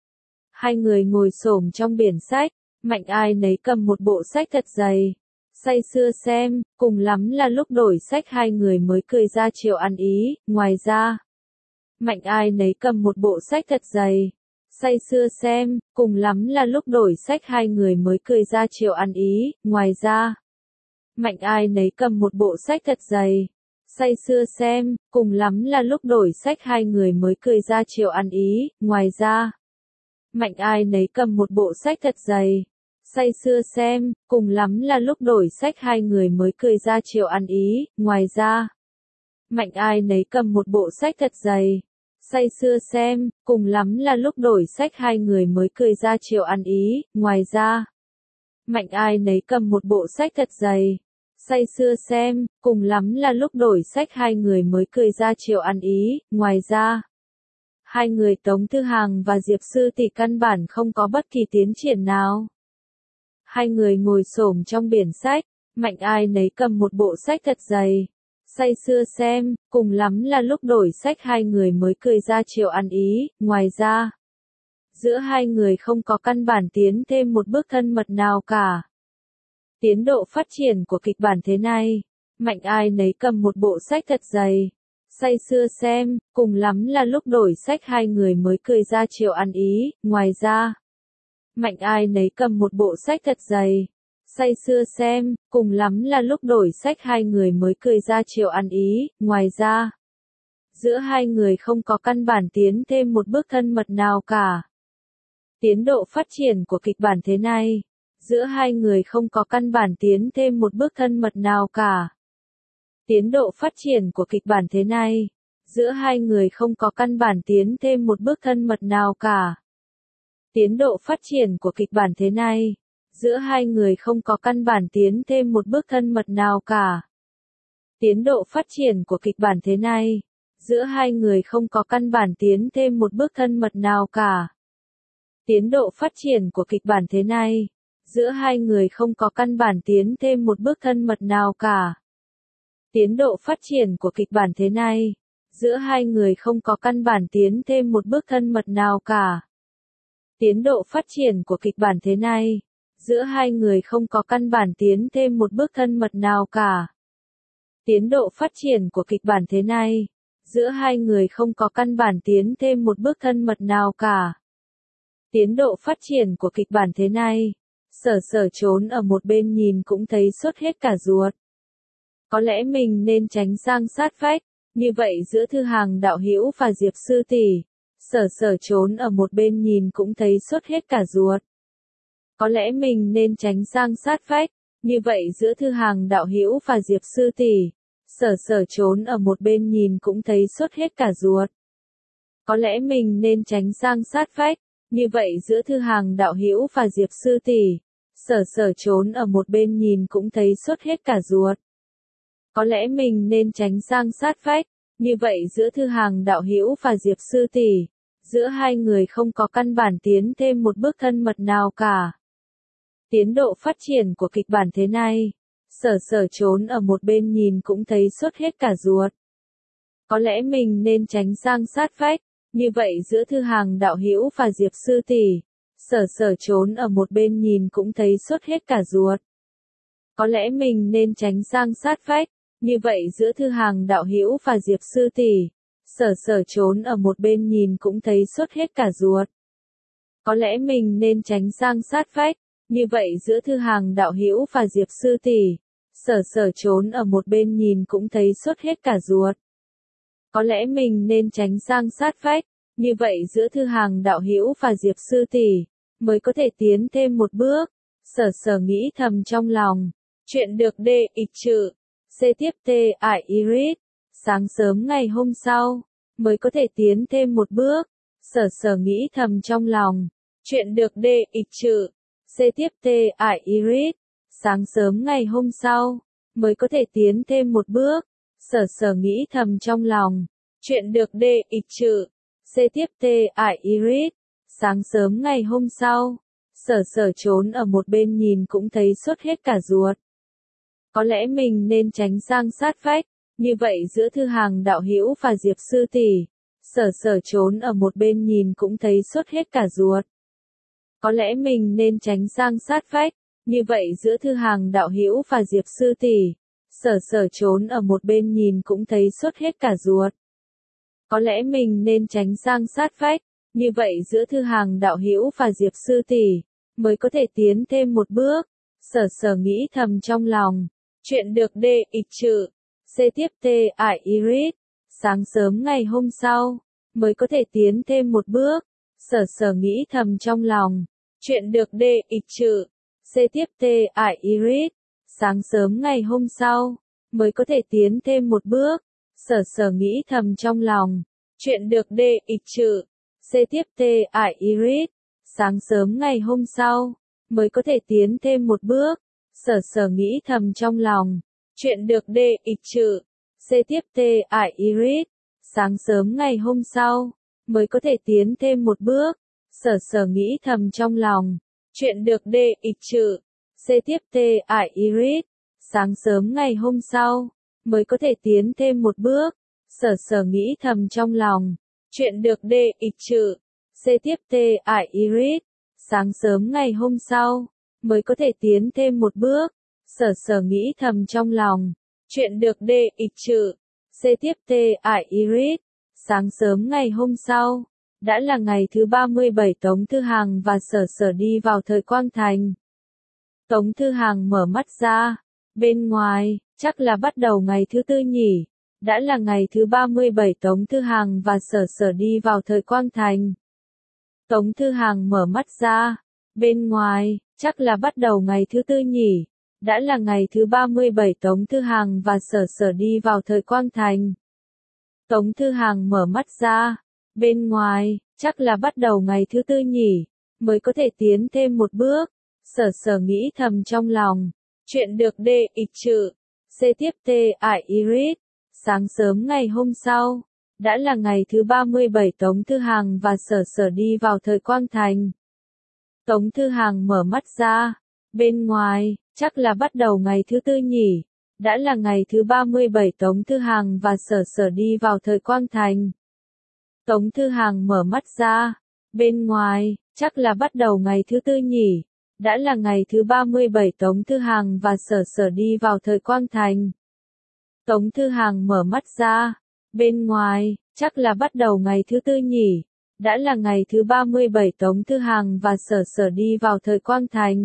Hai người ngồi xổm trong biển sách, mạnh ai nấy cầm một bộ sách thật dày. Say sưa xem, cùng lắm là lúc đổi sách hai người mới cười ra chiều ăn ý, ngoài ra. Mạnh ai nấy cầm một bộ sách thật dày. Say sưa xem, cùng lắm là lúc đổi sách hai người mới cười ra chiều ăn ý, ngoài ra. Mạnh ai nấy cầm một bộ sách thật dày. Say sưa xem, cùng lắm là lúc đổi sách hai người mới cười ra chiều ăn ý, ngoài ra. Mạnh ai nấy cầm một bộ sách thật dày. Say sưa xem, cùng lắm là lúc đổi sách hai người mới cười ra chiều ăn ý, ngoài ra. Mạnh ai nấy cầm một bộ sách thật dày. Say sưa xem, cùng lắm là lúc đổi sách hai người mới cười ra chiều ăn ý, ngoài ra. Mạnh ai nấy cầm một bộ sách thật dày. Say sưa xem, cùng lắm là lúc đổi sách hai người mới cười ra chiều ăn ý, ngoài ra. Hai người Tống Thư Hàng và Diệp Sư Tỷ căn bản không có bất kỳ tiến triển nào. Hai người ngồi xổm trong biển sách, mạnh ai nấy cầm một bộ sách thật dày. Say sưa xem, cùng lắm là lúc đổi sách hai người mới cười ra chiều ăn ý, ngoài ra. Giữa hai người không có căn bản tiến thêm một bước thân mật nào cả. Tiến độ phát triển của kịch bản thế này, mạnh ai nấy cầm một bộ sách thật dày. Say sưa xem, cùng lắm là lúc đổi sách hai người mới cười ra chiều ăn ý, ngoài ra. Mạnh ai nấy cầm một bộ sách thật dày. Say sưa xem, cùng lắm là lúc đổi sách hai người mới cười ra chiều ăn ý, ngoài ra. Giữa hai người không có căn bản tiến thêm một bước thân mật nào cả. Tiến độ phát triển của kịch bản thế này, giữa hai người không có căn bản tiến thêm một bước thân mật nào cả. Tiến độ phát triển của kịch bản thế này, giữa hai người không có căn bản tiến thêm một bước thân mật nào cả. Tiến độ phát triển của kịch bản thế này, giữa hai người không có căn bản tiến thêm một bước thân mật nào cả. Tiến độ phát triển của kịch bản thế này, giữa hai người không có căn bản tiến thêm một bước thân mật nào cả. Tiến độ phát triển của kịch bản thế này, giữa hai người không có căn bản tiến thêm một bước thân mật nào cả. Tiến độ phát triển của kịch bản thế này, giữa hai người không có căn bản tiến thêm một bước thân mật nào cả. Tiến độ phát triển của kịch bản thế này, giữa hai người không có căn bản tiến thêm một bước thân mật nào cả. Tiến độ phát triển của kịch bản thế này, giữa hai người không có căn bản tiến thêm một bước thân mật nào cả. Tiến độ phát triển của kịch bản thế này, Sở Sở trốn ở một bên nhìn cũng thấy sốt hết cả ruột. Có lẽ mình nên tránh sang sát vách, như vậy giữa Thư Hàng đạo hữu và Diệp Sư Tỷ. Sở Sở trốn ở một bên nhìn cũng thấy sốt hết cả ruột. Có lẽ mình nên tránh sang sát vách, như vậy giữa Thư Hàng đạo hữu và Diệp Sư Tỷ. Sở Sở trốn ở một bên nhìn cũng thấy sốt hết cả ruột. Có lẽ mình nên tránh sang sát vách, như vậy giữa Thư Hàng đạo hữu và Diệp Sư Tỷ. Sở Sở trốn ở một bên nhìn cũng thấy sốt hết cả ruột. Có lẽ mình nên tránh sang sát vách, như vậy giữa Thư Hàng đạo hữu và Diệp Sư Tỷ. Giữa hai người không có căn bản tiến thêm một bước thân mật nào cả. Tiến độ phát triển của kịch bản thế này, Sở Sở trốn ở một bên nhìn cũng thấy sốt hết cả ruột. Có lẽ mình nên tránh sang sát vách, như vậy giữa Thư Hàng đạo hữu và Diệp Sư Tỷ. Sở Sở trốn ở một bên nhìn cũng thấy sốt hết cả ruột. Có lẽ mình nên tránh sang sát vách, như vậy giữa Thư Hàng đạo hữu và Diệp Sư Tỷ. Sở Sở trốn ở một bên nhìn cũng thấy sốt hết cả ruột. Có lẽ mình nên tránh sang sát vách, như vậy giữa Thư Hàng đạo hữu và Diệp Sư Tỷ. Sở Sở trốn ở một bên nhìn cũng thấy sốt hết cả ruột. Có lẽ mình nên tránh sang sát vách, như vậy giữa Thư Hàng đạo hữu và Diệp Sư Tỷ mới có thể tiến thêm một bước. Sở sở nghĩ thầm trong lòng. Chuyện được D ịch trừ. C tiếp T ải Iris. Sáng sớm ngày hôm sau, mới có thể tiến thêm một bước. Sở sở nghĩ thầm trong lòng. Chuyện được D ịch trừ. C tiếp T ải Iris. Sáng sớm ngày hôm sau, mới có thể tiến thêm một bước. Sở sở nghĩ thầm trong lòng. Chuyện được D ịch trừ. C tiếp T ải Iris. Sáng sớm ngày hôm sau, sở sở trốn ở một bên nhìn cũng thấy sốt hết cả ruột. Có lẽ mình nên tránh sang sát vách, như vậy giữa Thư Hàng đạo hữu và Diệp sư tỷ. Sở sở trốn ở một bên nhìn cũng thấy sốt hết cả ruột. Có lẽ mình nên tránh sang sát vách, như vậy giữa Thư Hàng đạo hữu và Diệp sư tỷ. Sở sở trốn ở một bên nhìn cũng thấy sốt hết cả ruột. Có lẽ mình nên tránh sang sát vách, như vậy giữa Thư Hàng đạo hữu và Diệp sư tỷ, mới có thể tiến thêm một bước. Sở sở nghĩ thầm trong lòng. Chuyện được D ịch trừ. C tiếp T ải Iris. Sáng sớm ngày hôm sau, mới có thể tiến thêm một bước. Sở sở nghĩ thầm trong lòng. Chuyện được D ịch trừ. C tiếp T ải Iris. Sáng sớm ngày hôm sau, mới có thể tiến thêm một bước. Sở sở nghĩ thầm trong lòng. Chuyện được D ịch trừ. C tiếp T ải Iris. Sáng sớm ngày hôm sau, mới có thể tiến thêm một bước. Sở sở nghĩ thầm trong lòng. Chuyện được D ịch trừ. C tiếp T ải Iris. Sáng sớm ngày hôm sau, mới có thể tiến thêm một bước. Sở sở nghĩ thầm trong lòng. Chuyện được D ịch trừ. C tiếp T ải Iris. Sáng sớm ngày hôm sau, mới có thể tiến thêm một bước. Sở sở nghĩ thầm trong lòng. Chuyện được D ịch trừ. C tiếp T ải Iris. Sáng sớm ngày hôm sau, mới có thể tiến thêm một bước. Sở sở nghĩ thầm trong lòng. Chuyện được D ịch trừ. C tiếp T ải Iris. Sáng sớm ngày hôm sau, đã là ngày thứ ba mươi bảy Tống Thư Hàng và sở sở đi vào thời Quang Thành. Tống Thư Hàng mở mắt ra. Bên ngoài, chắc là bắt đầu ngày thứ tư nhỉ. Đã là ngày thứ ba mươi bảy Tống Thư Hàng và sở sở đi vào thời Quang Thành. Tống Thư Hàng mở mắt ra. Bên ngoài, chắc là bắt đầu ngày thứ tư nhỉ. Đã là ngày thứ ba mươi bảy Tống Thư Hàng và sở sở đi vào thời Quang Thành. Tống Thư Hàng mở mắt ra. Bên ngoài, chắc là bắt đầu ngày thứ tư nhỉ. Mới có thể tiến thêm một bước. Sở sở nghĩ thầm trong lòng. Chuyện được D ịch trừ. C tiếp T ải Iris. Sáng sớm ngày hôm sau, đã là ngày thứ ba mươi bảy Tống Thư Hàng và sở sở đi vào thời Quang Thành. Tống Thư Hàng mở mắt ra. Bên ngoài, chắc là bắt đầu ngày thứ tư nhỉ. Đã là ngày thứ ba mươi bảy Tống Thư Hàng và sở sở đi vào thời Quang Thành. Tống Thư Hàng mở mắt ra. Bên ngoài, chắc là bắt đầu ngày thứ tư nhỉ. Đã là ngày thứ ba mươi bảy Tống Thư Hàng và sở sở đi vào thời Quang Thành. Tống Thư Hàng mở mắt ra. Bên ngoài, chắc là bắt đầu ngày thứ tư nhỉ. Đã là ngày thứ ba mươi bảy Tống Thư Hàng và sở sở đi vào thời Quang Thành.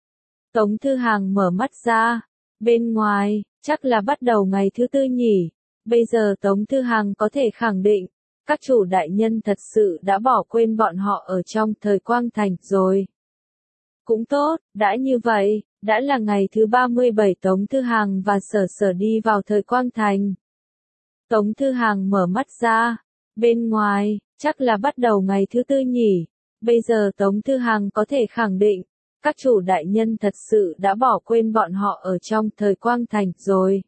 Tống Thư Hàng mở mắt ra. Bên ngoài, chắc là bắt đầu ngày thứ tư nhỉ. Bây giờ Tống Thư Hàng có thể khẳng định, các chủ đại nhân thật sự đã bỏ quên bọn họ ở trong thời Quang Thành rồi. Cũng tốt, đã như vậy, đã là ngày thứ ba mươi bảy Tống Thư Hàng và sở sở đi vào thời Quang Thành. Tống Thư Hàng mở mắt ra. Bên ngoài, chắc là bắt đầu ngày thứ tư nhỉ. Bây giờ Tống Thư Hàng có thể khẳng định, các chủ đại nhân thật sự đã bỏ quên bọn họ ở trong thời Quang Thành rồi.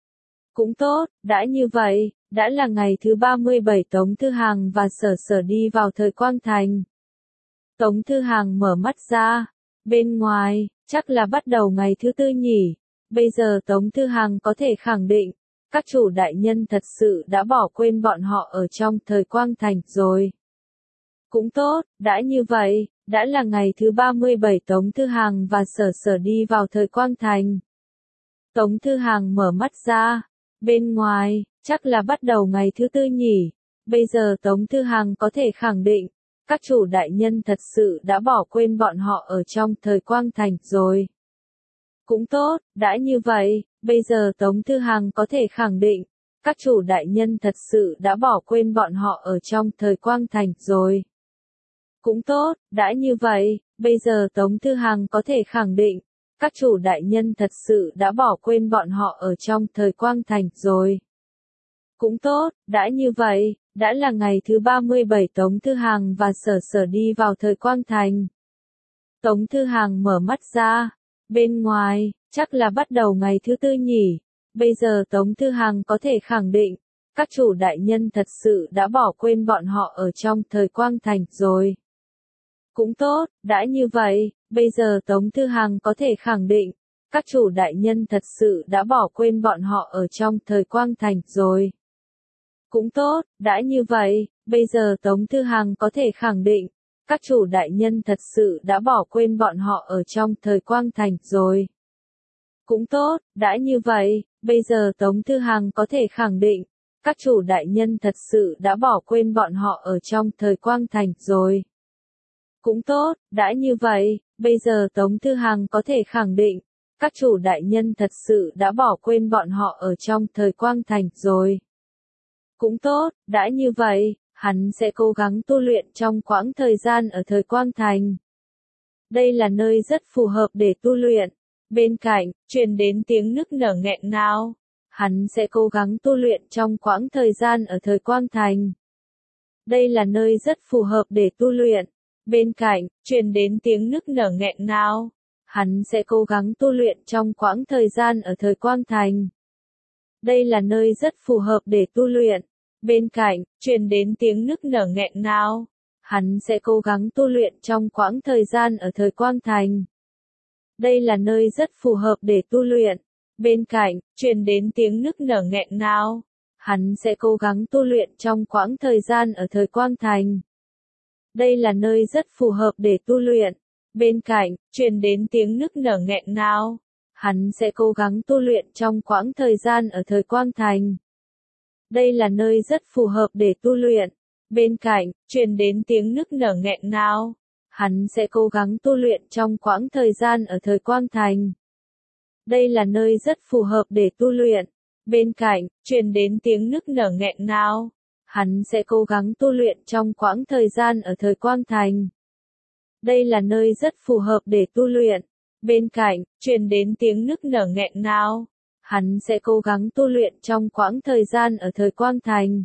Cũng tốt, đã như vậy, đã là ngày thứ ba mươi bảy Tống Thư Hàng và sở sở đi vào thời Quang Thành. Tống Thư Hàng mở mắt ra. Bên ngoài, chắc là bắt đầu ngày thứ tư nhỉ. Bây giờ Tống Thư Hàng có thể khẳng định, các chủ đại nhân thật sự đã bỏ quên bọn họ ở trong thời Quang Thành rồi. Cũng tốt, đã như vậy, đã là ngày thứ ba mươi bảy Tống Thư Hàng và sở sở đi vào thời Quang Thành. Tống Thư Hàng mở mắt ra. Bên ngoài, chắc là bắt đầu ngày thứ tư nhỉ. Bây giờ Tống Thư Hàng có thể khẳng định, các chủ đại nhân thật sự đã bỏ quên bọn họ ở trong thời Quang Thành rồi. Cũng tốt, đã như vậy, bây giờ Tống Thư Hàng có thể khẳng định, các chủ đại nhân thật sự đã bỏ quên bọn họ ở trong thời Quang Thành rồi. Cũng tốt, đã như vậy, bây giờ Tống Thư Hằng có thể khẳng định, các chủ đại nhân thật sự đã bỏ quên bọn họ ở trong thời Quang Thành rồi. Cũng tốt, đã như vậy, đã là ngày thứ ba mươi bảy Tống Thư Hằng và Sở Sở đi vào thời Quang Thành. Tống Thư Hằng mở mắt ra, bên ngoài, chắc là bắt đầu ngày thứ tư nhỉ. Bây giờ Tống Thư Hằng có thể khẳng định, các chủ đại nhân thật sự đã bỏ quên bọn họ ở trong thời Quang Thành rồi. Cũng tốt, đã như vậy, bây giờ Tống Thư Hằng có thể khẳng định, các chủ đại nhân thật sự đã bỏ quên bọn họ ở trong thời Quang Thành rồi. Cũng tốt, đã như vậy, bây giờ Tống Thư Hằng có thể khẳng định, các chủ đại nhân thật sự đã bỏ quên bọn họ ở trong thời Quang Thành rồi. Cũng tốt, đã như vậy, bây giờ Tống Thư Hằng có thể khẳng định, các chủ đại nhân thật sự đã bỏ quên bọn họ ở trong thời Quang Thành rồi. Cũng tốt, đã như vậy, bây giờ Tống Thư Hằng có thể khẳng định, các chủ đại nhân thật sự đã bỏ quên bọn họ ở trong thời Quang Thành rồi. Cũng tốt, đã như vậy, hắn sẽ cố gắng tu luyện trong quãng thời gian ở thời Quang Thành. Đây là nơi rất phù hợp để tu luyện. Bên cạnh, truyền đến tiếng nức nở nghẹn ngào. Hắn sẽ cố gắng tu luyện trong quãng thời gian ở thời Quang Thành. Đây là nơi rất phù hợp để tu luyện. Bên cạnh, truyền đến tiếng nức nở nghẹn ngào. Hắn sẽ cố gắng tu luyện trong quãng thời gian ở thời Quang Thành. Đây là nơi rất phù hợp để tu luyện. Bên cạnh, truyền đến tiếng nức nở nghẹn ngào. Hắn sẽ cố gắng tu luyện trong quãng thời gian ở thời Quang Thành. Đây là nơi rất phù hợp để tu luyện. Bên cạnh, truyền đến tiếng nức nở nghẹn ngào. Hắn sẽ cố gắng tu luyện trong quãng thời gian ở thời Quang Thành. Đây là nơi rất phù hợp để tu luyện. Bên cạnh, truyền đến tiếng nức nở nghẹn ngào. Hắn sẽ cố gắng tu luyện trong quãng thời gian ở thời Quang Thành. Đây là nơi rất phù hợp để tu luyện. Bên cạnh, truyền đến tiếng nức nở nghẹn ngào. Hắn sẽ cố gắng tu luyện trong quãng thời gian ở thời Quang Thành. Đây là nơi rất phù hợp để tu luyện. Bên cạnh, truyền đến tiếng nức nở nghẹn ngào. Hắn sẽ cố gắng tu luyện trong quãng thời gian ở thời Quang Thành. Đây là nơi rất phù hợp để tu luyện. Bên cạnh, truyền đến tiếng nức nở nghẹn ngào. Hắn sẽ cố gắng tu luyện trong quãng thời gian ở thời Quang Thành.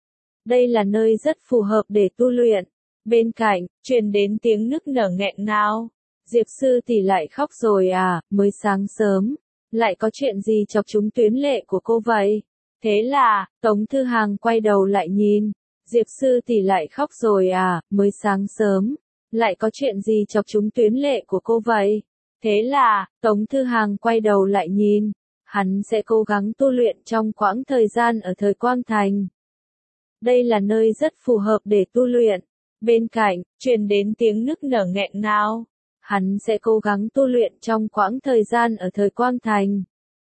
Đây là nơi rất phù hợp để tu luyện. Bên cạnh, truyền đến tiếng nức nở nghẹn ngào. Diệp sư tỷ lại khóc rồi à, mới sáng sớm. Lại có chuyện gì chọc trúng tuyến lệ của cô vậy? Thế là, Tống Thư Hằng quay đầu lại nhìn. Diệp sư tỷ lại khóc rồi à, mới sáng sớm. Lại có chuyện gì chọc trúng tuyến lệ của cô vậy? Thế là, Tống Thư Hằng quay đầu lại nhìn. Hắn sẽ cố gắng tu luyện trong quãng thời gian ở thời Quang Thành. Đây là nơi rất phù hợp để tu luyện. Bên cạnh, truyền đến tiếng nức nở nghẹn ngào. Hắn sẽ cố gắng tu luyện trong quãng thời gian ở thời Quang Thành.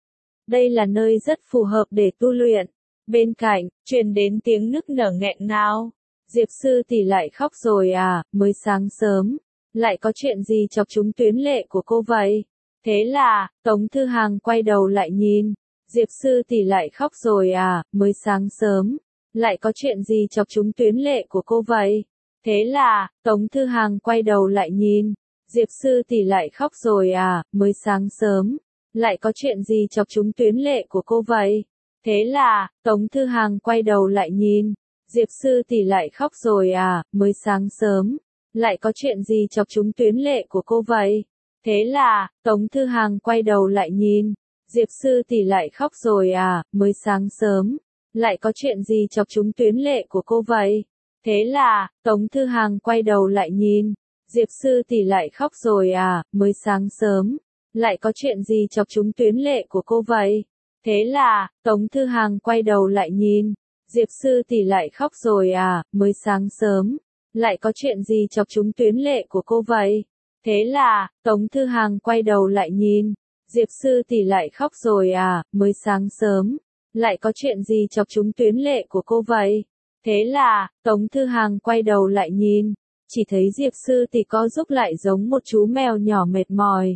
Đây là nơi rất phù hợp để tu luyện. Bên cạnh, truyền đến tiếng nức nở nghẹn ngào. Diệp sư tỷ lại khóc rồi à, mới sáng sớm. Lại có chuyện gì chọc trúng tuyến lệ của cô vậy? Thế là, Tống Thư Hằng quay đầu lại nhìn. Diệp sư tỷ lại khóc rồi à, mới sáng sớm. Lại có chuyện gì chọc trúng tuyến lệ của cô vậy? Thế là, Tống Thư Hằng quay đầu lại nhìn. Diệp sư tỷ lại khóc rồi à, mới sáng sớm. Lại có chuyện gì chọc trúng tuyến lệ của cô vậy? Thế là, Tống Thư Hằng quay đầu lại nhìn. Diệp sư tỷ lại khóc rồi à, mới sáng sớm. Lại có chuyện gì chọc trúng tuyến lệ của cô vậy? Thế là, Tống Thư Hằng quay đầu lại nhìn. Diệp sư tỷ lại khóc rồi à, mới sáng sớm. Lại có chuyện gì chọc trúng tuyến lệ của cô vậy? Thế là, Tống Thư Hằng quay đầu lại nhìn. Diệp sư tỷ lại khóc rồi à, mới sáng sớm. Lại có chuyện gì chọc trúng tuyến lệ của cô vậy? Thế là, Tống Thư Hằng quay đầu lại nhìn. Diệp sư tỷ lại khóc rồi à, mới sáng sớm. Lại có chuyện gì chọc trúng tuyến lệ của cô vậy? Thế là, Tống Thư Hằng quay đầu lại nhìn. Diệp sư tỷ lại khóc rồi à, mới sáng sớm. Lại có chuyện gì chọc trúng tuyến lệ của cô vậy? Thế là, Tống Thư Hằng quay đầu lại nhìn. Chỉ thấy Diệp sư tỷ co giúp lại giống một chú mèo nhỏ mệt mỏi.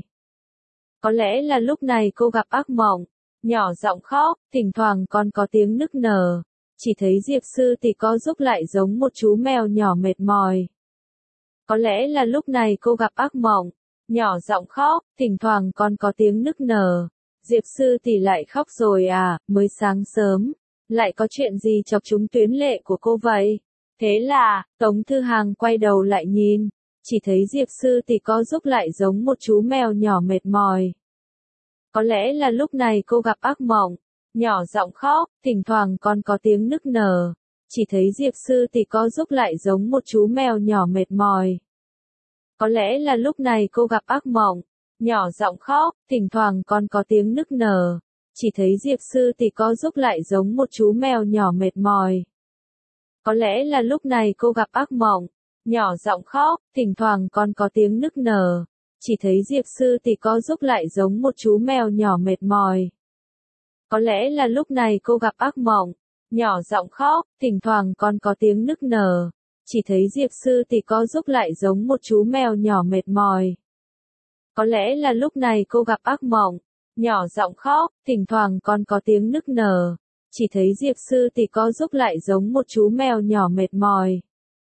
Có lẽ là lúc này cô gặp ác mộng. Nhỏ giọng khóc, thỉnh thoảng còn có tiếng nức nở. Chỉ thấy Diệp sư tỷ co giúp lại giống một chú mèo nhỏ mệt mỏi. Có lẽ là lúc này cô gặp ác mộng, nhỏ giọng khóc, thỉnh thoảng còn có tiếng nức nở. Diệp sư tỷ lại khóc rồi à, mới sáng sớm, lại có chuyện gì chọc trúng tuyến lệ của cô vậy? Thế là, Tống Thư Hàng quay đầu lại nhìn, chỉ thấy Diệp sư tỷ co giúp lại giống một chú mèo nhỏ mệt mỏi. Có lẽ là lúc này cô gặp ác mộng, nhỏ giọng khóc, thỉnh thoảng còn có tiếng nức nở. Chỉ thấy Diệp sư tỷ co giúp lại giống một chú mèo nhỏ mệt mỏi. Có lẽ là lúc này cô gặp ác mộng, nhỏ giọng khóc, thỉnh thoảng còn có tiếng nức nở. Chỉ thấy Diệp sư tỷ co giúp lại giống một chú mèo nhỏ mệt mỏi. Có lẽ là lúc này cô gặp ác mộng, nhỏ giọng khóc, thỉnh thoảng còn có tiếng nức nở. Chỉ thấy Diệp sư tỷ co giúp lại giống một chú mèo nhỏ mệt mỏi. Có lẽ là lúc này cô gặp ác mộng, nhỏ giọng khóc, thỉnh thoảng còn có tiếng nức nở. Chỉ thấy Diệp sư tỷ co giúp lại giống một chú mèo nhỏ mệt mỏi. Có lẽ là lúc này cô gặp ác mộng, nhỏ giọng khóc, thỉnh thoảng còn có tiếng nức nở. Chỉ thấy Diệp sư tỷ co giúp lại giống một chú mèo nhỏ mệt mỏi.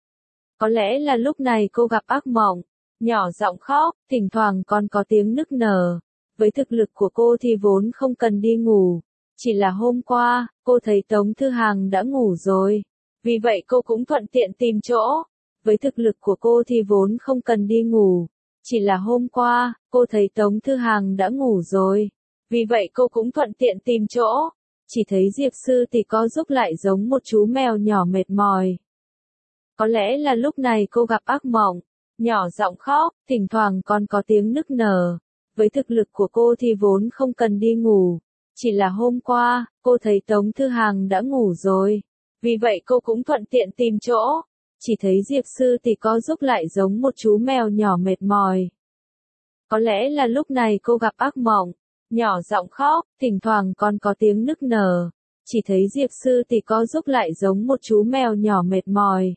Có lẽ là lúc này cô gặp ác mộng, nhỏ giọng khóc, thỉnh thoảng còn có tiếng nức nở. Với thực lực của cô thì vốn không cần đi ngủ. Chỉ là hôm qua, cô thấy Tống Thư Hàng đã ngủ rồi. Vì vậy cô cũng thuận tiện tìm chỗ. Với thực lực của cô thì vốn không cần đi ngủ. Chỉ là hôm qua, cô thấy Tống Thư Hàng đã ngủ rồi. Vì vậy cô cũng thuận tiện tìm chỗ. Chỉ thấy Diệp sư tỷ co giúp lại giống một chú mèo nhỏ mệt mỏi. Có lẽ là lúc này cô gặp ác mộng, nhỏ giọng khóc, thỉnh thoảng còn có tiếng nức nở. Với thực lực của cô thì vốn không cần đi ngủ. Chỉ là hôm qua, cô thấy Tống Thư Hàng đã ngủ rồi. Vì vậy cô cũng thuận tiện tìm chỗ. Chỉ thấy Diệp sư tỷ co giúp lại giống một chú mèo nhỏ mệt mỏi. Có lẽ là lúc này cô gặp ác mộng, nhỏ giọng khóc, thỉnh thoảng còn có tiếng nức nở. Chỉ thấy Diệp sư tỷ co giúp lại giống một chú mèo nhỏ mệt mỏi.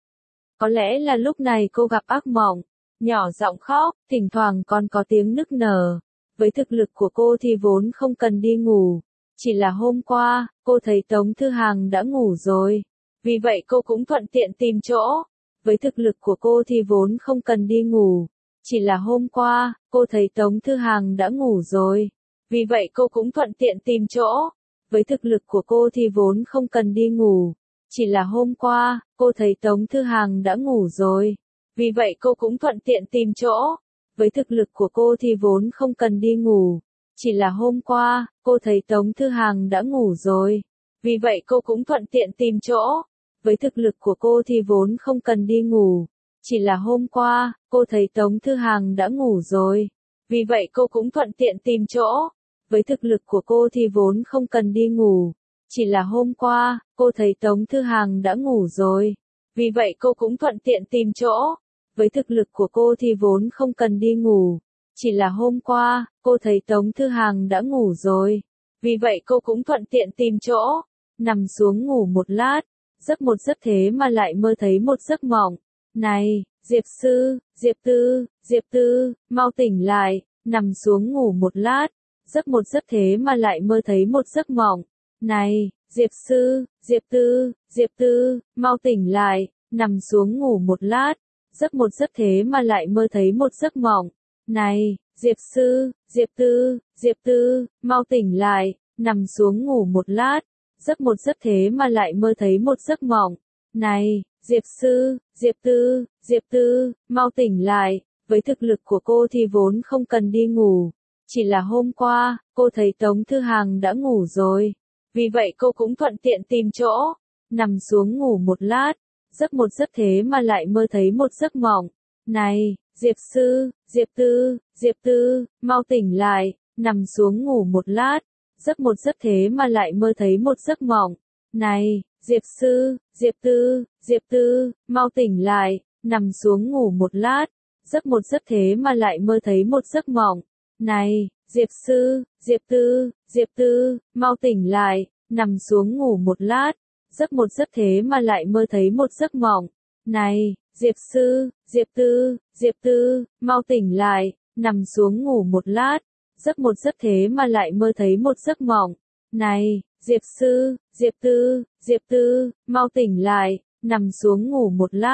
Có lẽ là lúc này cô gặp ác mộng, nhỏ giọng khóc, thỉnh thoảng còn có tiếng nức nở. Với thực lực của cô thì vốn không cần đi ngủ. Chỉ là hôm qua, cô thấy Tống Thư Hàng đã ngủ rồi. Vì vậy cô cũng thuận tiện tìm chỗ. Với thực lực của cô thì vốn không cần đi ngủ. Chỉ là hôm qua, cô thấy Tống Thư Hàng đã ngủ rồi. Vì vậy cô cũng thuận tiện tìm chỗ. Với thực lực của cô thì vốn không cần đi ngủ. Chỉ là hôm qua, cô thấy Tống Thư Hàng đã ngủ rồi. Vì vậy cô cũng thuận tiện tìm chỗ. Với thực lực của cô thì vốn không cần đi ngủ. Chỉ là hôm qua, cô thấy Tống Thư Hàng đã ngủ rồi. Vì vậy cô cũng thuận tiện tìm chỗ. Với thực lực của cô thì vốn không cần đi ngủ. Chỉ là hôm qua, cô thấy Tống Thư Hàng đã ngủ rồi. Vì vậy cô cũng thuận tiện tìm chỗ. Với thực lực của cô thì vốn không cần đi ngủ. Chỉ là hôm qua, cô thấy Tống Thư Hàng đã ngủ rồi. Vì vậy cô cũng thuận tiện tìm chỗ. Với thực lực của cô thì vốn không cần đi ngủ. Chỉ là hôm qua, cô thấy Tống Thư Hàng đã ngủ rồi. Vì vậy cô cũng thuận tiện tìm chỗ. Nằm xuống ngủ một lát. Giấc một giấc thế mà lại mơ thấy một giấc mộng. Này, Diệp sư, Diệp tư, Diệp tư, mau tỉnh lại. Nằm xuống ngủ một lát. Giấc một giấc thế mà lại mơ thấy một giấc mộng. Này, Diệp sư, Diệp tư, Diệp tư, mau tỉnh lại. Nằm xuống ngủ một lát. Giấc một giấc thế mà lại mơ thấy một giấc mộng. Này, Diệp sư, Diệp tư, Diệp tư, mau tỉnh lại. Nằm xuống ngủ một lát. Giấc một giấc thế mà lại mơ thấy một giấc mộng. Này, Diệp sư, Diệp tư, Diệp tư, mau tỉnh lại. Với thực lực của cô thì vốn không cần đi ngủ. Chỉ là hôm qua, cô thấy Tống Thư Hàng đã ngủ rồi. Vì vậy cô cũng thuận tiện tìm chỗ. Nằm xuống ngủ một lát. Giấc một giấc thế mà lại mơ thấy một giấc mộng. Này, Diệp sư, Diệp tư, Diệp tư, mau tỉnh lại. Nằm xuống ngủ một lát. Giấc một giấc thế mà lại mơ thấy một giấc mộng. Này, Diệp sư, Diệp tư, Diệp tư, mau tỉnh lại. Nằm xuống ngủ một lát. Giấc một giấc thế mà lại mơ thấy một giấc mộng. Này, Diệp sư, Diệp tư, Diệp tư, mau tỉnh lại. Nằm xuống ngủ một lát. Giấc một giấc thế mà lại mơ thấy một giấc mộng. Này, Diệp sư, Diệp tư, Diệp tư, mau tỉnh lại. Nằm xuống ngủ một lát. Giấc một giấc thế mà lại mơ thấy một giấc mộng. Này, Diệp sư, Diệp tư, Diệp tư, mau tỉnh lại. Nằm xuống ngủ một lát.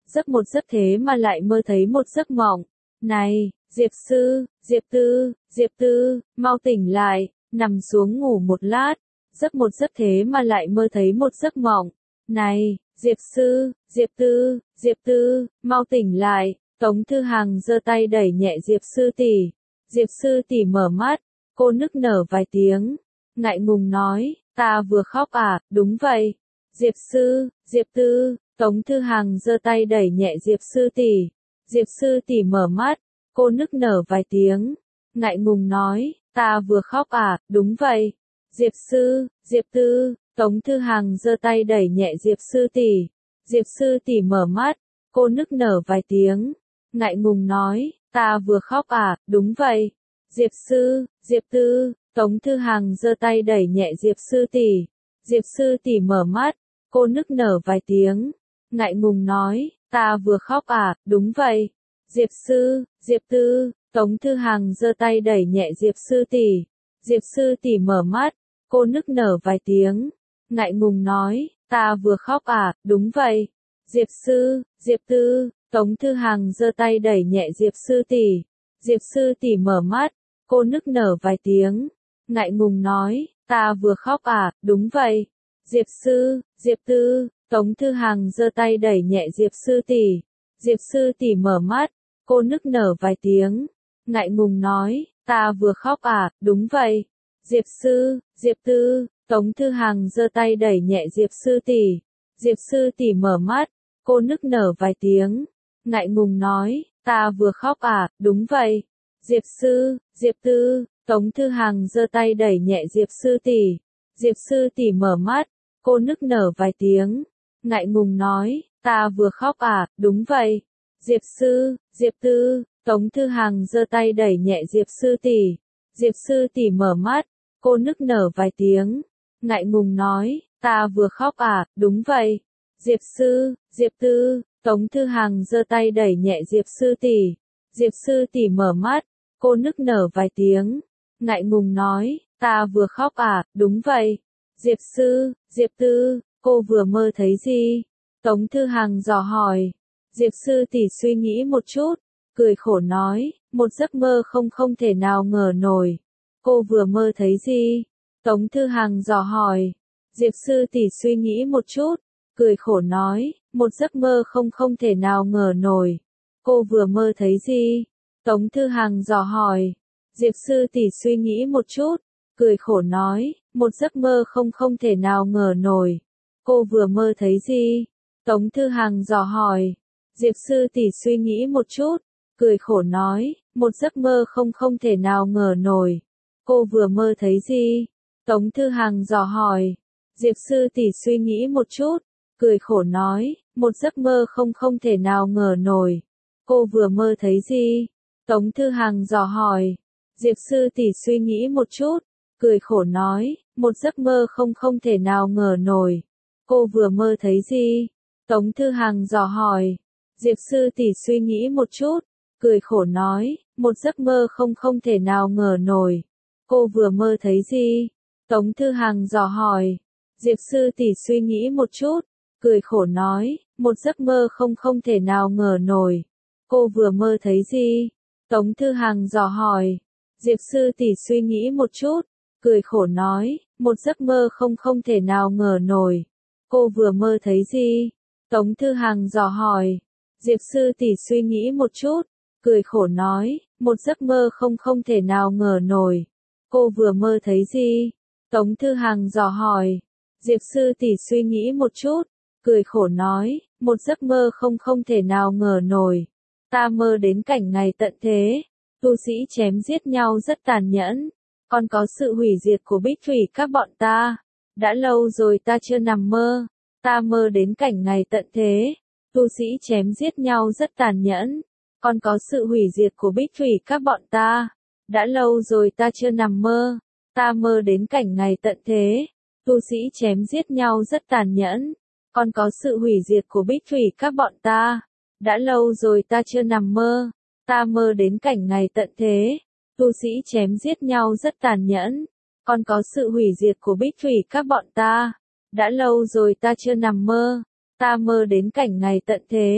giấc một giấc thế mà lại mơ thấy một giấc mộng. Này, Diệp Sư, Diệp Tư, Diệp Tư, mau tỉnh lại, nằm xuống ngủ một lát, giấc một giấc thế mà lại mơ thấy một giấc mộng. Này, Diệp Sư, Diệp Tư, Diệp Tư, mau tỉnh lại, Tống Thư Hằng giơ tay đẩy nhẹ Diệp Sư tỷ. Diệp Sư tỷ mở mắt, cô nức nở vài tiếng, ngại ngùng nói, ta vừa khóc à, đúng vậy. Diệp Sư, Diệp Tư, Tống Thư Hằng giơ tay đẩy nhẹ Diệp Sư tỷ. Diệp Sư tỷ mở mắt, cô nức nở vài tiếng, ngại ngùng nói, ta vừa khóc à, đúng vậy. Diệp Sư, Diệp Tư, Tống Thư Hằng giơ tay đẩy nhẹ Diệp Sư tỷ. Diệp Sư tỷ mở mắt, cô nức nở vài tiếng, ngại ngùng nói, ta vừa khóc à, đúng vậy. Diệp Sư, Diệp Tư, Tống Thư Hằng giơ tay đẩy nhẹ Diệp Sư tỷ. Diệp Sư tỷ mở mắt, cô nức nở vài tiếng, ngại ngùng nói, ta vừa khóc à, đúng vậy. Diệp Sư, Diệp Tư, Tống Thư Hằng giơ tay đẩy nhẹ Diệp Sư tỷ. Diệp Sư tỷ mở mắt, cô nức nở vài tiếng, ngại ngùng nói, ta vừa khóc à, đúng vậy. Diệp Sư, Diệp Tư, Tống Thư Hằng giơ tay đẩy nhẹ Diệp Sư tỷ. Diệp Sư tỷ mở mắt, cô nức nở vài tiếng, ngại ngùng nói, ta vừa khóc à, đúng vậy. Diệp Sư, Diệp Tư, Tống Thư Hằng giơ tay đẩy nhẹ Diệp Sư tỷ. Diệp Sư tỷ mở mắt, cô nức nở vài tiếng, ngại ngùng nói, ta vừa khóc à, đúng vậy. Diệp Sư, Diệp Tư, Tống Thư Hằng giơ tay đẩy nhẹ Diệp Sư tỷ. Diệp Sư tỷ mở mắt, cô nức nở vài tiếng, ngại ngùng nói, ta vừa khóc à, đúng vậy. Diệp Sư, Diệp Tư, Tống Thư Hằng giơ tay đẩy nhẹ Diệp Sư tỷ. Diệp Sư tỷ mở mắt, cô nức nở vài tiếng, ngại ngùng nói, ta vừa khóc à, đúng vậy. Diệp Sư, Diệp Tư, Tống Thư Hằng giơ tay đẩy nhẹ Diệp Sư tỷ. Diệp Sư tỷ mở mắt, cô nức nở vài tiếng, ngại ngùng nói, ta vừa khóc à, đúng vậy. Diệp Sư, Diệp Tư, Tống Thư Hằng giơ tay đẩy nhẹ Diệp Sư tỷ. Diệp Sư tỷ mở mắt, cô nức nở vài tiếng, ngại ngùng nói, ta vừa khóc à, đúng vậy. Diệp Sư, Diệp Tư, cô vừa mơ thấy gì? Tống Thư Hằng dò hỏi. Diệp Sư tỷ suy nghĩ một chút, cười khổ nói, một giấc mơ không không thể nào ngờ nổi. Cô vừa mơ thấy gì? Tống Thư Hằng dò hỏi. Diệp Sư tỷ suy nghĩ một chút, cười khổ nói, một giấc mơ không không thể nào ngờ nổi. Cô vừa mơ thấy gì? Tống Thư Hằng dò hỏi. Diệp Sư tỷ suy nghĩ một chút, cười khổ nói, một giấc mơ không không thể nào ngờ nổi. Cô vừa mơ thấy gì? Tống Thư Hằng dò hỏi. Diệp Sư tỷ suy nghĩ một chút, cười khổ nói, một giấc mơ không không thể nào ngờ nổi. Cô vừa mơ thấy gì? Tống Thư Hằng dò hỏi. Diệp Sư tỷ suy nghĩ một chút, cười khổ nói, một giấc mơ không không thể nào ngờ nổi. Cô vừa mơ thấy gì? Tống Thư Hằng dò hỏi. Diệp Sư tỷ suy nghĩ một chút, cười khổ nói, một giấc mơ không không thể nào ngờ nổi. Cô vừa mơ thấy gì? Tống Thư Hằng dò hỏi. Diệp Sư tỷ suy nghĩ một chút, cười khổ nói, một giấc mơ không không thể nào ngờ nổi. Cô vừa mơ thấy gì? Tống Thư Hằng dò hỏi. Diệp Sư tỷ suy nghĩ một chút, cười khổ nói, một giấc mơ không không thể nào ngờ nổi. Cô vừa mơ thấy gì? Tống Thư Hằng dò hỏi. Diệp Sư tỷ suy nghĩ một chút, cười khổ nói, một giấc mơ không không thể nào ngờ nổi. Cô vừa mơ thấy gì? Tống Thư Hằng dò hỏi. Diệp Sư tỷ suy nghĩ một chút, cười khổ nói, một giấc mơ không không thể nào ngờ nổi. Cô vừa mơ thấy gì? Tống Thư Hằng dò hỏi. Diệp Sư tỷ suy nghĩ một chút, cười khổ nói, một giấc mơ không không thể nào ngờ nổi. Ta mơ đến cảnh ngày tận thế, tu sĩ chém giết nhau rất tàn nhẫn, còn có sự hủy diệt của bích thủy các bọn ta. Đã lâu rồi ta chưa nằm mơ, ta mơ đến cảnh ngày tận thế, tu sĩ chém giết nhau rất tàn nhẫn, còn có sự hủy diệt của bích thủy các bọn ta. Đã lâu rồi ta chưa nằm mơ, ta mơ đến cảnh ngày tận thế, tu sĩ chém giết nhau rất tàn nhẫn, còn có sự hủy diệt của bích thủy các bọn ta. Đã lâu rồi ta chưa nằm mơ, ta mơ đến cảnh ngày tận thế, tu sĩ chém giết nhau rất tàn nhẫn, còn có sự hủy diệt của bích thủy các bọn ta. Đã lâu rồi ta chưa nằm mơ, ta mơ đến cảnh ngày tận thế,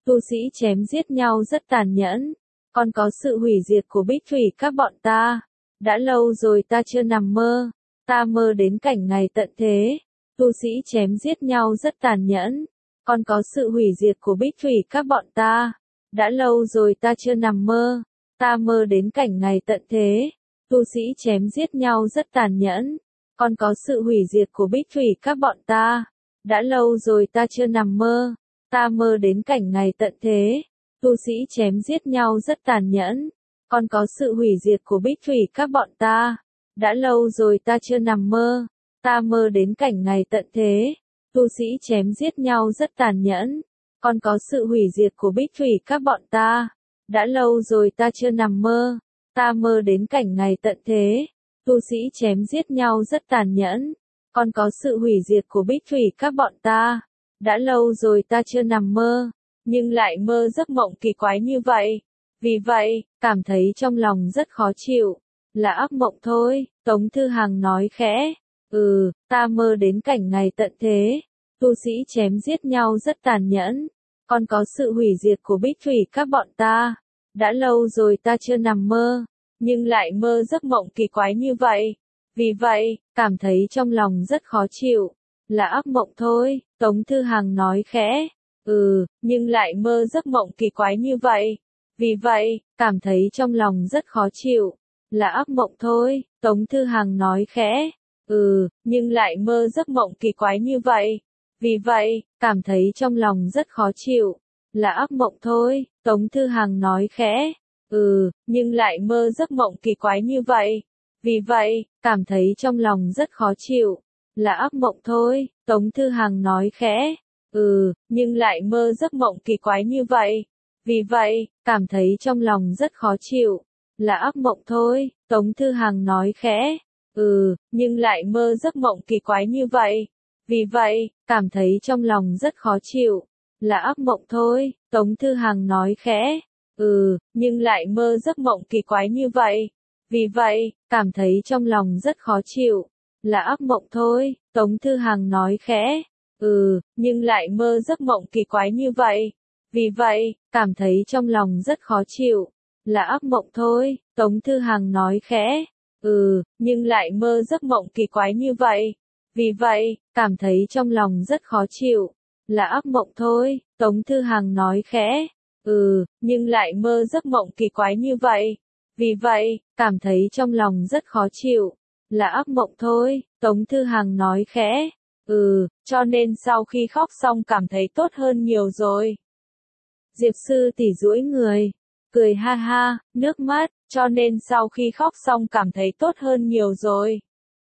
tu sĩ chém giết nhau rất tàn nhẫn, còn có sự hủy diệt của bích thủy các bọn ta. Đã lâu rồi ta chưa nằm mơ, ta mơ đến cảnh ngày tận thế, tu sĩ chém giết nhau rất tàn nhẫn, còn có sự hủy diệt của bích thủy các bọn ta. Đã lâu rồi ta chưa nằm mơ, ta mơ đến cảnh ngày tận thế, tu sĩ chém giết nhau rất tàn nhẫn, còn có sự hủy diệt của bích thủy các bọn ta. Đã lâu rồi ta chưa nằm mơ, ta mơ đến cảnh ngày tận thế, tu sĩ chém giết nhau rất tàn nhẫn, còn có sự hủy diệt của bích thủy các bọn ta. Đã lâu rồi ta chưa nằm mơ, ta mơ đến cảnh ngày tận thế, tu sĩ chém giết nhau rất tàn nhẫn, còn có sự hủy diệt của bích thủy các bọn ta. Đã lâu rồi ta chưa nằm mơ, ta mơ đến cảnh ngày tận thế, tu sĩ chém giết nhau rất tàn nhẫn, còn có sự hủy diệt của bích thủy các bọn ta. Đã lâu rồi ta chưa nằm mơ, nhưng lại mơ giấc mộng kỳ quái như vậy. Vì vậy, cảm thấy trong lòng rất khó chịu. Là ác mộng thôi, Tống Thư Hằng nói khẽ. Ừ, ta mơ đến cảnh ngày tận thế, tu sĩ chém giết nhau rất tàn nhẫn, còn có sự hủy diệt của bích thủy các bọn ta. Đã lâu rồi ta chưa nằm mơ, nhưng lại mơ giấc mộng kỳ quái như vậy. Vì vậy, cảm thấy trong lòng rất khó chịu. Là ác mộng thôi, Tống Thư Hằng nói khẽ. Ừ, nhưng lại mơ giấc mộng kỳ quái như vậy. Vì vậy, cảm thấy trong lòng rất khó chịu. Là ác mộng thôi, Tống Thư Hằng nói khẽ. Ừ, nhưng lại mơ giấc mộng kỳ quái như vậy. Vì vậy, cảm thấy trong lòng rất khó chịu. Là ác mộng thôi, Tống Thư Hằng nói khẽ. Ừ, nhưng lại mơ giấc mộng kỳ quái như vậy. Vì vậy, cảm thấy trong lòng rất khó chịu. Là ác mộng thôi, Tống Thư Hằng nói khẽ. Ừ, nhưng lại mơ giấc mộng kỳ quái như vậy. Vì vậy, cảm thấy trong lòng rất khó chịu. Là ác mộng thôi, Tống Thư Hằng nói khẽ. Ừ, nhưng lại mơ giấc mộng kỳ quái như vậy. Vì vậy, cảm thấy trong lòng rất khó chịu. Là ác mộng thôi, Tống Thư Hằng nói khẽ. Ừ, nhưng lại mơ giấc mộng kỳ quái như vậy. Vì vậy, cảm thấy trong lòng rất khó chịu. Là ác mộng thôi, Tống Thư Hằng nói khẽ. Ừ, nhưng lại mơ giấc mộng kỳ quái như vậy. Vì vậy, cảm thấy trong lòng rất khó chịu. Là ác mộng thôi, Tống Thư Hằng nói khẽ. Ừ, nhưng lại mơ giấc mộng kỳ quái như vậy. Vì vậy, cảm thấy trong lòng rất khó chịu. Là ác mộng thôi, Tống Thư Hằng nói khẽ. Ừ, nhưng lại mơ giấc mộng kỳ quái như vậy. Vì vậy, cảm thấy trong lòng rất khó chịu. Là ác mộng thôi, Tống Thư Hằng nói khẽ. Ừ, cho nên sau khi khóc xong cảm thấy tốt hơn nhiều rồi. Diệp Sư Tỷ duỗi người, cười ha ha, nước mắt, cho nên sau khi khóc xong cảm thấy tốt hơn nhiều rồi.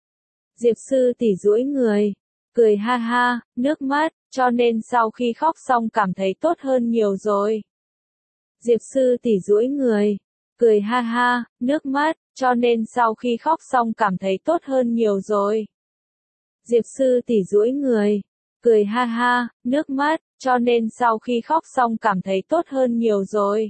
Diệp Sư Tỷ duỗi người, cười ha ha, nước mắt, cho nên sau khi khóc xong cảm thấy tốt hơn nhiều rồi. Diệp Sư Tỷ duỗi người, cười ha ha, nước mắt, cho nên sau khi khóc xong cảm thấy tốt hơn nhiều rồi. Diệp Sư Tỷ duỗi người, cười ha ha, nước mắt, cho nên sau khi khóc xong cảm thấy tốt hơn nhiều rồi.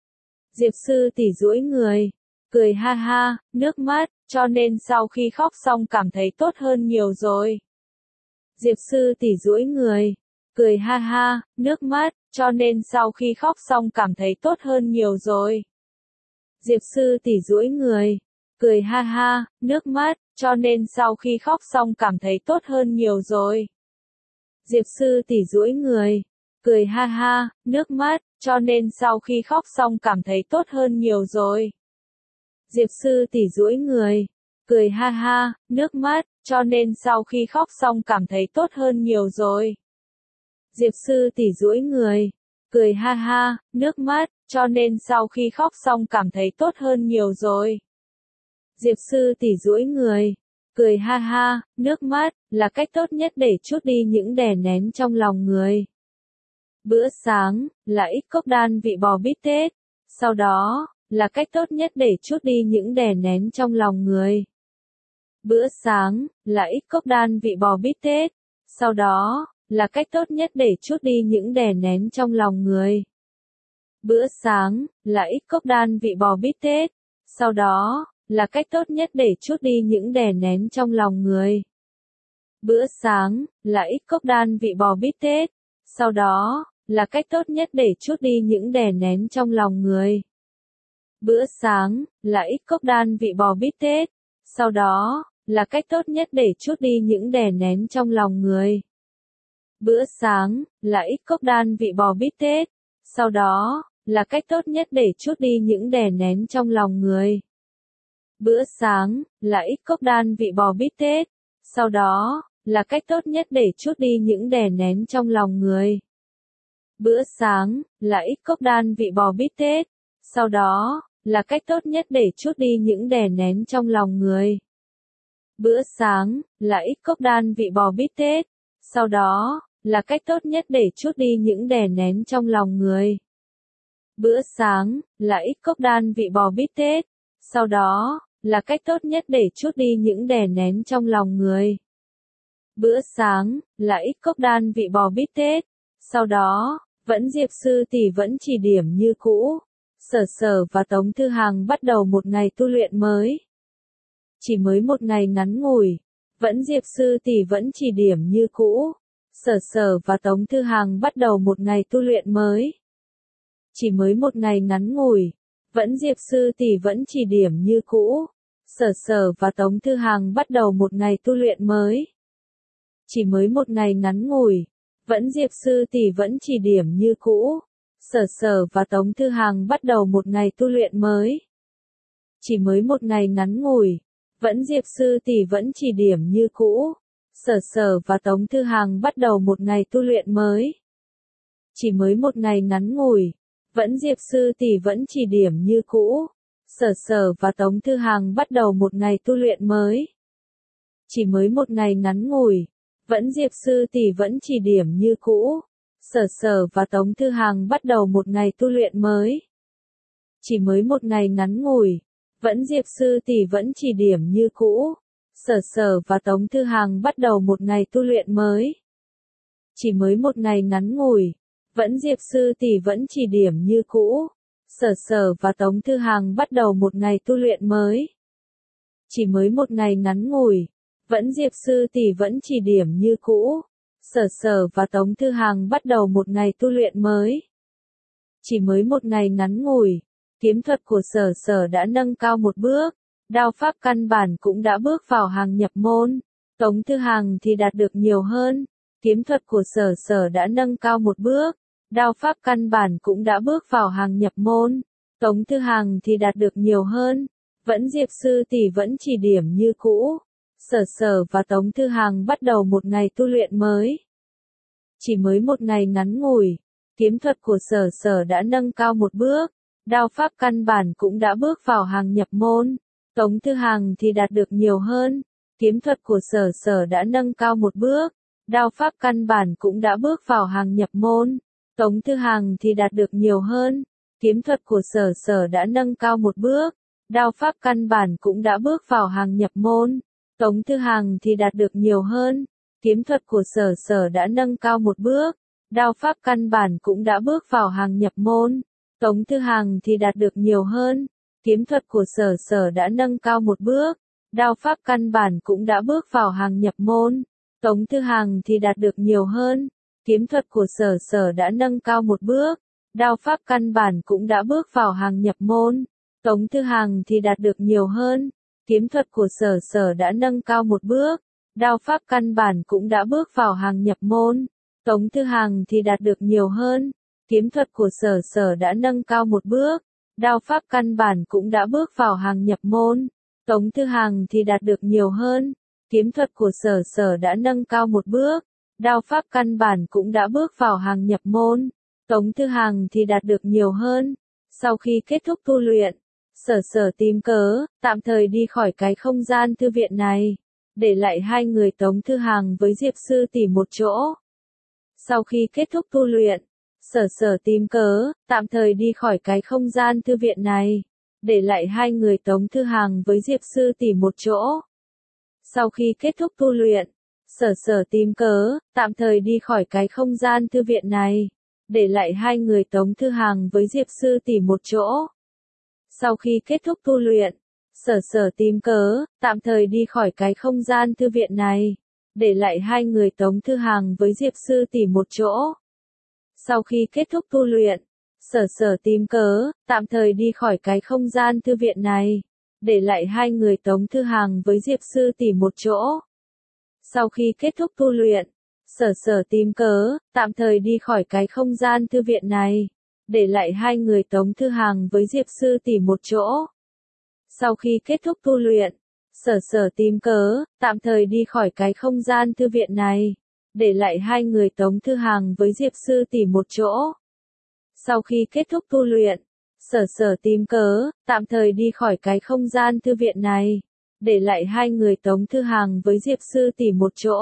Diệp Sư Tỷ duỗi người, cười ha ha, nước mắt, cho nên sau khi khóc xong cảm thấy tốt hơn nhiều rồi. Diệp Sư Tỷ duỗi người, cười ha ha, nước mắt, cho nên sau khi khóc xong cảm thấy tốt hơn nhiều rồi. Diệp Sư Tỷ duỗi người, cười ha ha, nước mắt, cho nên sau khi khóc xong cảm thấy tốt hơn nhiều rồi. Diệp Sư Tỷ duỗi người, cười ha ha, nước mắt, cho nên sau khi khóc xong cảm thấy tốt hơn nhiều rồi. Diệp Sư Tỷ duỗi người, cười ha ha, nước mắt, cho nên sau khi khóc xong cảm thấy tốt hơn nhiều rồi. Diệp Sư Tỷ duỗi người, cười ha ha, nước mắt, cho nên sau khi khóc xong cảm thấy tốt hơn nhiều rồi. Diệp Sư Tỷ duỗi người, cười ha ha, nước mắt, là cách tốt nhất để trút đi những đè nén trong lòng người. Bữa sáng, là ít cốc đan vị bò bít tết. Sau đó, là cách tốt nhất để trút đi những đè nén trong lòng người. Bữa sáng, là ít cốc đan vị bò bít tết. Sau đó, là cách tốt nhất để trút đi những đè nén trong lòng người. Bữa sáng, là ít cốc đan vị bò bít tết. Sau đó, là cách tốt nhất để trút đi những đè nén trong lòng người. Bữa sáng, là ít cốc đan vị bò bít tết. Sau đó, là cách tốt nhất để trút đi những đè nén trong lòng người. Bữa sáng là ít cốc đan vị bò bít tết, sau đó là cách tốt nhất để trút đi những đè nén trong lòng người. Bữa sáng là ít cốc đan vị bò bít tết, sau đó là cách tốt nhất để trút đi những đè nén trong lòng người. Bữa sáng là ít cốc đan vị bò bít tết, sau đó là cách tốt nhất để trút đi những đè nén trong lòng người. Bữa sáng là ít cốc đan vị bò bít tết, sau đó là cách tốt nhất để trút đi những đè nén trong lòng người. Bữa sáng là ít cốc đan vị bò bít tết, sau đó là cách tốt nhất để trút đi những đè nén trong lòng người. Bữa sáng là ít cốc đan vị bò bít tết, sau đó là cách tốt nhất để trút đi những đè nén trong lòng người. Bữa sáng là ít cốc đan vị bò bít tết, sau đó vẫn Diệp sư tỷ vẫn chỉ điểm như cũ. Sở Sở và Tống Thư Hàng bắt đầu một ngày tu luyện mới. Chỉ mới một ngày ngắn ngủi, vẫn Diệp sư tỷ vẫn chỉ điểm như cũ. Sở Sở và Tống Thư Hàng bắt đầu một ngày tu luyện mới. Chỉ mới một ngày ngắn ngủi, vẫn Diệp sư tỷ vẫn chỉ điểm như cũ. Sở Sở và Tống Thư Hàng bắt đầu một ngày tu luyện mới. Chỉ mới một ngày ngắn ngủi, vẫn Diệp sư tỷ vẫn chỉ điểm như cũ. Sở Sở và Tống Thư Hàng bắt đầu một ngày tu luyện mới. Chỉ mới một ngày ngắn ngủi, vẫn Diệp sư tỷ vẫn chỉ điểm như cũ. Sở Sở và Tống Thư Hàng bắt đầu một ngày tu luyện mới. Chỉ mới một ngày ngắn ngủi, vẫn Diệp sư tỷ vẫn chỉ điểm như cũ. Sở Sở và Tống Thư Hàng bắt đầu một ngày tu luyện mới. Chỉ mới một ngày ngắn ngủi, vẫn Diệp sư tỷ vẫn chỉ điểm như cũ. Sở Sở và Tống Thư Hàng bắt đầu một ngày tu luyện mới. Chỉ mới một ngày ngắn ngủi, vẫn Diệp sư tỷ vẫn chỉ điểm như cũ. Sở Sở và Tống Thư Hàng bắt đầu một ngày tu luyện mới. Chỉ mới một ngày ngắn ngủi, vẫn Diệp sư tỷ vẫn chỉ điểm như cũ. Sở Sở và Tống Thư Hàng bắt đầu một ngày tu luyện mới. Chỉ mới một ngày ngắn ngủi, vẫn Diệp sư tỷ vẫn chỉ điểm như cũ. Sở Sở và Tống Thư Hàng bắt đầu một ngày tu luyện mới. Chỉ mới một ngày ngắn ngủi, kiếm thuật của Sở Sở đã nâng cao một bước, đao pháp căn bản cũng đã bước vào hàng nhập môn. Tống Thư Hàng thì đạt được nhiều hơn, kiếm thuật của Sở Sở đã nâng cao một bước, đao pháp căn bản cũng đã bước vào hàng nhập môn. Tống Thư Hàng thì đạt được nhiều hơn, vẫn Diệp sư tỷ vẫn chỉ điểm như cũ. Sở Sở và Tống Thư Hàng bắt đầu một ngày tu luyện mới. Chỉ mới một ngày ngắn ngủi, kiếm thuật của Sở Sở đã nâng cao một bước, đao pháp căn bản cũng đã bước vào hàng nhập môn. Tống Thư Hàng thì đạt được nhiều hơn, kiếm thuật của Sở Sở đã nâng cao một bước, đao pháp căn bản cũng đã bước vào hàng nhập môn. Tống Thư Hàng thì đạt được nhiều hơn, kiếm thuật của Sở Sở đã nâng cao một bước, đao pháp căn bản cũng đã bước vào hàng nhập môn. Tống Thư Hàng thì đạt được nhiều hơn, kiếm thuật của Sở Sở đã nâng cao một bước, đao pháp căn bản cũng đã bước vào hàng nhập môn. Tống Thư Hàng thì đạt được nhiều hơn, kiếm thuật của Sở Sở đã nâng cao một bước, đao pháp căn bản cũng đã bước vào hàng nhập môn. Tống Thư Hàng thì đạt được nhiều hơn, kiếm thuật của Sở Sở đã nâng cao một bước, đao pháp căn bản cũng đã bước vào hàng nhập môn. Tống Thư Hàng thì đạt được nhiều hơn, kiếm thuật của Sở Sở đã nâng cao một bước, đao pháp căn bản cũng đã bước vào hàng nhập môn. Tống Thư Hàng thì đạt được nhiều hơn, kiếm thuật của Sở Sở đã nâng cao một bước, đao pháp căn bản cũng đã bước vào hàng nhập môn. Tống Thư Hàng thì đạt được nhiều hơn, kiếm thuật của Sở Sở đã nâng cao một bước, đao pháp căn bản cũng đã bước vào hàng nhập môn. Tống Thư Hàng thì đạt được nhiều hơn. Sau khi kết thúc tu luyện, Sở Sở tìm cớ, tạm thời đi khỏi cái không gian thư viện này, để lại hai người Tống Thư Hàng với Diệp sư tỷ một chỗ. Sau khi kết thúc tu luyện, Sở Sở tìm cớ, tạm thời đi khỏi cái không gian thư viện này, để lại hai người Tống Thư Hàng với Diệp sư tỷ một chỗ. Sau khi kết thúc tu luyện, Sở Sở tìm cớ, tạm thời đi khỏi cái không gian thư viện này, để lại hai người Tống Thư Hàng với Diệp sư tỷ một chỗ. Sau khi kết thúc tu luyện, Sở Sở tìm cớ, tạm thời đi khỏi cái không gian thư viện này, để lại hai người Tống Thư Hàng với Diệp sư tỷ một chỗ. Sau khi kết thúc tu luyện, Sở Sở tìm cớ, tạm thời đi khỏi cái không gian thư viện này, để lại hai người Tống Thư Hàng với Diệp Sư tỷ một chỗ. Sau khi kết thúc tu luyện, Sở Sở tìm cớ, tạm thời đi khỏi cái không gian thư viện này, để lại hai người Tống Thư Hàng với Diệp Sư tỷ một chỗ. Sau khi kết thúc tu luyện, Sở Sở tìm cớ, tạm thời đi khỏi cái không gian thư viện này, để lại hai người Tống Thư Hàng với Diệp Sư tỷ một chỗ. Sau khi kết thúc tu luyện, Sở Sở tìm cớ, tạm thời đi khỏi cái không gian thư viện này, để lại hai người Tống Thư Hàng với Diệp Sư tỷ một chỗ.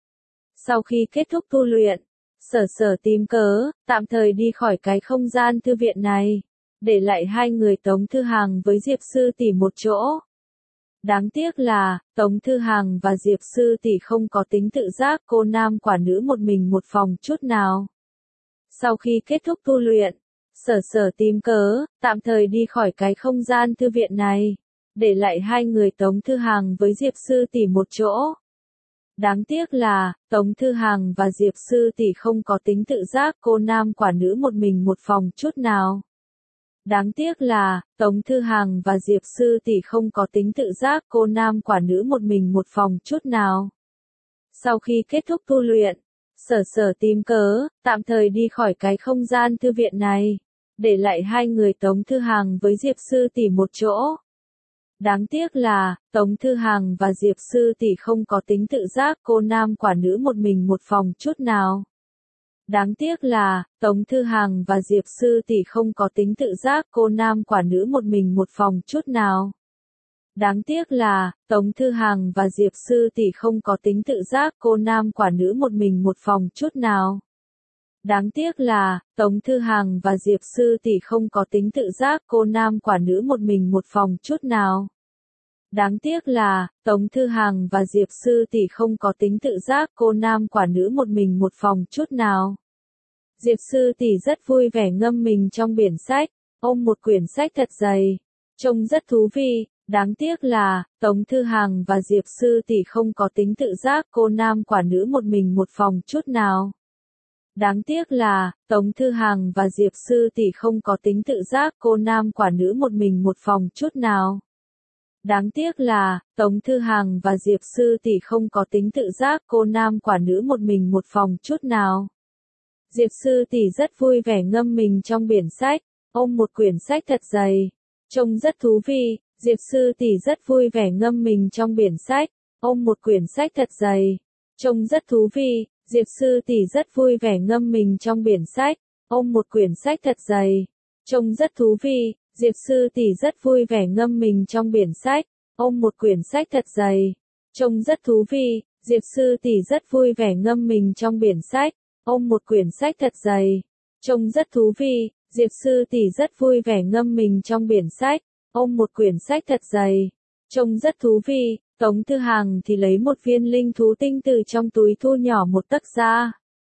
Sau khi kết thúc tu luyện, Sở Sở tìm cớ, tạm thời đi khỏi cái không gian thư viện này, để lại hai người Tống Thư Hàng với Diệp Sư tỷ một chỗ. Đáng tiếc là, Tống Thư Hàng và Diệp Sư tỷ không có tính tự giác cô nam quả nữ một mình một phòng chút nào. Sau khi kết thúc tu luyện, Sở Sở tìm cớ, tạm thời đi khỏi cái không gian thư viện này, để lại hai người Tống Thư Hàng với Diệp Sư tỷ một chỗ. Đáng tiếc là, Tống Thư Hàng và Diệp Sư tỷ không có tính tự giác cô nam quả nữ một mình một phòng chút nào. Đáng tiếc là, Tống Thư Hàng và Diệp Sư tỷ không có tính tự giác cô nam quả nữ một mình một phòng chút nào. Sau khi kết thúc tu luyện, Sở Sở tìm cớ, tạm thời đi khỏi cái không gian thư viện này, để lại hai người Tống Thư Hàng với Diệp Sư tỷ một chỗ. Đáng tiếc là, Tống Thư Hàng và Diệp Sư tỷ không có tính tự giác cô nam quả nữ một mình một phòng chút nào. Đáng tiếc là, Tống Thư Hàng và Diệp Sư tỷ không có tính tự giác cô nam quả nữ một mình một phòng chút nào. Đáng tiếc là, Tống Thư Hàng và Diệp Sư tỷ không có tính tự giác cô nam quả nữ một mình một phòng chút nào. Đáng tiếc là, Tống Thư Hàng và Diệp Sư tỷ không có tính tự giác cô nam quả nữ một mình một phòng chút nào. Đáng tiếc là, Tống Thư Hàng và Diệp Sư tỷ không có tính tự giác cô nam quả nữ một mình một phòng chút nào. Diệp Sư tỷ rất vui vẻ ngâm mình trong biển sách, ôm một quyển sách thật dày, trông rất thú vị. Đáng tiếc là, Tống Thư Hàng và Diệp Sư tỷ không có tính tự giác cô nam quả nữ một mình một phòng chút nào. Đáng tiếc là, Tống Thư Hàng và Diệp Sư tỷ không có tính tự giác cô nam quả nữ một mình một phòng chút nào. Đáng tiếc là, Tống Thư Hàng và Diệp Sư tỷ không có tính tự giác cô nam quả nữ một mình một phòng chút nào. Diệp Sư tỷ rất vui vẻ ngâm mình trong biển sách, ôm một quyển sách thật dày, trông rất thú vị. Diệp Sư tỷ rất vui vẻ ngâm mình trong biển sách, ôm một quyển sách thật dày, trông rất thú vị. Diệp Sư tỷ rất vui vẻ ngâm mình trong biển sách, ôm một quyển sách thật dày, trông rất thú vị. Diệp Sư tỷ rất vui vẻ ngâm mình trong biển sách, ôm một quyển sách thật dày, trông rất thú vị. Diệp Sư tỷ rất vui vẻ ngâm mình trong biển sách, ôm một quyển sách thật dày, trông rất thú vị. Diệp Sư tỷ rất vui vẻ ngâm mình trong biển sách, ôm một quyển sách thật dày, trông rất thú vị. Tống Thư Hàng thì lấy một viên linh thú tinh từ trong túi thu nhỏ một tấc ra.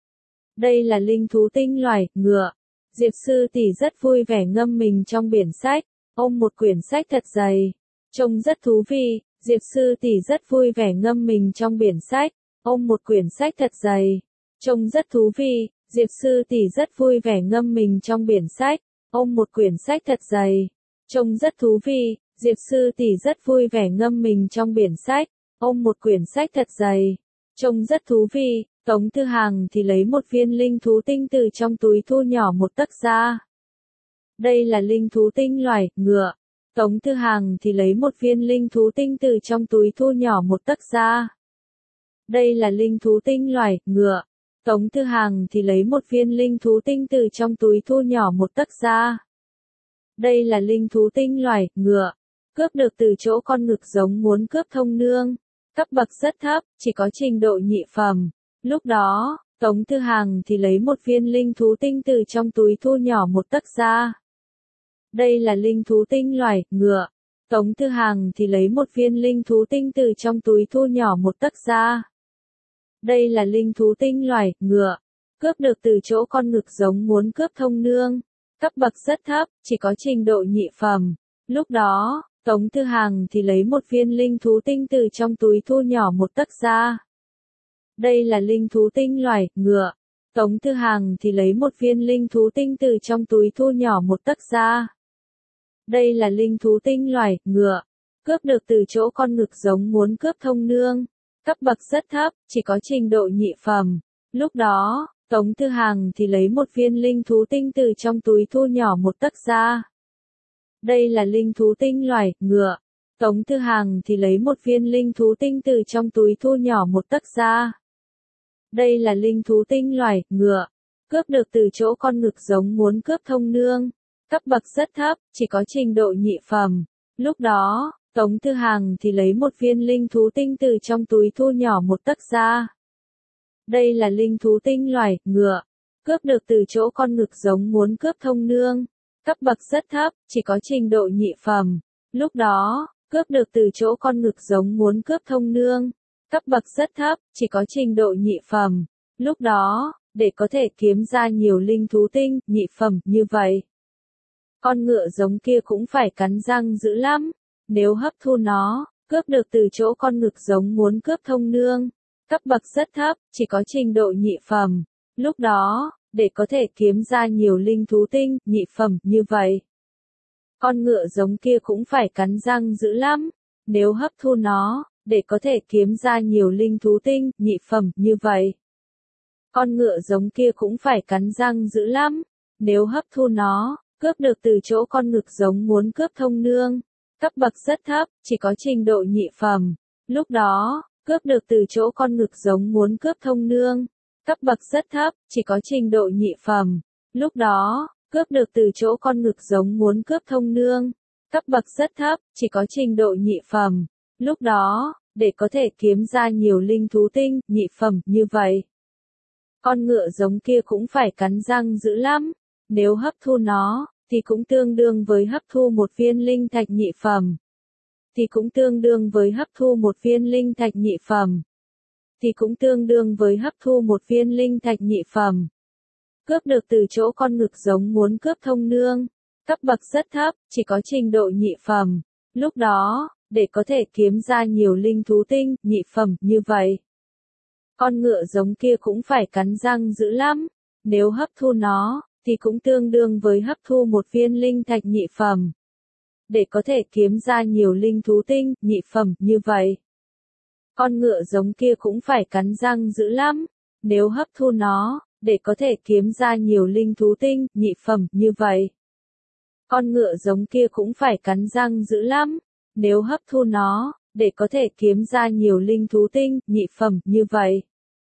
Đây là linh thú tinh loài ngựa. Diệp Sư tỷ rất vui vẻ ngâm mình trong biển sách, ôm một quyển sách thật dày, trông rất thú vị. Diệp Sư tỷ rất vui vẻ ngâm mình trong biển sách, ôm một quyển sách thật dày, trông rất thú vị. Diệp Sư tỷ rất vui vẻ ngâm mình trong biển sách, ôm một quyển sách thật dày, trông rất thú vị. Diệp Sư tỷ rất vui vẻ ngâm mình trong biển sách, ôm một quyển sách thật dày, trông rất thú vị. Tống Thư Hàng thì lấy một viên linh thú tinh từ trong túi thu nhỏ một tấc ra. Đây là linh thú tinh loài ngựa. Tống Thư Hàng thì lấy một viên linh thú tinh từ trong túi thu nhỏ một tấc ra. Đây là linh thú tinh loài ngựa. Tống Thư Hàng thì lấy một viên linh thú tinh từ trong túi thu nhỏ một tấc ra. Đây là linh thú tinh loài ngựa. Cướp được từ chỗ con ngực giống muốn cướp thông nương. Cấp bậc rất thấp, chỉ có trình độ nhị phẩm. Lúc đó, Tống Thư Hàng thì lấy một viên linh thú tinh từ trong túi thu nhỏ một tấc ra. Đây là linh thú tinh loài ngựa. Tống Thư Hàng thì lấy một viên linh thú tinh từ trong túi thu nhỏ một tấc ra. Đây là linh thú tinh loài ngựa. Cướp được từ chỗ con ngực giống muốn cướp thông nương. Cấp bậc rất thấp, chỉ có trình độ nhị phẩm. Lúc đó, Tống Thư Hàng thì lấy một viên linh thú tinh từ trong túi thu nhỏ một tấc ra. Đây là linh thú tinh loài ngựa. Tống Thư Hàng thì lấy một viên linh thú tinh từ trong túi thu nhỏ một tấc ra. Đây là linh thú tinh loài ngựa, cướp được từ chỗ con ngực giống muốn cướp thông nương, cấp bậc rất thấp, chỉ có trình độ nhị phẩm. Lúc đó, Tống Thư Hàng thì lấy một viên linh thú tinh từ trong túi thu nhỏ một tấc ra. Đây là linh thú tinh loài ngựa, Tống Thư Hàng thì lấy một viên linh thú tinh từ trong túi thu nhỏ một tấc ra. Đây là linh thú tinh loài ngựa, cướp được từ chỗ con ngực giống muốn cướp thông nương, cấp bậc rất thấp, chỉ có trình độ nhị phẩm. Lúc đó, Tống Thư Hàng thì lấy một viên linh thú tinh từ trong túi thu nhỏ một tấc ra. Đây là linh thú tinh loài ngựa, cướp được từ chỗ con ngực giống muốn cướp thông nương, cấp bậc rất thấp, chỉ có trình độ nhị phẩm. Lúc đó, cướp được từ chỗ con ngực giống muốn cướp thông nương, cấp bậc rất thấp, chỉ có trình độ nhị phẩm. Lúc đó, để có thể kiếm ra nhiều linh thú tinh, nhị phẩm như vậy, con ngựa giống kia cũng phải cắn răng dữ lắm. Nếu hấp thu nó, cướp được từ chỗ con ngực giống muốn cướp thông nương, cấp bậc rất thấp, chỉ có trình độ nhị phẩm. Lúc đó, để có thể kiếm ra nhiều linh thú tinh, nhị phẩm như vậy, con ngựa giống kia cũng phải cắn răng dữ lắm. Nếu hấp thu nó, để có thể kiếm ra nhiều linh thú tinh, nhị phẩm như vậy, con ngựa giống kia cũng phải cắn răng dữ lắm. Nếu hấp thu nó, cướp được từ chỗ con ngực giống muốn cướp thông nương, cấp bậc rất thấp, chỉ có trình độ nhị phẩm. Lúc đó, cướp được từ chỗ con ngực giống muốn cướp thông nương, cấp bậc rất thấp, chỉ có trình độ nhị phẩm. Lúc đó, cướp được từ chỗ con ngực giống muốn cướp thông nương, cấp bậc rất thấp, chỉ có trình độ nhị phẩm. Lúc đó, để có thể kiếm ra nhiều linh thú tinh, nhị phẩm như vậy, con ngựa giống kia cũng phải cắn răng dữ lắm. Nếu hấp thu nó, thì cũng tương đương với hấp thu một viên linh thạch nhị phẩm. Thì cũng tương đương với hấp thu một viên linh thạch nhị phẩm. Thì cũng tương đương với hấp thu một viên linh thạch nhị phẩm. Cướp được từ chỗ con ngực giống muốn cướp thông nương, cấp bậc rất thấp, chỉ có trình độ nhị phẩm. Lúc đó, để có thể kiếm ra nhiều linh thú tinh, nhị phẩm như vậy, con ngựa giống kia cũng phải cắn răng dữ lắm. Nếu hấp thu nó, thì cũng tương đương với hấp thu một viên linh thạch nhị phẩm. Để có thể kiếm ra nhiều linh thú tinh, nhị phẩm như vậy, con ngựa giống kia cũng phải cắn răng dữ lắm. Nếu hấp thu nó, để có thể kiếm ra nhiều linh thú tinh, nhị phẩm như vậy, con ngựa giống kia cũng phải cắn răng dữ lắm. Nếu hấp thu nó, để có thể kiếm ra nhiều linh thú tinh, nhị phẩm như vậy,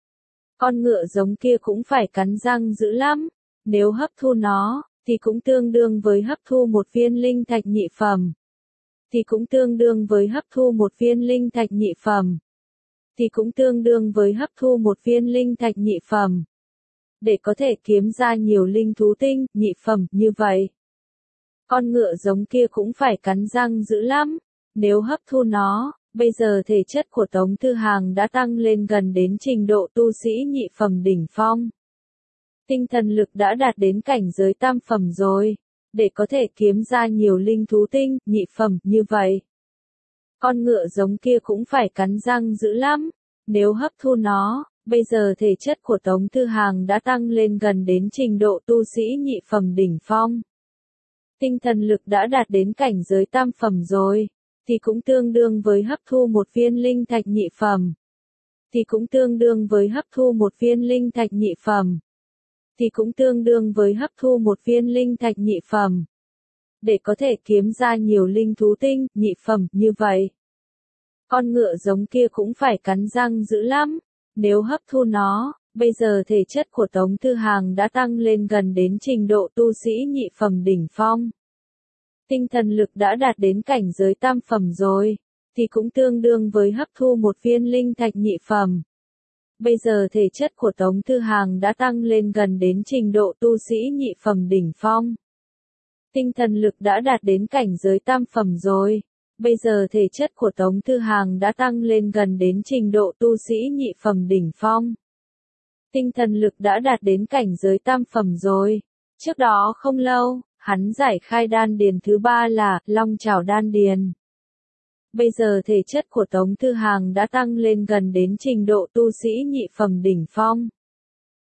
con ngựa giống kia cũng phải cắn răng dữ lắm. Nếu hấp thu nó, thì cũng tương đương với hấp thu một viên linh thạch nhị phẩm. Thì cũng tương đương với hấp thu một viên linh thạch nhị phẩm. Thì cũng tương đương với hấp thu một viên linh thạch nhị phẩm. Để có thể kiếm ra nhiều linh thú tinh, nhị phẩm như vậy, con ngựa giống kia cũng phải cắn răng dữ lắm. Nếu hấp thu nó, bây giờ thể chất của Tống Thư Hàng đã tăng lên gần đến trình độ tu sĩ nhị phẩm đỉnh phong. Tinh thần lực đã đạt đến cảnh giới tam phẩm rồi. Để có thể kiếm ra nhiều linh thú tinh, nhị phẩm như vậy, con ngựa giống kia cũng phải cắn răng dữ lắm. Nếu hấp thu nó, bây giờ thể chất của Tống Thư Hàng đã tăng lên gần đến trình độ tu sĩ nhị phẩm đỉnh phong. Tinh thần lực đã đạt đến cảnh giới tam phẩm rồi, thì cũng tương đương với hấp thu một viên linh thạch nhị phẩm. Thì cũng tương đương với hấp thu một viên linh thạch nhị phẩm. Thì cũng tương đương với hấp thu một viên linh thạch nhị phẩm. Để có thể kiếm ra nhiều linh thú tinh, nhị phẩm như vậy, con ngựa giống kia cũng phải cắn răng dữ lắm. Nếu hấp thu nó, bây giờ thể chất của Tống Thư Hàng đã tăng lên gần đến trình độ tu sĩ nhị phẩm đỉnh phong. Tinh thần lực đã đạt đến cảnh giới tam phẩm rồi, thì cũng tương đương với hấp thu một viên linh thạch nhị phẩm. Bây giờ thể chất của Tống Thư Hàng đã tăng lên gần đến trình độ tu sĩ nhị phẩm đỉnh phong. Tinh thần lực đã đạt đến cảnh giới tam phẩm rồi. Bây giờ thể chất của Tống Thư Hàng đã tăng lên gần đến trình độ tu sĩ nhị phẩm đỉnh phong. Tinh thần lực đã đạt đến cảnh giới tam phẩm rồi. Trước đó không lâu, hắn giải khai đan điền thứ ba là Long Chảo Đan Điền. Bây giờ thể chất của Tống Thư Hàng đã tăng lên gần đến trình độ tu sĩ nhị phẩm đỉnh phong.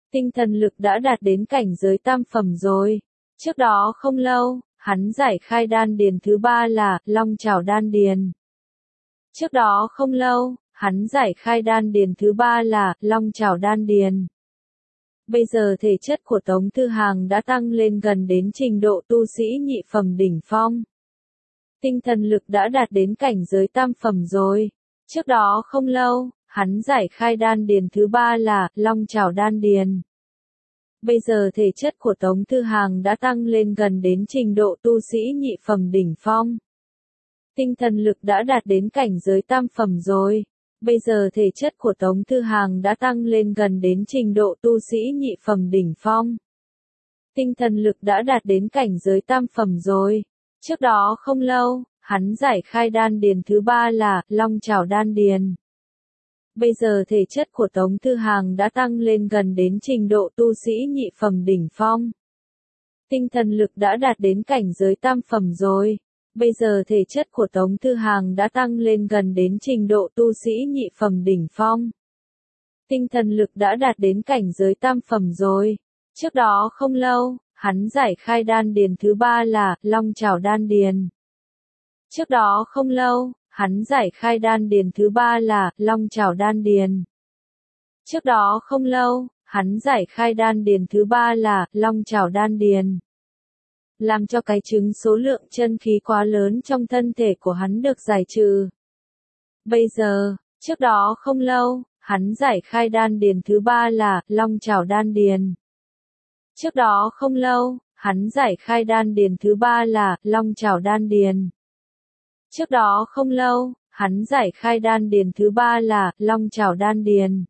Tinh thần lực đã đạt đến cảnh giới tam phẩm rồi. Trước đó không lâu, hắn giải khai đan điền thứ ba là Long Chảo Đan Điền. Trước đó không lâu, hắn giải khai đan điền thứ ba là Long Chảo Đan Điền. Bây giờ thể chất của Tống Thư Hàng đã tăng lên gần đến trình độ tu sĩ nhị phẩm đỉnh phong. Tinh thần lực đã đạt đến cảnh giới tam phẩm rồi. Trước đó không lâu, hắn giải khai đan điền thứ ba là Long Chảo Đan Điền. Bây giờ thể chất của Tống Thư Hàng đã tăng lên gần đến trình độ tu sĩ nhị phẩm đỉnh phong. Tinh thần lực đã đạt đến cảnh giới tam phẩm rồi. Bây giờ thể chất của Tống Thư Hàng đã tăng lên gần đến trình độ tu sĩ nhị phẩm đỉnh phong. Tinh thần lực đã đạt đến cảnh giới tam phẩm rồi. Trước đó không lâu, hắn giải khai đan điền thứ ba là Long Chảo Đan Điền. Bây giờ thể chất của Tống Thư Hàng đã tăng lên gần đến trình độ tu sĩ nhị phẩm đỉnh phong. Tinh thần lực đã đạt đến cảnh giới tam phẩm rồi. Bây giờ thể chất của Tống Thư Hàng đã tăng lên gần đến trình độ tu sĩ nhị phẩm đỉnh phong. Tinh thần lực đã đạt đến cảnh giới tam phẩm rồi. Trước đó không lâu, hắn giải khai đan điền thứ ba là Long Chảo Đan Điền. Trước đó không lâu, hắn giải khai đan điền thứ ba là Long Chảo Đan Điền. Trước đó không lâu, hắn giải khai đan điền thứ ba là Long Chảo Đan Điền. Làm cho cái chứng số lượng chân khí quá lớn trong thân thể của hắn được giải trừ. Bây giờ, trước đó không lâu, hắn giải khai đan điền thứ ba là Long Chảo Đan Điền. Trước đó không lâu, hắn giải khai đan điền thứ ba là Long Chảo Đan Điền. Trước đó không lâu, hắn giải khai đan điền thứ ba là Long Chảo Đan Điền.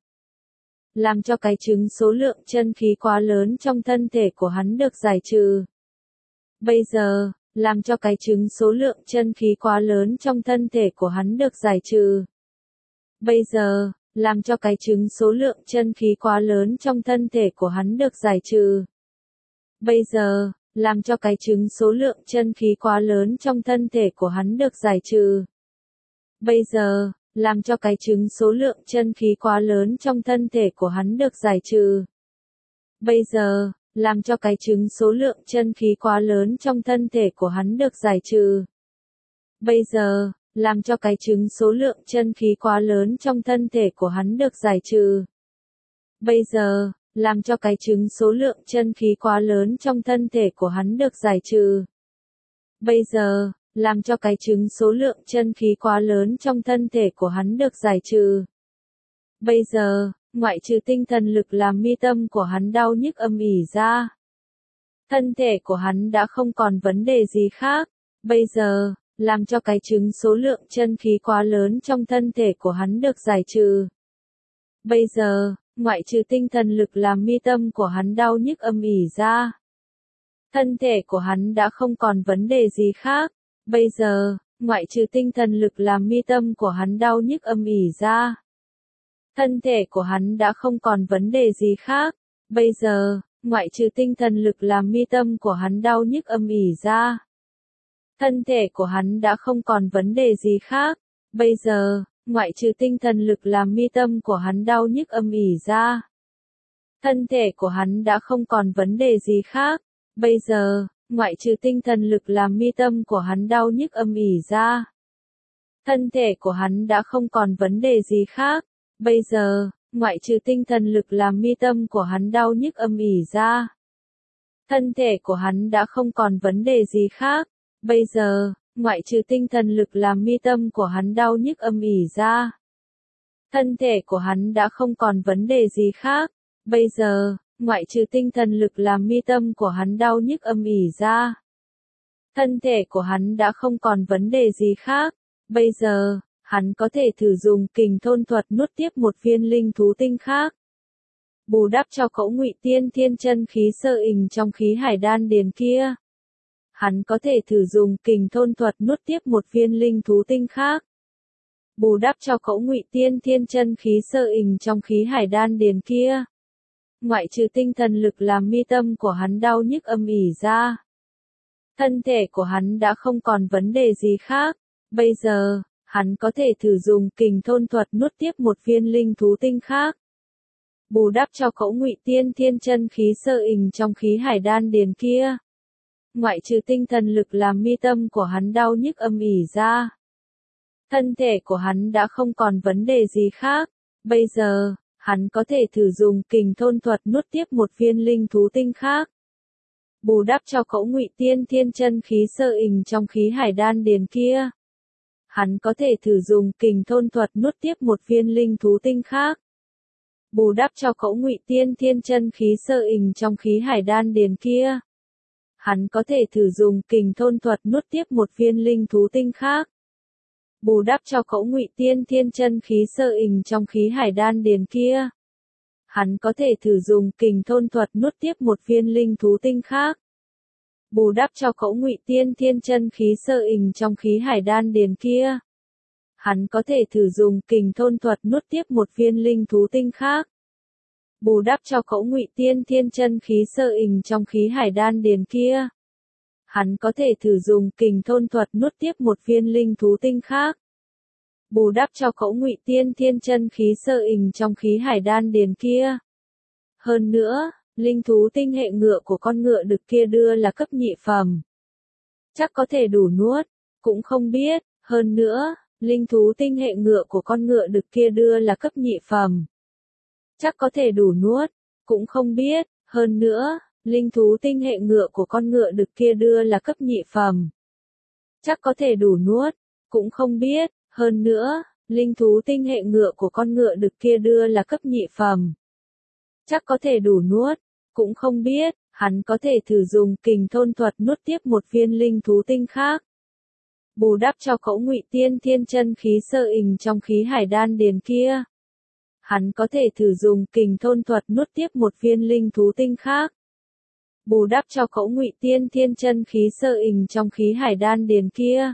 Làm cho cái chứng số lượng chân khí quá lớn trong thân thể của hắn được giải trừ. Bây giờ, làm cho cái chứng số lượng chân khí quá lớn trong thân thể của hắn được giải trừ. Bây giờ, làm cho cái chứng số lượng chân khí quá lớn trong thân thể của hắn được giải trừ. Bây giờ, làm cho cái chứng số lượng chân khí quá lớn trong thân thể của hắn được giải trừ. Bây giờ, làm cho cái chứng số lượng chân khí quá lớn trong thân thể của hắn được giải trừ. Bây giờ, làm cho cái chứng số lượng chân khí quá lớn trong thân thể của hắn được giải trừ. Bây giờ, làm cho cái chứng số lượng chân khí quá lớn trong thân thể của hắn được giải trừ. Bây giờ, làm cho cái chứng số lượng chân khí quá lớn trong thân thể của hắn được giải trừ. Bây giờ, làm cho cái chứng số lượng chân khí quá lớn trong thân thể của hắn được giải trừ. Bây giờ, ngoại trừ tinh thần lực làm mi tâm của hắn đau nhức âm ỉ ra, thân thể của hắn đã không còn vấn đề gì khác. Bây giờ, làm cho cái chứng số lượng chân khí quá lớn trong thân thể của hắn được giải trừ. Bây giờ, ngoại trừ tinh thần lực làm mi tâm của hắn đau nhức âm ỉ ra, thân thể của hắn đã không còn vấn đề gì khác. Bây giờ, ngoại trừ tinh thần lực làm mi tâm của hắn đau nhức âm ỉ ra, thân thể của hắn đã không còn vấn đề gì khác. Bây giờ, ngoại trừ tinh thần lực làm mi tâm của hắn đau nhức âm ỉ ra, thân thể của hắn đã không còn vấn đề gì khác. Bây giờ, ngoại trừ tinh thần lực làm mi tâm của hắn đau nhức âm ỉ ra, thân thể của hắn đã không còn vấn đề gì khác. Bây giờ, ngoại trừ tinh thần lực làm mi tâm của hắn đau nhức âm ỉ ra, thân thể của hắn đã không còn vấn đề gì khác. Bây giờ, ngoại trừ tinh thần lực làm mi tâm của hắn đau nhức âm ỉ ra, thân thể của hắn đã không còn vấn đề gì khác. Bây giờ, ngoại trừ tinh thần lực làm mi tâm của hắn đau nhức âm ỉ ra, thân thể của hắn đã không còn vấn đề gì khác. Bây giờ, ngoại trừ tinh thần lực làm mi tâm của hắn đau nhức âm ỉ ra, thân thể của hắn đã không còn vấn đề gì khác. Bây giờ, hắn có thể thử dùng kình thôn thuật nuốt tiếp một viên linh thú tinh khác, bù đắp cho cỗ ngụy tiên thiên chân khí sơ ình trong khí hải đan điền kia. Hắn có thể thử dùng kình thôn thuật nuốt tiếp một viên linh thú tinh khác, bù đắp cho cỗ ngụy tiên thiên chân khí sơ ình trong khí hải đan điền kia. Ngoại trừ tinh thần lực làm mi tâm của hắn đau nhức âm ỉ ra, thân thể của hắn đã không còn vấn đề gì khác. Bây giờ, hắn có thể thử dùng kình thôn thuật nuốt tiếp một viên linh thú tinh khác, bù đắp cho cỗ Ngụy Tiên Thiên chân khí sơ ình trong khí hải đan điền kia. Ngoại trừ tinh thần lực làm mi tâm của hắn đau nhức âm ỉ ra, thân thể của hắn đã không còn vấn đề gì khác. Bây giờ, hắn có thể thử dùng kình thôn thuật nuốt tiếp một viên linh thú tinh khác, bù đắp cho cỗ Ngụy Tiên Thiên chân khí sơ ình trong khí hải đan điền kia. Hắn có thể thử dùng kình thôn thuật nuốt tiếp một viên linh thú tinh khác, bù đắp cho cỗ Ngụy Tiên Thiên chân khí sơ ình trong khí hải đan điền kia. Hắn có thể thử dùng kình thôn thuật nuốt tiếp một viên linh thú tinh khác, bù đắp cho cỗ Ngụy Tiên Thiên chân khí sơ ình trong khí hải đan điền kia. Hắn có thể thử dùng kình thôn thuật nuốt tiếp một viên linh thú tinh khác, bù đắp cho cỗ Ngụy Tiên Thiên chân khí sơ ình trong khí hải đan điền kia. Hắn có thể thử dùng kình thôn thuật nuốt tiếp một viên linh thú tinh khác, bù đắp cho cỗ Ngụy Tiên Thiên chân khí sơ ình trong khí hải đan điền kia. Hắn có thể thử dùng kình thôn thuật nuốt tiếp một viên linh thú tinh khác, bù đắp cho cỗ Ngụy Tiên Thiên chân khí sơ ình trong khí hải đan điền kia. Hơn nữa, linh thú tinh hệ ngựa của con ngựa đực kia đưa là cấp nhị phẩm, chắc có thể đủ nuốt, cũng không biết. Hơn nữa, linh thú tinh hệ ngựa của con ngựa đực kia đưa là cấp nhị phẩm, chắc có thể đủ nuốt, cũng không biết. Hơn nữa, linh thú tinh hệ ngựa của con ngựa đực kia đưa là cấp nhị phẩm, chắc có thể đủ nuốt, cũng không biết. Hơn nữa, linh thú tinh hệ ngựa của con ngựa đực kia đưa là cấp nhị phẩm, chắc có thể đủ nuốt, cũng không biết. Hắn có thể thử dùng kình thôn thuật nuốt tiếp một viên linh thú tinh khác, bù đắp cho cỗ Ngụy Tiên Thiên chân khí sơ ình trong khí hải đan điền kia. Hắn có thể thử dùng kình thôn thuật nuốt tiếp một viên linh thú tinh khác, bù đắp cho cỗ Ngụy Tiên Thiên chân khí sơ ình trong khí hải đan điền kia.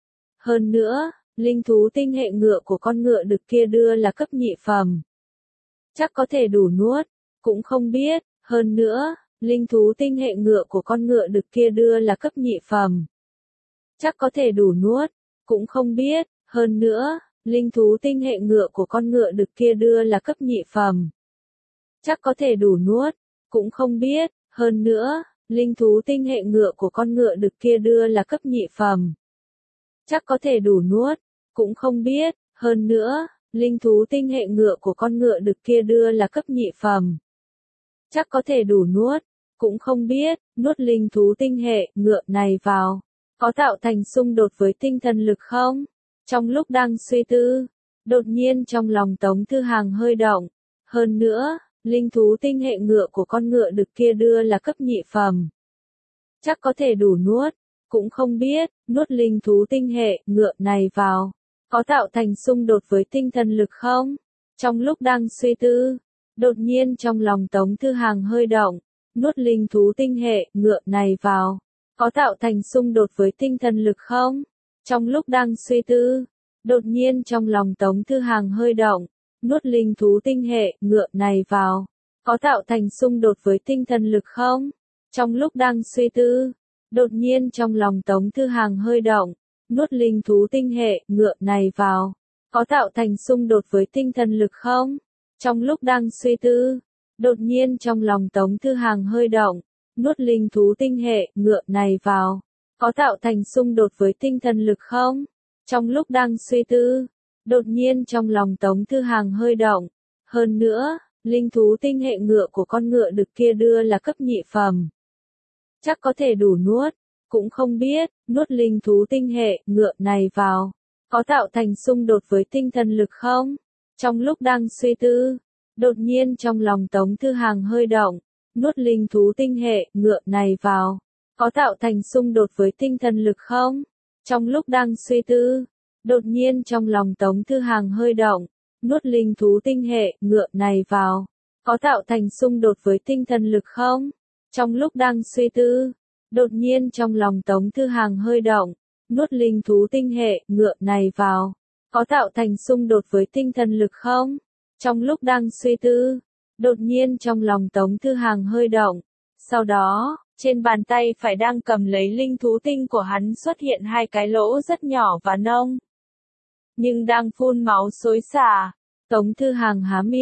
Hơn nữa, linh thú tinh hệ ngựa của con ngựa đực kia đưa là cấp nhị phẩm, chắc có thể đủ nuốt, cũng không biết. Hơn nữa, linh thú tinh hệ ngựa của con ngựa đực kia đưa là cấp nhị phẩm, chắc có thể đủ nuốt, cũng không biết. Hơn nữa, linh thú tinh hệ ngựa của con ngựa đực kia đưa là cấp nhị phẩm, chắc có thể đủ nuốt, cũng không biết. Hơn nữa, linh thú tinh hệ ngựa của con ngựa đực kia đưa là cấp nhị phẩm, chắc có thể đủ nuốt, cũng không biết. Hơn nữa, linh thú tinh hệ ngựa của con ngựa đực kia đưa là cấp nhị phẩm, chắc có thể đủ nuốt, cũng không biết. Nuốt linh thú tinh hệ ngựa này vào, có tạo thành xung đột với tinh thần lực không? Trong lúc đang suy tư, đột nhiên trong lòng Tống Thư Hàng hơi động. Hơn nữa, linh thú tinh hệ ngựa của con ngựa đực kia đưa là cấp nhị phẩm, chắc có thể đủ nuốt, cũng không biết. Nuốt linh thú tinh hệ ngựa này vào, có tạo thành xung đột với tinh thần lực không? Trong lúc đang suy tư, đột nhiên trong lòng Tống Thư Hàng hơi động. Nuốt linh thú tinh hệ ngựa này vào, có tạo thành xung đột với tinh thần lực không? Trong lúc đang suy tư, đột nhiên trong lòng Tống Thư Hàng hơi động. Nuốt linh thú tinh hệ ngựa này vào, có tạo thành xung đột với tinh thần lực không? Trong lúc đang suy tư, đột nhiên trong lòng Tống Thư Hàng hơi động. Nuốt linh thú tinh hệ ngựa này vào, có tạo thành xung đột với tinh thần lực không? Trong lúc đang suy tư, đột nhiên trong lòng Tống Thư Hàng hơi động. Nuốt linh thú tinh hệ ngựa này vào, có tạo thành xung đột với tinh thần lực không? Trong lúc đang suy tư, đột nhiên trong lòng Tống Thư Hàng hơi động. Hơn nữa, linh thú tinh hệ ngựa của con ngựa đực kia đưa là cấp nhị phẩm, chắc có thể đủ nuốt, cũng không biết. Nuốt linh thú tinh hệ ngựa này vào, có tạo thành xung đột với tinh thần lực không? Trong lúc đang suy tư, đột nhiên trong lòng Tống Thư Hàng hơi động. Nuốt linh thú tinh hệ ngựa này vào, có tạo thành xung đột với tinh thần lực không? Trong lúc đang suy tư, đột nhiên trong lòng Tống Thư Hàng hơi động. Nuốt linh thú tinh hệ ngựa này vào, có tạo thành xung đột với tinh thần lực không? Trong lúc đang suy tư, đột nhiên trong lòng Tống Thư Hàng hơi động. Nuốt linh thú tinh hệ ngựa này vào, có tạo thành xung đột với tinh thần lực không? Trong lúc đang suy tư, đột nhiên trong lòng Tống Thư Hàng hơi động. Sau đó, trên bàn tay phải đang cầm lấy linh thú tinh của hắn xuất hiện hai cái lỗ rất nhỏ và nông, nhưng đang phun máu xối xả. Tống Thư Hàng há miệng,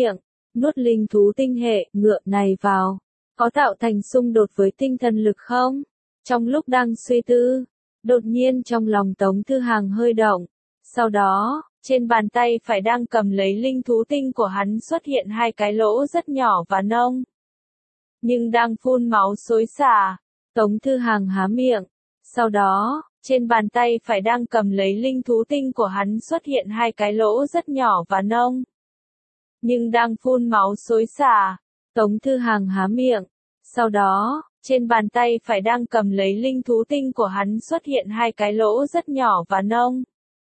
nuốt linh thú tinh hệ ngựa này vào, có tạo thành xung đột với tinh thần lực không? Trong lúc đang suy tư, đột nhiên trong lòng Tống Thư Hàng hơi động. Sau đó, trên bàn tay phải đang cầm lấy linh thú tinh của hắn xuất hiện hai cái lỗ rất nhỏ và nông. Nhưng đang phun máu xối xả. Tống Thư Hàng há miệng. Sau đó, trên bàn tay phải đang cầm lấy linh thú tinh của hắn xuất hiện hai cái lỗ rất nhỏ và nông. Nhưng đang phun máu xối xả. Tống Thư Hàng há miệng. Sau đó, trên bàn tay phải đang cầm lấy linh thú tinh của hắn xuất hiện hai cái lỗ rất nhỏ và nông.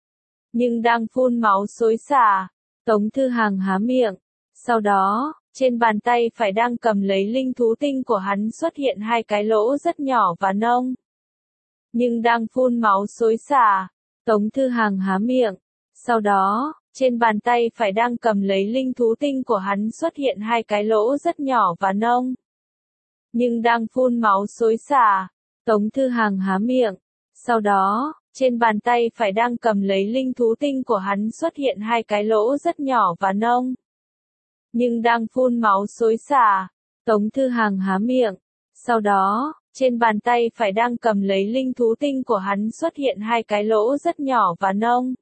Nhưng đang phun máu xối xả. Tống Thư Hàng há miệng. Sau đó, trên bàn tay phải đang cầm lấy linh thú tinh của hắn xuất hiện hai cái lỗ rất nhỏ và nông. Nhưng đang phun máu xối xả. Tống Thư Hàng há miệng. Sau đó, trên bàn tay phải đang cầm lấy linh thú tinh của hắn xuất hiện hai cái lỗ rất nhỏ và nông. Nhưng đang phun máu xối xả. Tống Thư Hàng há miệng. Sau đó, trên bàn tay phải đang cầm lấy linh thú tinh của hắn xuất hiện hai cái lỗ rất nhỏ và nông. Nhưng đang phun máu xối xả. Tống Thư Hàng há miệng. Sau đó, trên bàn tay phải đang cầm lấy linh thú tinh của hắn xuất hiện hai cái lỗ rất nhỏ và nông.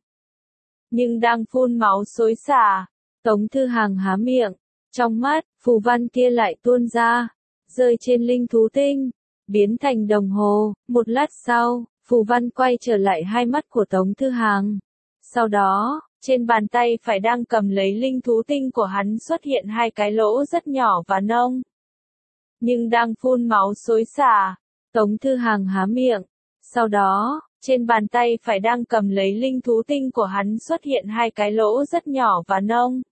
Nhưng đang phun máu xối xả. Tống Thư Hàng há miệng. Trong mắt, phù văn kia lại tuôn ra, rơi trên linh thú tinh, biến thành đồng hồ. Một lát sau, phù văn quay trở lại hai mắt của Tống Thư Hàng. Sau đó, trên bàn tay phải đang cầm lấy linh thú tinh của hắn xuất hiện hai cái lỗ rất nhỏ và nông. Nhưng đang phun máu xối xả. Tống Thư Hàng há miệng. Sau đó, trên bàn tay phải đang cầm lấy linh thú tinh của hắn xuất hiện hai cái lỗ rất nhỏ và nông.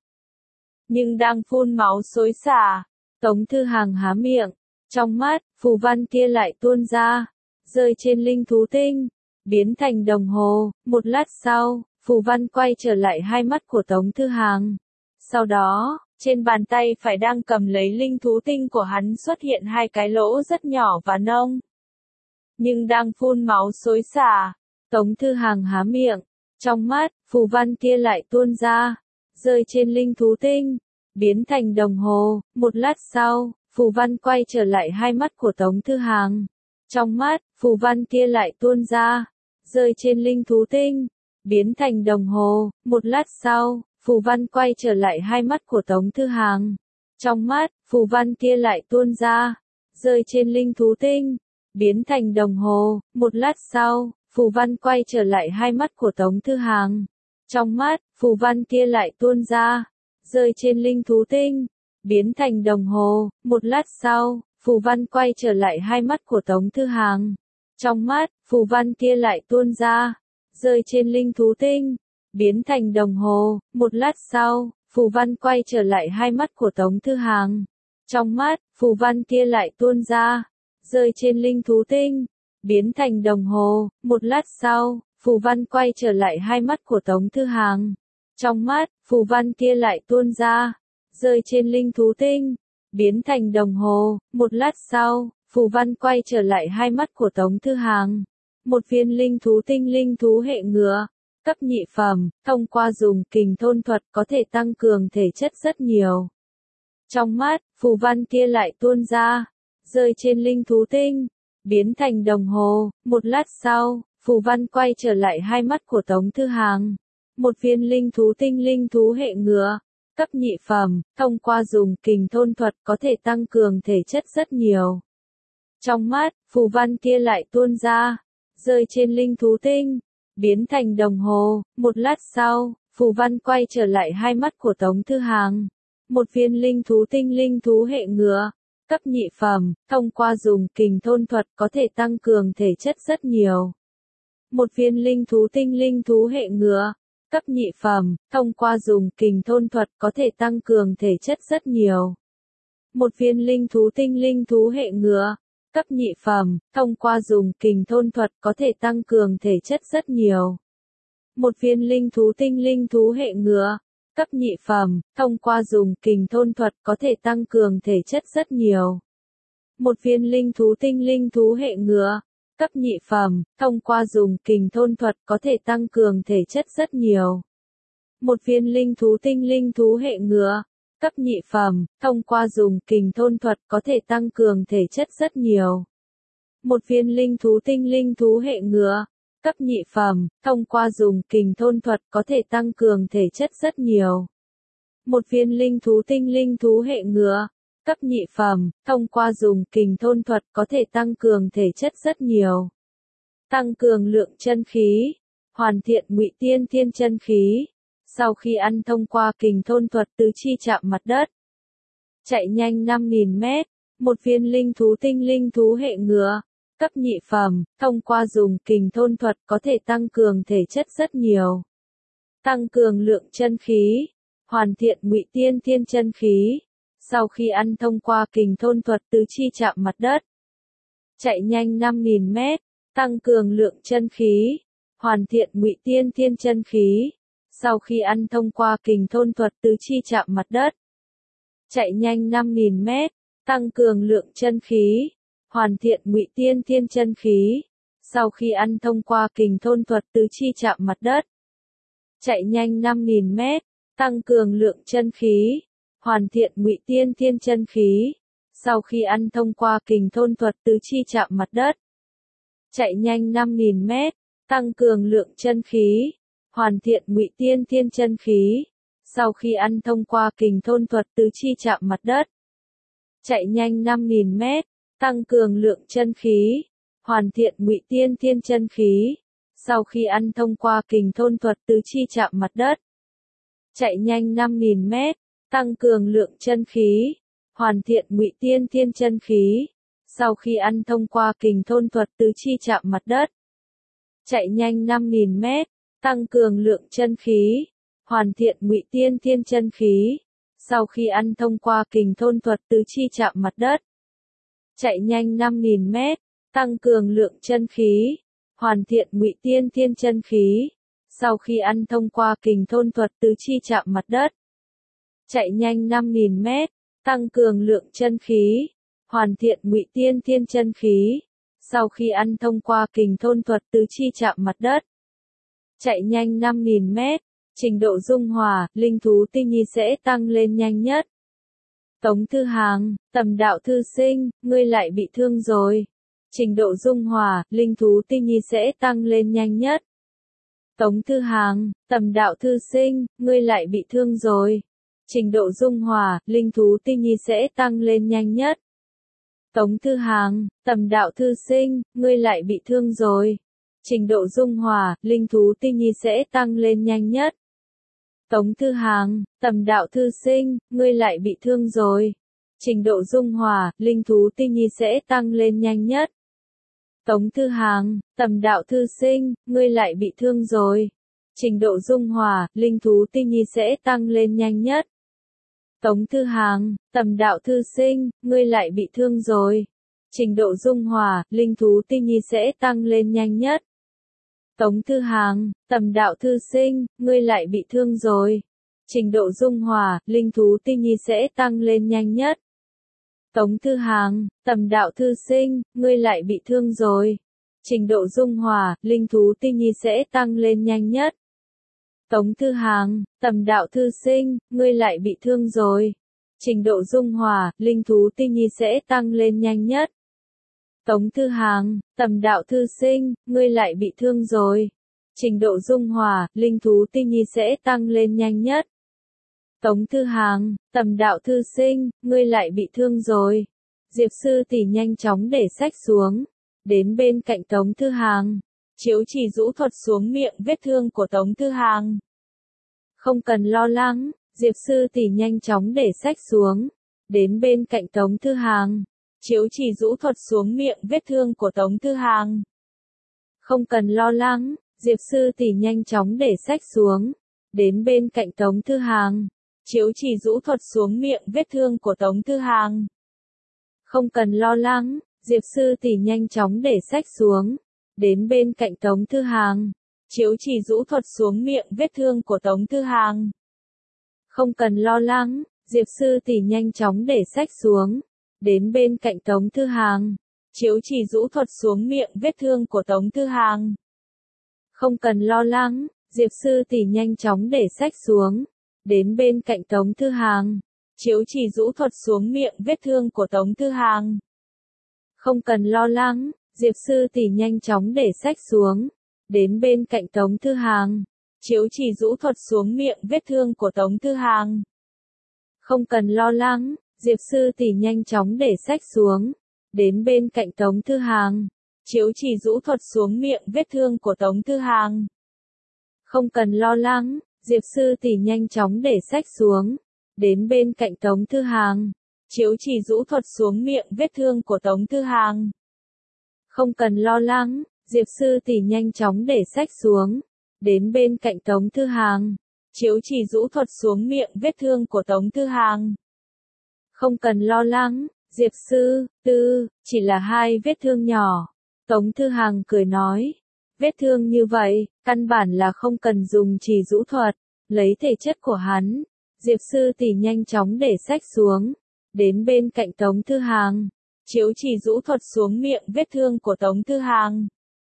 Nhưng đang phun máu xối xả. Tống Thư Hàng há miệng. Trong mắt, phù văn kia lại tuôn ra, rơi trên linh thú tinh, biến thành đồng hồ. Một lát sau, phù văn quay trở lại hai mắt của Tống Thư Hàng. Sau đó, trên bàn tay phải đang cầm lấy linh thú tinh của hắn xuất hiện hai cái lỗ rất nhỏ và nông. Nhưng đang phun máu xối xả. Tống Thư Hàng há miệng. Trong mắt, phù văn kia lại tuôn ra, rơi trên linh thú tinh, biến thành đồng hồ. Một lát sau, phù văn quay trở lại hai mắt của Tống Thư Hàng. Trong mắt, phù văn kia lại tuôn ra, rơi trên linh thú tinh, biến thành đồng hồ. Một lát sau, phù văn quay trở lại hai mắt của Tống Thư Hàng. Trong mắt, phù văn kia lại tuôn ra, rơi trên linh thú tinh, biến thành đồng hồ. Một lát sau, phù văn quay trở lại hai mắt của Tống Thư Hàng. Trong mắt, phù văn kia lại tuôn ra, rơi trên linh thú tinh, biến thành đồng hồ. Một lát sau, phù văn quay trở lại hai mắt của Tống Thư Hàng. Trong mắt, phù văn kia lại tuôn ra, rơi trên linh thú tinh, biến thành đồng hồ. Một lát sau, phù văn quay trở lại hai mắt của Tống Thư Hàng. Trong mắt, phù văn kia lại tuôn ra, rơi trên linh thú tinh, biến thành đồng hồ. Một lát sau, phù văn quay trở lại hai mắt của Tống Thư Hàng. Trong mắt, phù văn kia lại tuôn ra, rơi trên linh thú tinh, biến thành đồng hồ. Một lát sau, phù văn quay trở lại hai mắt của Tống Thư Hàng. Một viên linh thú tinh linh thú hệ ngựa, cấp nhị phẩm, thông qua dùng kình thôn thuật có thể tăng cường thể chất rất nhiều. Trong mắt, phù văn kia lại tuôn ra, rơi trên linh thú tinh, biến thành đồng hồ. Một lát sau, phù văn quay trở lại hai mắt của Tống Thư Hàng. Một viên linh thú tinh linh thú hệ ngựa, cấp nhị phẩm, thông qua dùng kình thôn thuật có thể tăng cường thể chất rất nhiều. Trong mắt, phù văn kia lại tuôn ra, rơi trên linh thú tinh, biến thành đồng hồ. Một lát sau, phù văn quay trở lại hai mắt của Tống Thư Hàng. Một viên linh thú tinh linh thú hệ ngựa, cấp nhị phẩm, thông qua dùng kình thôn thuật có thể tăng cường thể chất rất nhiều. Một viên linh thú tinh linh thú hệ ngựa, cấp nhị phẩm, thông qua dùng kình thôn thuật có thể tăng cường thể chất rất nhiều. Một viên linh thú tinh linh thú hệ ngựa, cấp nhị phẩm, thông qua dùng kình thôn thuật có thể tăng cường thể chất rất nhiều. Một viên linh thú tinh linh thú hệ ngựa, cấp nhị phẩm, thông qua dùng kình thôn thuật có thể tăng cường thể chất rất nhiều. Một viên linh thú tinh linh thú hệ ngựa, cấp nhị phẩm, thông qua dùng kình thôn thuật có thể tăng cường thể chất rất nhiều. Một viên linh thú tinh linh thú hệ ngựa, cấp nhị phẩm, thông qua dùng kình thôn thuật có thể tăng cường thể chất rất nhiều. Một viên linh thú tinh linh thú hệ ngựa, cấp nhị phẩm, thông qua dùng kình thôn thuật có thể tăng cường thể chất rất nhiều. Một viên linh thú tinh linh thú hệ ngựa, cấp nhị phẩm, thông qua dùng kình thôn thuật có thể tăng cường thể chất rất nhiều. Tăng cường lượng chân khí, hoàn thiện ngụy tiên thiên chân khí. Sau khi ăn thông qua kình thôn thuật tứ chi chạm mặt đất. Chạy nhanh năm nghìn mét, một viên linh thú tinh linh thú hệ ngựa, cấp nhị phẩm, thông qua dùng kình thôn thuật có thể tăng cường thể chất rất nhiều. Tăng cường lượng chân khí, hoàn thiện ngụy tiên thiên chân khí. Sau khi ăn thông qua kình thôn thuật tứ chi chạm mặt đất. Chạy nhanh năm nghìn mét, tăng cường lượng chân khí, hoàn thiện ngụy tiên thiên chân khí. Sau khi ăn thông qua kình thôn thuật tứ chi chạm mặt đất. Chạy nhanh năm nghìn mét, tăng cường lượng chân khí, hoàn thiện ngụy tiên thiên chân khí. Sau khi ăn thông qua kình thôn thuật tứ chi chạm mặt đất. Chạy nhanh năm nghìn mét, tăng cường lượng chân khí, hoàn thiện ngụy tiên thiên chân khí. Sau khi ăn thông qua kình thôn thuật tứ chi chạm mặt đất. Chạy nhanh năm nghìn mét, tăng cường lượng chân khí, hoàn thiện ngụy tiên thiên chân khí. Sau khi ăn thông qua kình thôn thuật tứ chi chạm mặt đất. Chạy nhanh năm nghìn mét, tăng cường lượng chân khí, hoàn thiện ngụy tiên thiên chân khí. Sau khi ăn thông qua kình thôn thuật tứ chi chạm mặt đất. Chạy nhanh năm nghìn mét, tăng cường lượng chân khí, hoàn thiện ngụy tiên thiên chân khí. Sau khi ăn thông qua kình thôn thuật tứ chi chạm mặt đất. Chạy nhanh năm nghìn mét, tăng cường lượng chân khí, hoàn thiện ngụy tiên thiên chân khí. Sau khi ăn thông qua kình thôn thuật tứ chi chạm mặt đất. Chạy nhanh năm nghìn mét, tăng cường lượng chân khí, hoàn thiện ngụy tiên thiên chân khí. Sau khi ăn thông qua kình thôn thuật tứ chi chạm mặt đất. Chạy nhanh năm nghìn mét, tăng cường lượng chân khí, hoàn thiện ngụy tiên thiên chân khí. Sau khi ăn thông qua kình thôn thuật tứ chi chạm mặt đất. Chạy nhanh năm nghìn mét, trình độ dung hòa, linh thú tinh nhi sẽ tăng lên nhanh nhất. Tống Thư Hàng, Tầm Đạo Thư Sinh, ngươi lại bị thương rồi. Trình độ dung hòa, linh thú tinh nhi sẽ tăng lên nhanh nhất. Tống Thư Hàng, Tầm Đạo Thư Sinh, ngươi lại bị thương rồi. Trình độ dung hòa, linh thú tinh nhi sẽ tăng lên nhanh nhất. Tống Thư Hàng, Tầm Đạo Thư Sinh, ngươi lại bị thương rồi. Trình độ dung hòa, linh thú tinh nhi sẽ tăng lên nhanh nhất. Tống Thư Hàng, Tầm Đạo Thư Sinh, ngươi lại bị thương rồi. Trình độ dung hòa, linh thú tinh nhi sẽ tăng lên nhanh nhất. Tống Thư Hàng, Tầm Đạo Thư Sinh, ngươi lại bị thương rồi. Trình độ dung hòa, linh thú tinh nhi sẽ tăng lên nhanh nhất. Tống Thư Hàng, Tầm Đạo Thư Sinh, ngươi lại bị thương rồi. Trình độ dung hòa, linh thú tinh nhi sẽ tăng lên nhanh nhất. Tống Thư Hàng, Tầm Đạo Thư Sinh, ngươi lại bị thương rồi. Trình độ dung hòa, linh thú tinh nhi sẽ tăng lên nhanh nhất. Tống Thư Hàng, Tầm Đạo Thư Sinh, ngươi lại bị thương rồi. Trình độ dung hòa, linh thú tinh nhi sẽ tăng lên nhanh nhất. Tống Thư Hàng, Tầm Đạo Thư Sinh, ngươi lại bị thương rồi. Trình độ dung hòa, linh thú tinh nhi sẽ tăng lên nhanh nhất. Tống Thư Hàng, Tầm Đạo Thư Sinh, ngươi lại bị thương rồi. Trình độ dung hòa, linh thú tinh nhi sẽ tăng lên nhanh nhất. Tống Thư Hàng, Tầm Đạo Thư Sinh, ngươi lại bị thương rồi. Diệp Sư Tỷ nhanh chóng để sách xuống, đến bên cạnh Tống Thư Hàng, chiếu chỉ rũ thuật xuống miệng vết thương của Tống Thư Hàng. Không cần lo lắng, Diệp Sư Tỷ nhanh chóng để sách xuống, đến bên cạnh Tống Thư Hàng, chiếu chỉ rũ thuật xuống miệng vết thương của Tống Thư Hàng. Không cần lo lắng, Diệp Sư Tỷ nhanh chóng để sách xuống, đến bên cạnh Tống Thư Hàng, chiếu chỉ rũ thuật xuống miệng vết thương của Tống Thư Hàng. Không cần lo lắng, Diệp Sư Tỷ nhanh chóng để sách xuống, đến bên cạnh Tống Thư Hàng, chiếu chỉ rũ thuật xuống miệng vết thương của Tống Thư Hàng. Không cần lo lắng, Diệp Sư Tỷ nhanh chóng để sách xuống, đến bên cạnh Tống Thư Hàng, chiếu chỉ rũ thuật xuống miệng vết thương của Tống Thư Hàng. Không cần lo lắng, Diệp Sư Tỷ nhanh chóng để sách xuống, đến bên cạnh Tống Thư Hàng, Chiếu chỉ rũ thuật xuống miệng vết thương của Tống Thư Hàng. Không cần lo lắng, Diệp sư tỷ nhanh chóng để sách xuống. Đến bên cạnh Tống Thư Hàng. Chiếu chỉ rũ thuật xuống miệng vết thương của Tống Thư Hàng. Không cần lo lắng, Diệp sư tỷ nhanh chóng để sách xuống. Đến bên cạnh Tống Thư Hàng. Chiếu chỉ rũ thuật xuống miệng vết thương của Tống Thư Hàng. Không cần lo lắng, Diệp sư tỷ nhanh chóng để sách xuống. Đến bên cạnh Tống Thư Hàng. Chiếu chỉ rũ thuật xuống miệng vết thương của Tống Thư Hàng. Không cần lo lắng, Diệp sư tỷ nhanh chóng để sách xuống. Đến bên cạnh Tống Thư Hàng. Chiếu chỉ rũ thuật xuống miệng vết thương của Tống Thư Hàng. Không cần lo lắng, Diệp sư, tư, chỉ là hai vết thương nhỏ. Tống Thư Hàng cười nói. Vết thương như vậy, căn bản là không cần dùng chỉ rũ thuật. Lấy thể chất của hắn. Diệp sư tỷ nhanh chóng để sách xuống. Đến bên cạnh Tống Thư Hàng. Chiếu chỉ rũ thuật xuống miệng vết thương của Tống Thư Hàng.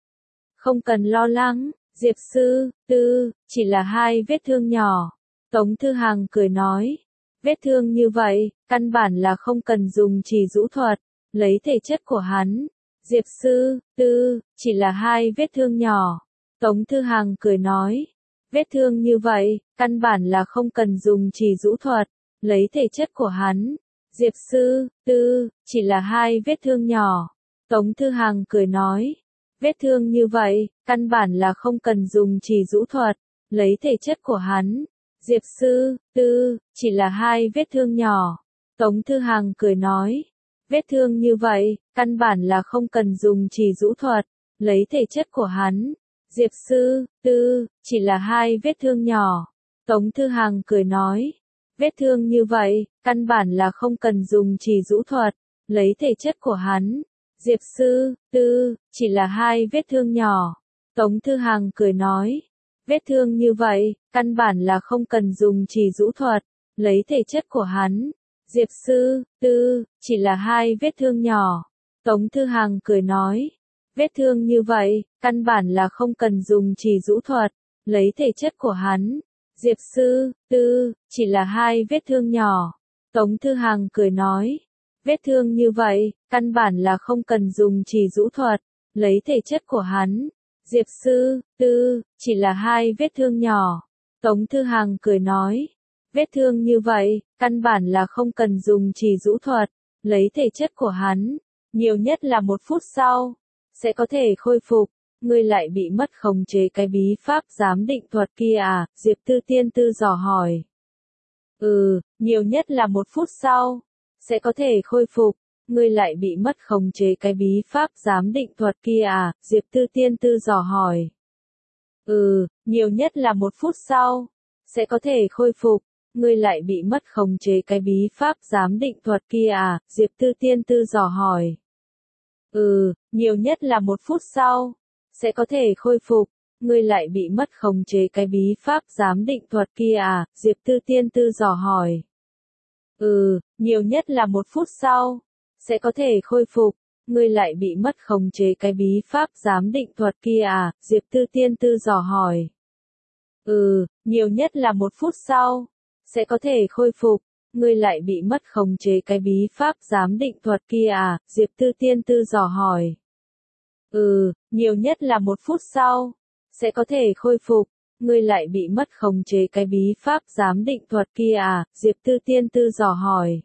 Không cần lo lắng, Diệp sư, tư, chỉ là hai vết thương nhỏ. Tống Thư Hàng cười nói. Vết thương như vậy, căn bản là không cần dùng chỉ rũ thuật. Lấy thể chất của hắn. Diệp sư, tư, chỉ là hai vết thương nhỏ. Tống Thư Hàng cười nói. Vết thương như vậy, căn bản là không cần dùng chỉ rũ thuật. Lấy thể chất của hắn. Diệp sư, tư, chỉ là hai vết thương nhỏ. Tống Thư Hàng cười nói. Vết thương như vậy, căn bản là không cần dùng chỉ rũ thuật. Lấy thể chất của hắn. Diệp sư, tư, chỉ là hai vết thương nhỏ. Tống Thư Hàng cười nói. Vết thương như vậy, căn bản là không cần dùng chỉ rũ thuật. Lấy thể chất của hắn. Diệp sư, tư, chỉ là hai vết thương nhỏ. Tống Thư Hàng cười nói. Vết thương như vậy, căn bản là không cần dùng chỉ rũ thuật. Lấy thể chất của hắn. Diệp sư, tư, chỉ là hai vết thương nhỏ. Tống Thư Hàng cười nói. Vết thương như vậy, căn bản là không cần dùng chỉ rũ thuật. Lấy thể chất của hắn. Diệp sư, tư, chỉ là hai vết thương nhỏ. Tống Thư Hàng cười nói. Vết thương như vậy, căn bản là không cần dùng chỉ rũ thuật. Lấy thể chất của hắn. Diệp sư, tư, chỉ là hai vết thương nhỏ. Tống Thư Hàng cười nói. Vết thương như vậy, căn bản là không cần dùng chỉ rũ thuật. Lấy thể chất của hắn. Diệp sư, tư, chỉ là hai vết thương nhỏ. Tống Thư Hàng cười nói. Vết thương như vậy, căn bản là không cần dùng chỉ rũ thuật. Lấy thể chất của hắn. Nhiều nhất là một phút sau. Sẽ có thể khôi phục. Ngươi lại bị mất khống chế cái bí pháp giám định thuật kia à? Diệp Tư Tiên Tư dò hỏi. Ừ, nhiều nhất là một phút sau. Sẽ có thể khôi phục. Ngươi lại bị mất khống chế cái bí pháp giám định thuật kia à? Diệp Tư Tiên Tư dò hỏi. Ừ, nhiều nhất là một phút sau. Sẽ có thể khôi phục. Ngươi lại bị mất khống chế cái bí pháp giám định thuật kia à? Diệp Tư Tiên Tư dò hỏi. Ừ, nhiều nhất là một phút sau. Sẽ có thể khôi phục. Ngươi lại bị mất khống chế cái bí pháp giám định thuật kia à? Diệp Tư Tiên Tư dò hỏi. Ừ, nhiều nhất là một phút sau. Sẽ có thể khôi phục. Ngươi lại bị mất khống chế cái bí pháp giám định thuật kia à? Diệp Tư Tiên Tư dò hỏi. Ừ, nhiều nhất là một phút sau. Sẽ có thể khôi phục. Ngươi lại bị mất khống chế cái bí pháp giám định thuật kia à? Diệp Tư Tiên Tư dò hỏi. Ừ, nhiều nhất là một phút sau. Sẽ có thể khôi phục. Ngươi lại bị mất khống chế cái bí pháp giám định thuật kia à? Diệp Tư Tiên Tư dò hỏi.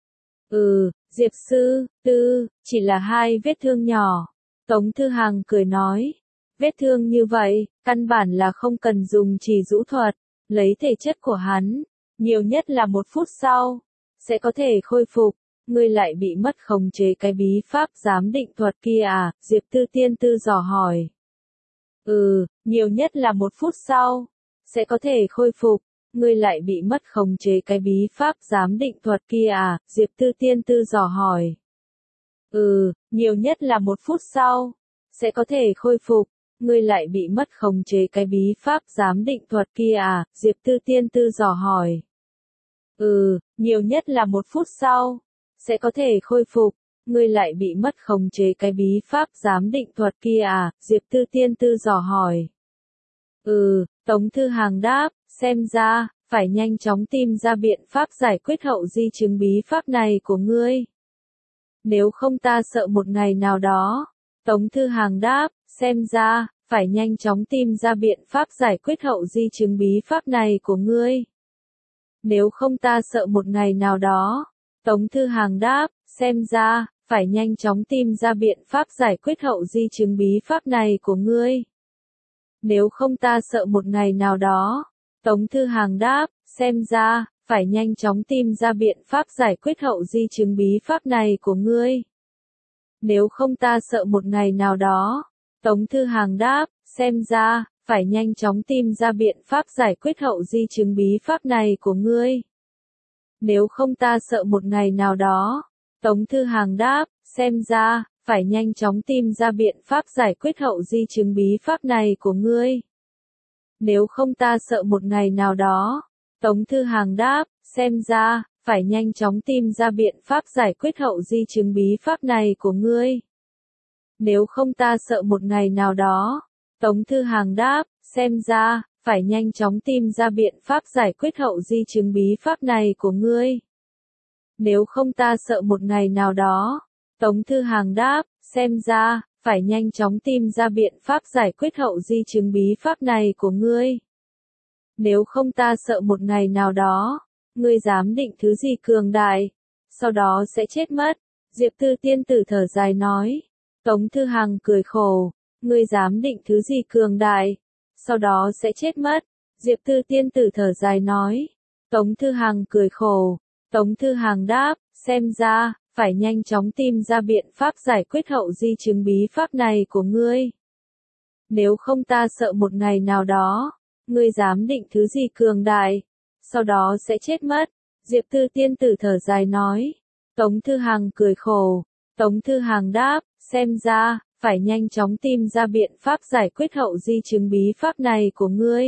Ừ, Diệp sư, tư, chỉ là hai vết thương nhỏ. Tống Thư Hàng cười nói. Vết thương như vậy, căn bản là không cần dùng chỉ rũ thuật. Lấy thể chất của hắn. Nhiều nhất là một phút sau. Sẽ có thể khôi phục. Ngươi lại bị mất khống chế cái bí pháp giám định thuật kia à? Diệp Tư Tiên Tư dò hỏi. Ừ, nhiều nhất là một phút sau. Sẽ có thể khôi phục. Ngươi lại bị mất khống chế cái bí pháp giám định thuật kia à? Diệp Tư Tiên Tư dò hỏi. Ừ, nhiều nhất là một phút sau. Sẽ có thể khôi phục. Ngươi lại bị mất khống chế cái bí pháp giám định thuật kia à? Diệp Tư Tiên Tư dò hỏi. Ừ, nhiều nhất là một phút sau. Sẽ có thể khôi phục. Ngươi lại bị mất khống chế cái bí pháp giám định thuật kia à? Diệp Tư Tiên Tư dò hỏi. Ừ, Tống Thư Hàng đáp, xem ra, phải nhanh chóng tìm ra biện pháp giải quyết hậu di chứng bí pháp này của ngươi. Nếu không ta sợ một ngày nào đó. Tống Thư Hàng đáp, xem ra, phải nhanh chóng tìm ra biện pháp giải quyết hậu di chứng bí pháp này của ngươi. Nếu không ta sợ một ngày nào đó. Tống Thư Hàng đáp, xem ra, phải nhanh chóng tìm ra biện pháp giải quyết hậu di chứng bí pháp này của ngươi. Nếu không ta sợ một ngày nào đó. Tống Thư Hàng đáp, xem ra, phải nhanh chóng tìm ra biện pháp giải quyết hậu di chứng bí pháp này của ngươi. Nếu không ta sợ một ngày nào đó. Tống Thư Hàng đáp, xem ra, phải nhanh chóng tìm ra biện pháp giải quyết hậu di chứng bí pháp này của ngươi. Nếu không ta sợ một ngày nào đó. Tống Thư Hàng đáp, xem ra, phải nhanh chóng tìm ra biện pháp giải quyết hậu di chứng bí pháp này của ngươi. Nếu không ta sợ một ngày nào đó. Tống Thư Hàng đáp, xem ra, phải nhanh chóng tìm ra biện pháp giải quyết hậu di chứng bí pháp này của ngươi. Nếu không ta sợ một ngày nào đó. Tống Thư Hàng đáp, xem ra, phải nhanh chóng tìm ra biện pháp giải quyết hậu di chứng bí pháp này của ngươi. Nếu không ta sợ một ngày nào đó. Tống Thư Hàng đáp, xem ra, phải nhanh chóng tìm ra biện pháp giải quyết hậu di chứng bí pháp này của ngươi. Nếu không ta sợ một ngày nào đó. Ngươi dám định thứ gì cường đại, sau đó sẽ chết mất. Diệp Tư tiên tử thở dài nói. Tống Thư Hàng cười khổ. Ngươi dám định thứ gì cường đại, sau đó sẽ chết mất. Diệp Tư tiên tử thở dài nói. Tống Thư Hàng cười khổ. Tống Thư Hàng đáp, xem ra, phải nhanh chóng tìm ra biện pháp giải quyết hậu di chứng bí pháp này của ngươi. Nếu không ta sợ một ngày nào đó. Ngươi dám định thứ gì cường đại, sau đó sẽ chết mất. Diệp Tư tiên tử thở dài nói. Tống Thư Hàng cười khổ. Tống Thư Hàng đáp, xem ra, phải nhanh chóng tìm ra biện pháp giải quyết hậu di chứng bí pháp này của ngươi.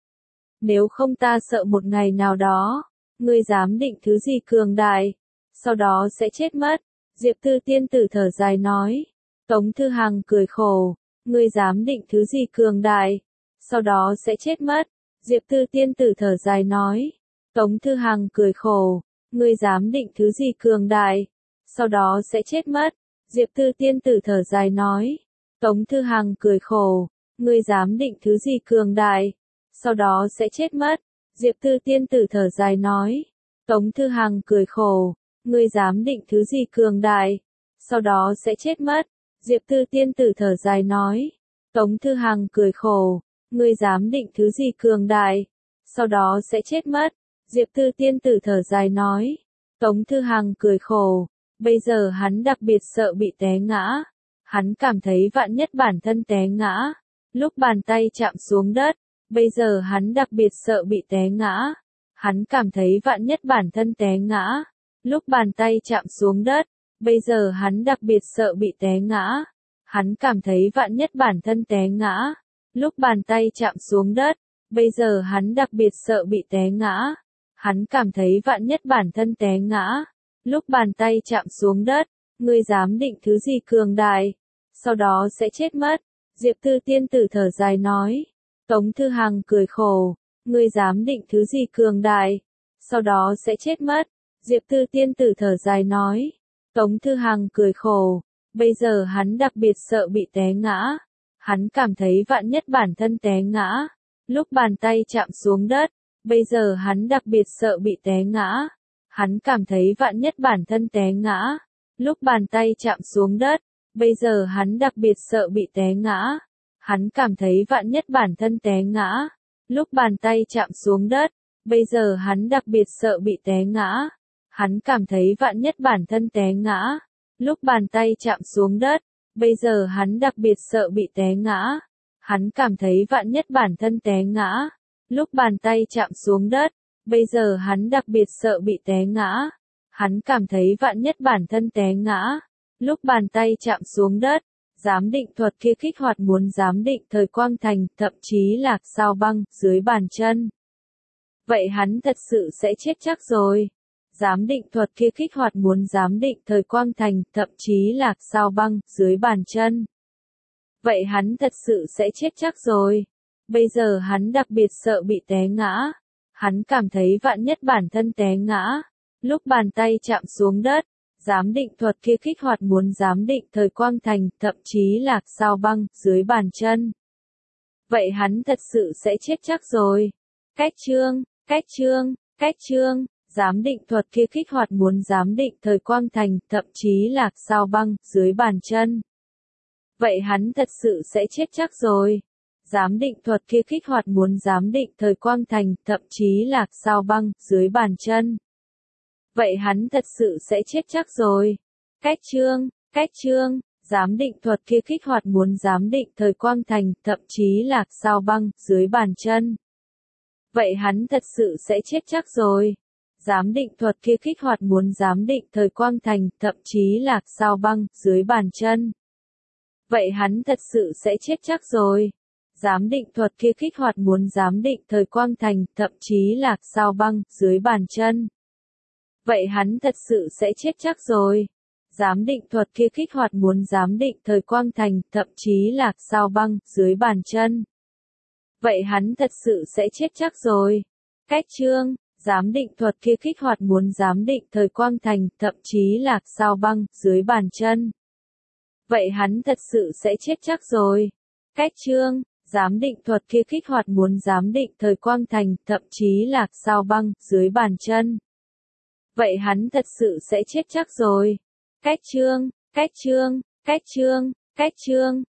Nếu không ta sợ một ngày nào đó. Ngươi dám định thứ gì cường đại, sau đó sẽ chết mất. Diệp Tư tiên tử thở dài nói. Tống Thư Hàng cười khổ. Ngươi dám định thứ gì cường đại, sau đó sẽ chết mất. Diệp Tư tiên tử thở dài nói. Tống Thư Hàng cười khổ. Ngươi dám định thứ gì cường đại, sau đó sẽ chết mất. Diệp Tư tiên tử thở dài nói. Tống Thư Hàng cười khổ. Ngươi dám định thứ gì cường đại, sau đó sẽ chết mất. Diệp Tư tiên tử thở dài nói. Tống Thư Hàng cười khổ. Ngươi dám định thứ gì cường đại, sau đó sẽ chết mất. Diệp Tư tiên tử thở dài nói. Tống Thư Hàng cười khổ. Ngươi dám định thứ gì cường đại, sau đó sẽ chết mất. Diệp Tư tiên tử thở dài nói. Tống Thư Hàng cười khổ. Bây giờ hắn đặc biệt sợ bị té ngã. Hắn cảm thấy vạn nhất bản thân té ngã, lúc bàn tay chạm xuống đất. Bây giờ hắn đặc biệt sợ bị té ngã. Hắn cảm thấy vạn nhất bản thân té ngã, lúc bàn tay chạm xuống đất. Bây giờ hắn đặc biệt sợ bị té ngã. Hắn cảm thấy vạn nhất bản thân té ngã, lúc bàn tay chạm xuống đất. Bây giờ hắn đặc biệt sợ bị té ngã. Hắn cảm thấy vạn nhất bản thân té ngã, lúc bàn tay chạm xuống đất. Ngươi dám định thứ gì cường đại, sau đó sẽ chết mất. Diệp Tư tiên tử thở dài nói. Tống Thư Hàng cười khổ. Ngươi dám định thứ gì cường đại, sau đó sẽ chết mất. Diệp Tư tiên tử thở dài nói. Tống Thư Hàng cười khổ. Bây giờ hắn đặc biệt sợ bị té ngã. Hắn cảm thấy vạn nhất bản thân té ngã, lúc bàn tay chạm xuống đất. Bây giờ hắn đặc biệt sợ bị té ngã. Hắn cảm thấy vạn nhất bản thân té ngã, lúc bàn tay chạm xuống đất. Bây giờ hắn đặc biệt sợ bị té ngã. Hắn cảm thấy vạn nhất bản thân té ngã, lúc bàn tay chạm xuống đất. Bây giờ hắn đặc biệt sợ bị té ngã. Hắn cảm thấy vạn nhất bản thân té ngã, lúc bàn tay chạm xuống đất. Bây giờ hắn đặc biệt sợ bị té ngã. Hắn cảm thấy vạn nhất bản thân té ngã, lúc bàn tay chạm xuống đất. Bây giờ hắn đặc biệt sợ bị té ngã. Hắn cảm thấy vạn nhất bản thân té ngã, lúc bàn tay chạm xuống đất. Giám định thuật kia kích hoạt muốn giám định thời quang thành, thậm chí là sao băng, dưới bàn chân. Vậy hắn thật sự sẽ chết chắc rồi. Giám định thuật kia kích hoạt muốn giám định thời quang thành, thậm chí là sao băng, dưới bàn chân. Vậy hắn thật sự sẽ chết chắc rồi. Bây giờ hắn đặc biệt sợ bị té ngã. Hắn cảm thấy vạn nhất bản thân té ngã, lúc bàn tay chạm xuống đất, giám định thuật kia kích hoạt muốn giám định thời quang thành, thậm chí lạc sao băng, dưới bàn chân. Vậy hắn thật sự sẽ chết chắc rồi. Cách chương, cách chương, cách chương, giám định thuật kia kích hoạt muốn giám định thời quang thành, thậm chí lạc sao băng, dưới bàn chân. Vậy hắn thật sự sẽ chết chắc rồi. Giám định thuật kia kích hoạt muốn giám định thời quang thành, thậm chí lạc sao băng, dưới bàn chân. Vậy hắn thật sự sẽ chết chắc rồi. Cách chương, cách chương, giám định thuật kia kích hoạt muốn giám định thời quang thành, thậm chí lạc sao băng, dưới bàn chân. Vậy hắn thật sự sẽ chết chắc rồi. Giám định thuật kia kích hoạt muốn giám định thời quang thành, thậm chí lạc sao băng, dưới bàn chân. Vậy hắn thật sự sẽ chết chắc rồi. Giám định thuật kia kích hoạt muốn giám định thời quang thành, thậm chí lạc sao băng, dưới bàn chân. Vậy hắn thật sự sẽ chết chắc rồi. Giám định thuật kia kích hoạt muốn giám định thời quang thành, thậm chí lạc sao băng, dưới bàn chân. Vậy hắn thật sự sẽ chết chắc rồi. Cách chương, giám định thuật kia kích hoạt muốn giám định thời quang thành, thậm chí lạc sao băng, dưới bàn chân. Vậy hắn thật sự sẽ chết chắc rồi. Cách chương, giám định thuật kia kích hoạt muốn giám định thời quang thành, thậm chí lạc sao băng, dưới bàn chân. Vậy hắn thật sự sẽ chết chắc rồi. Cách chương, cách chương, cách chương, cách chương,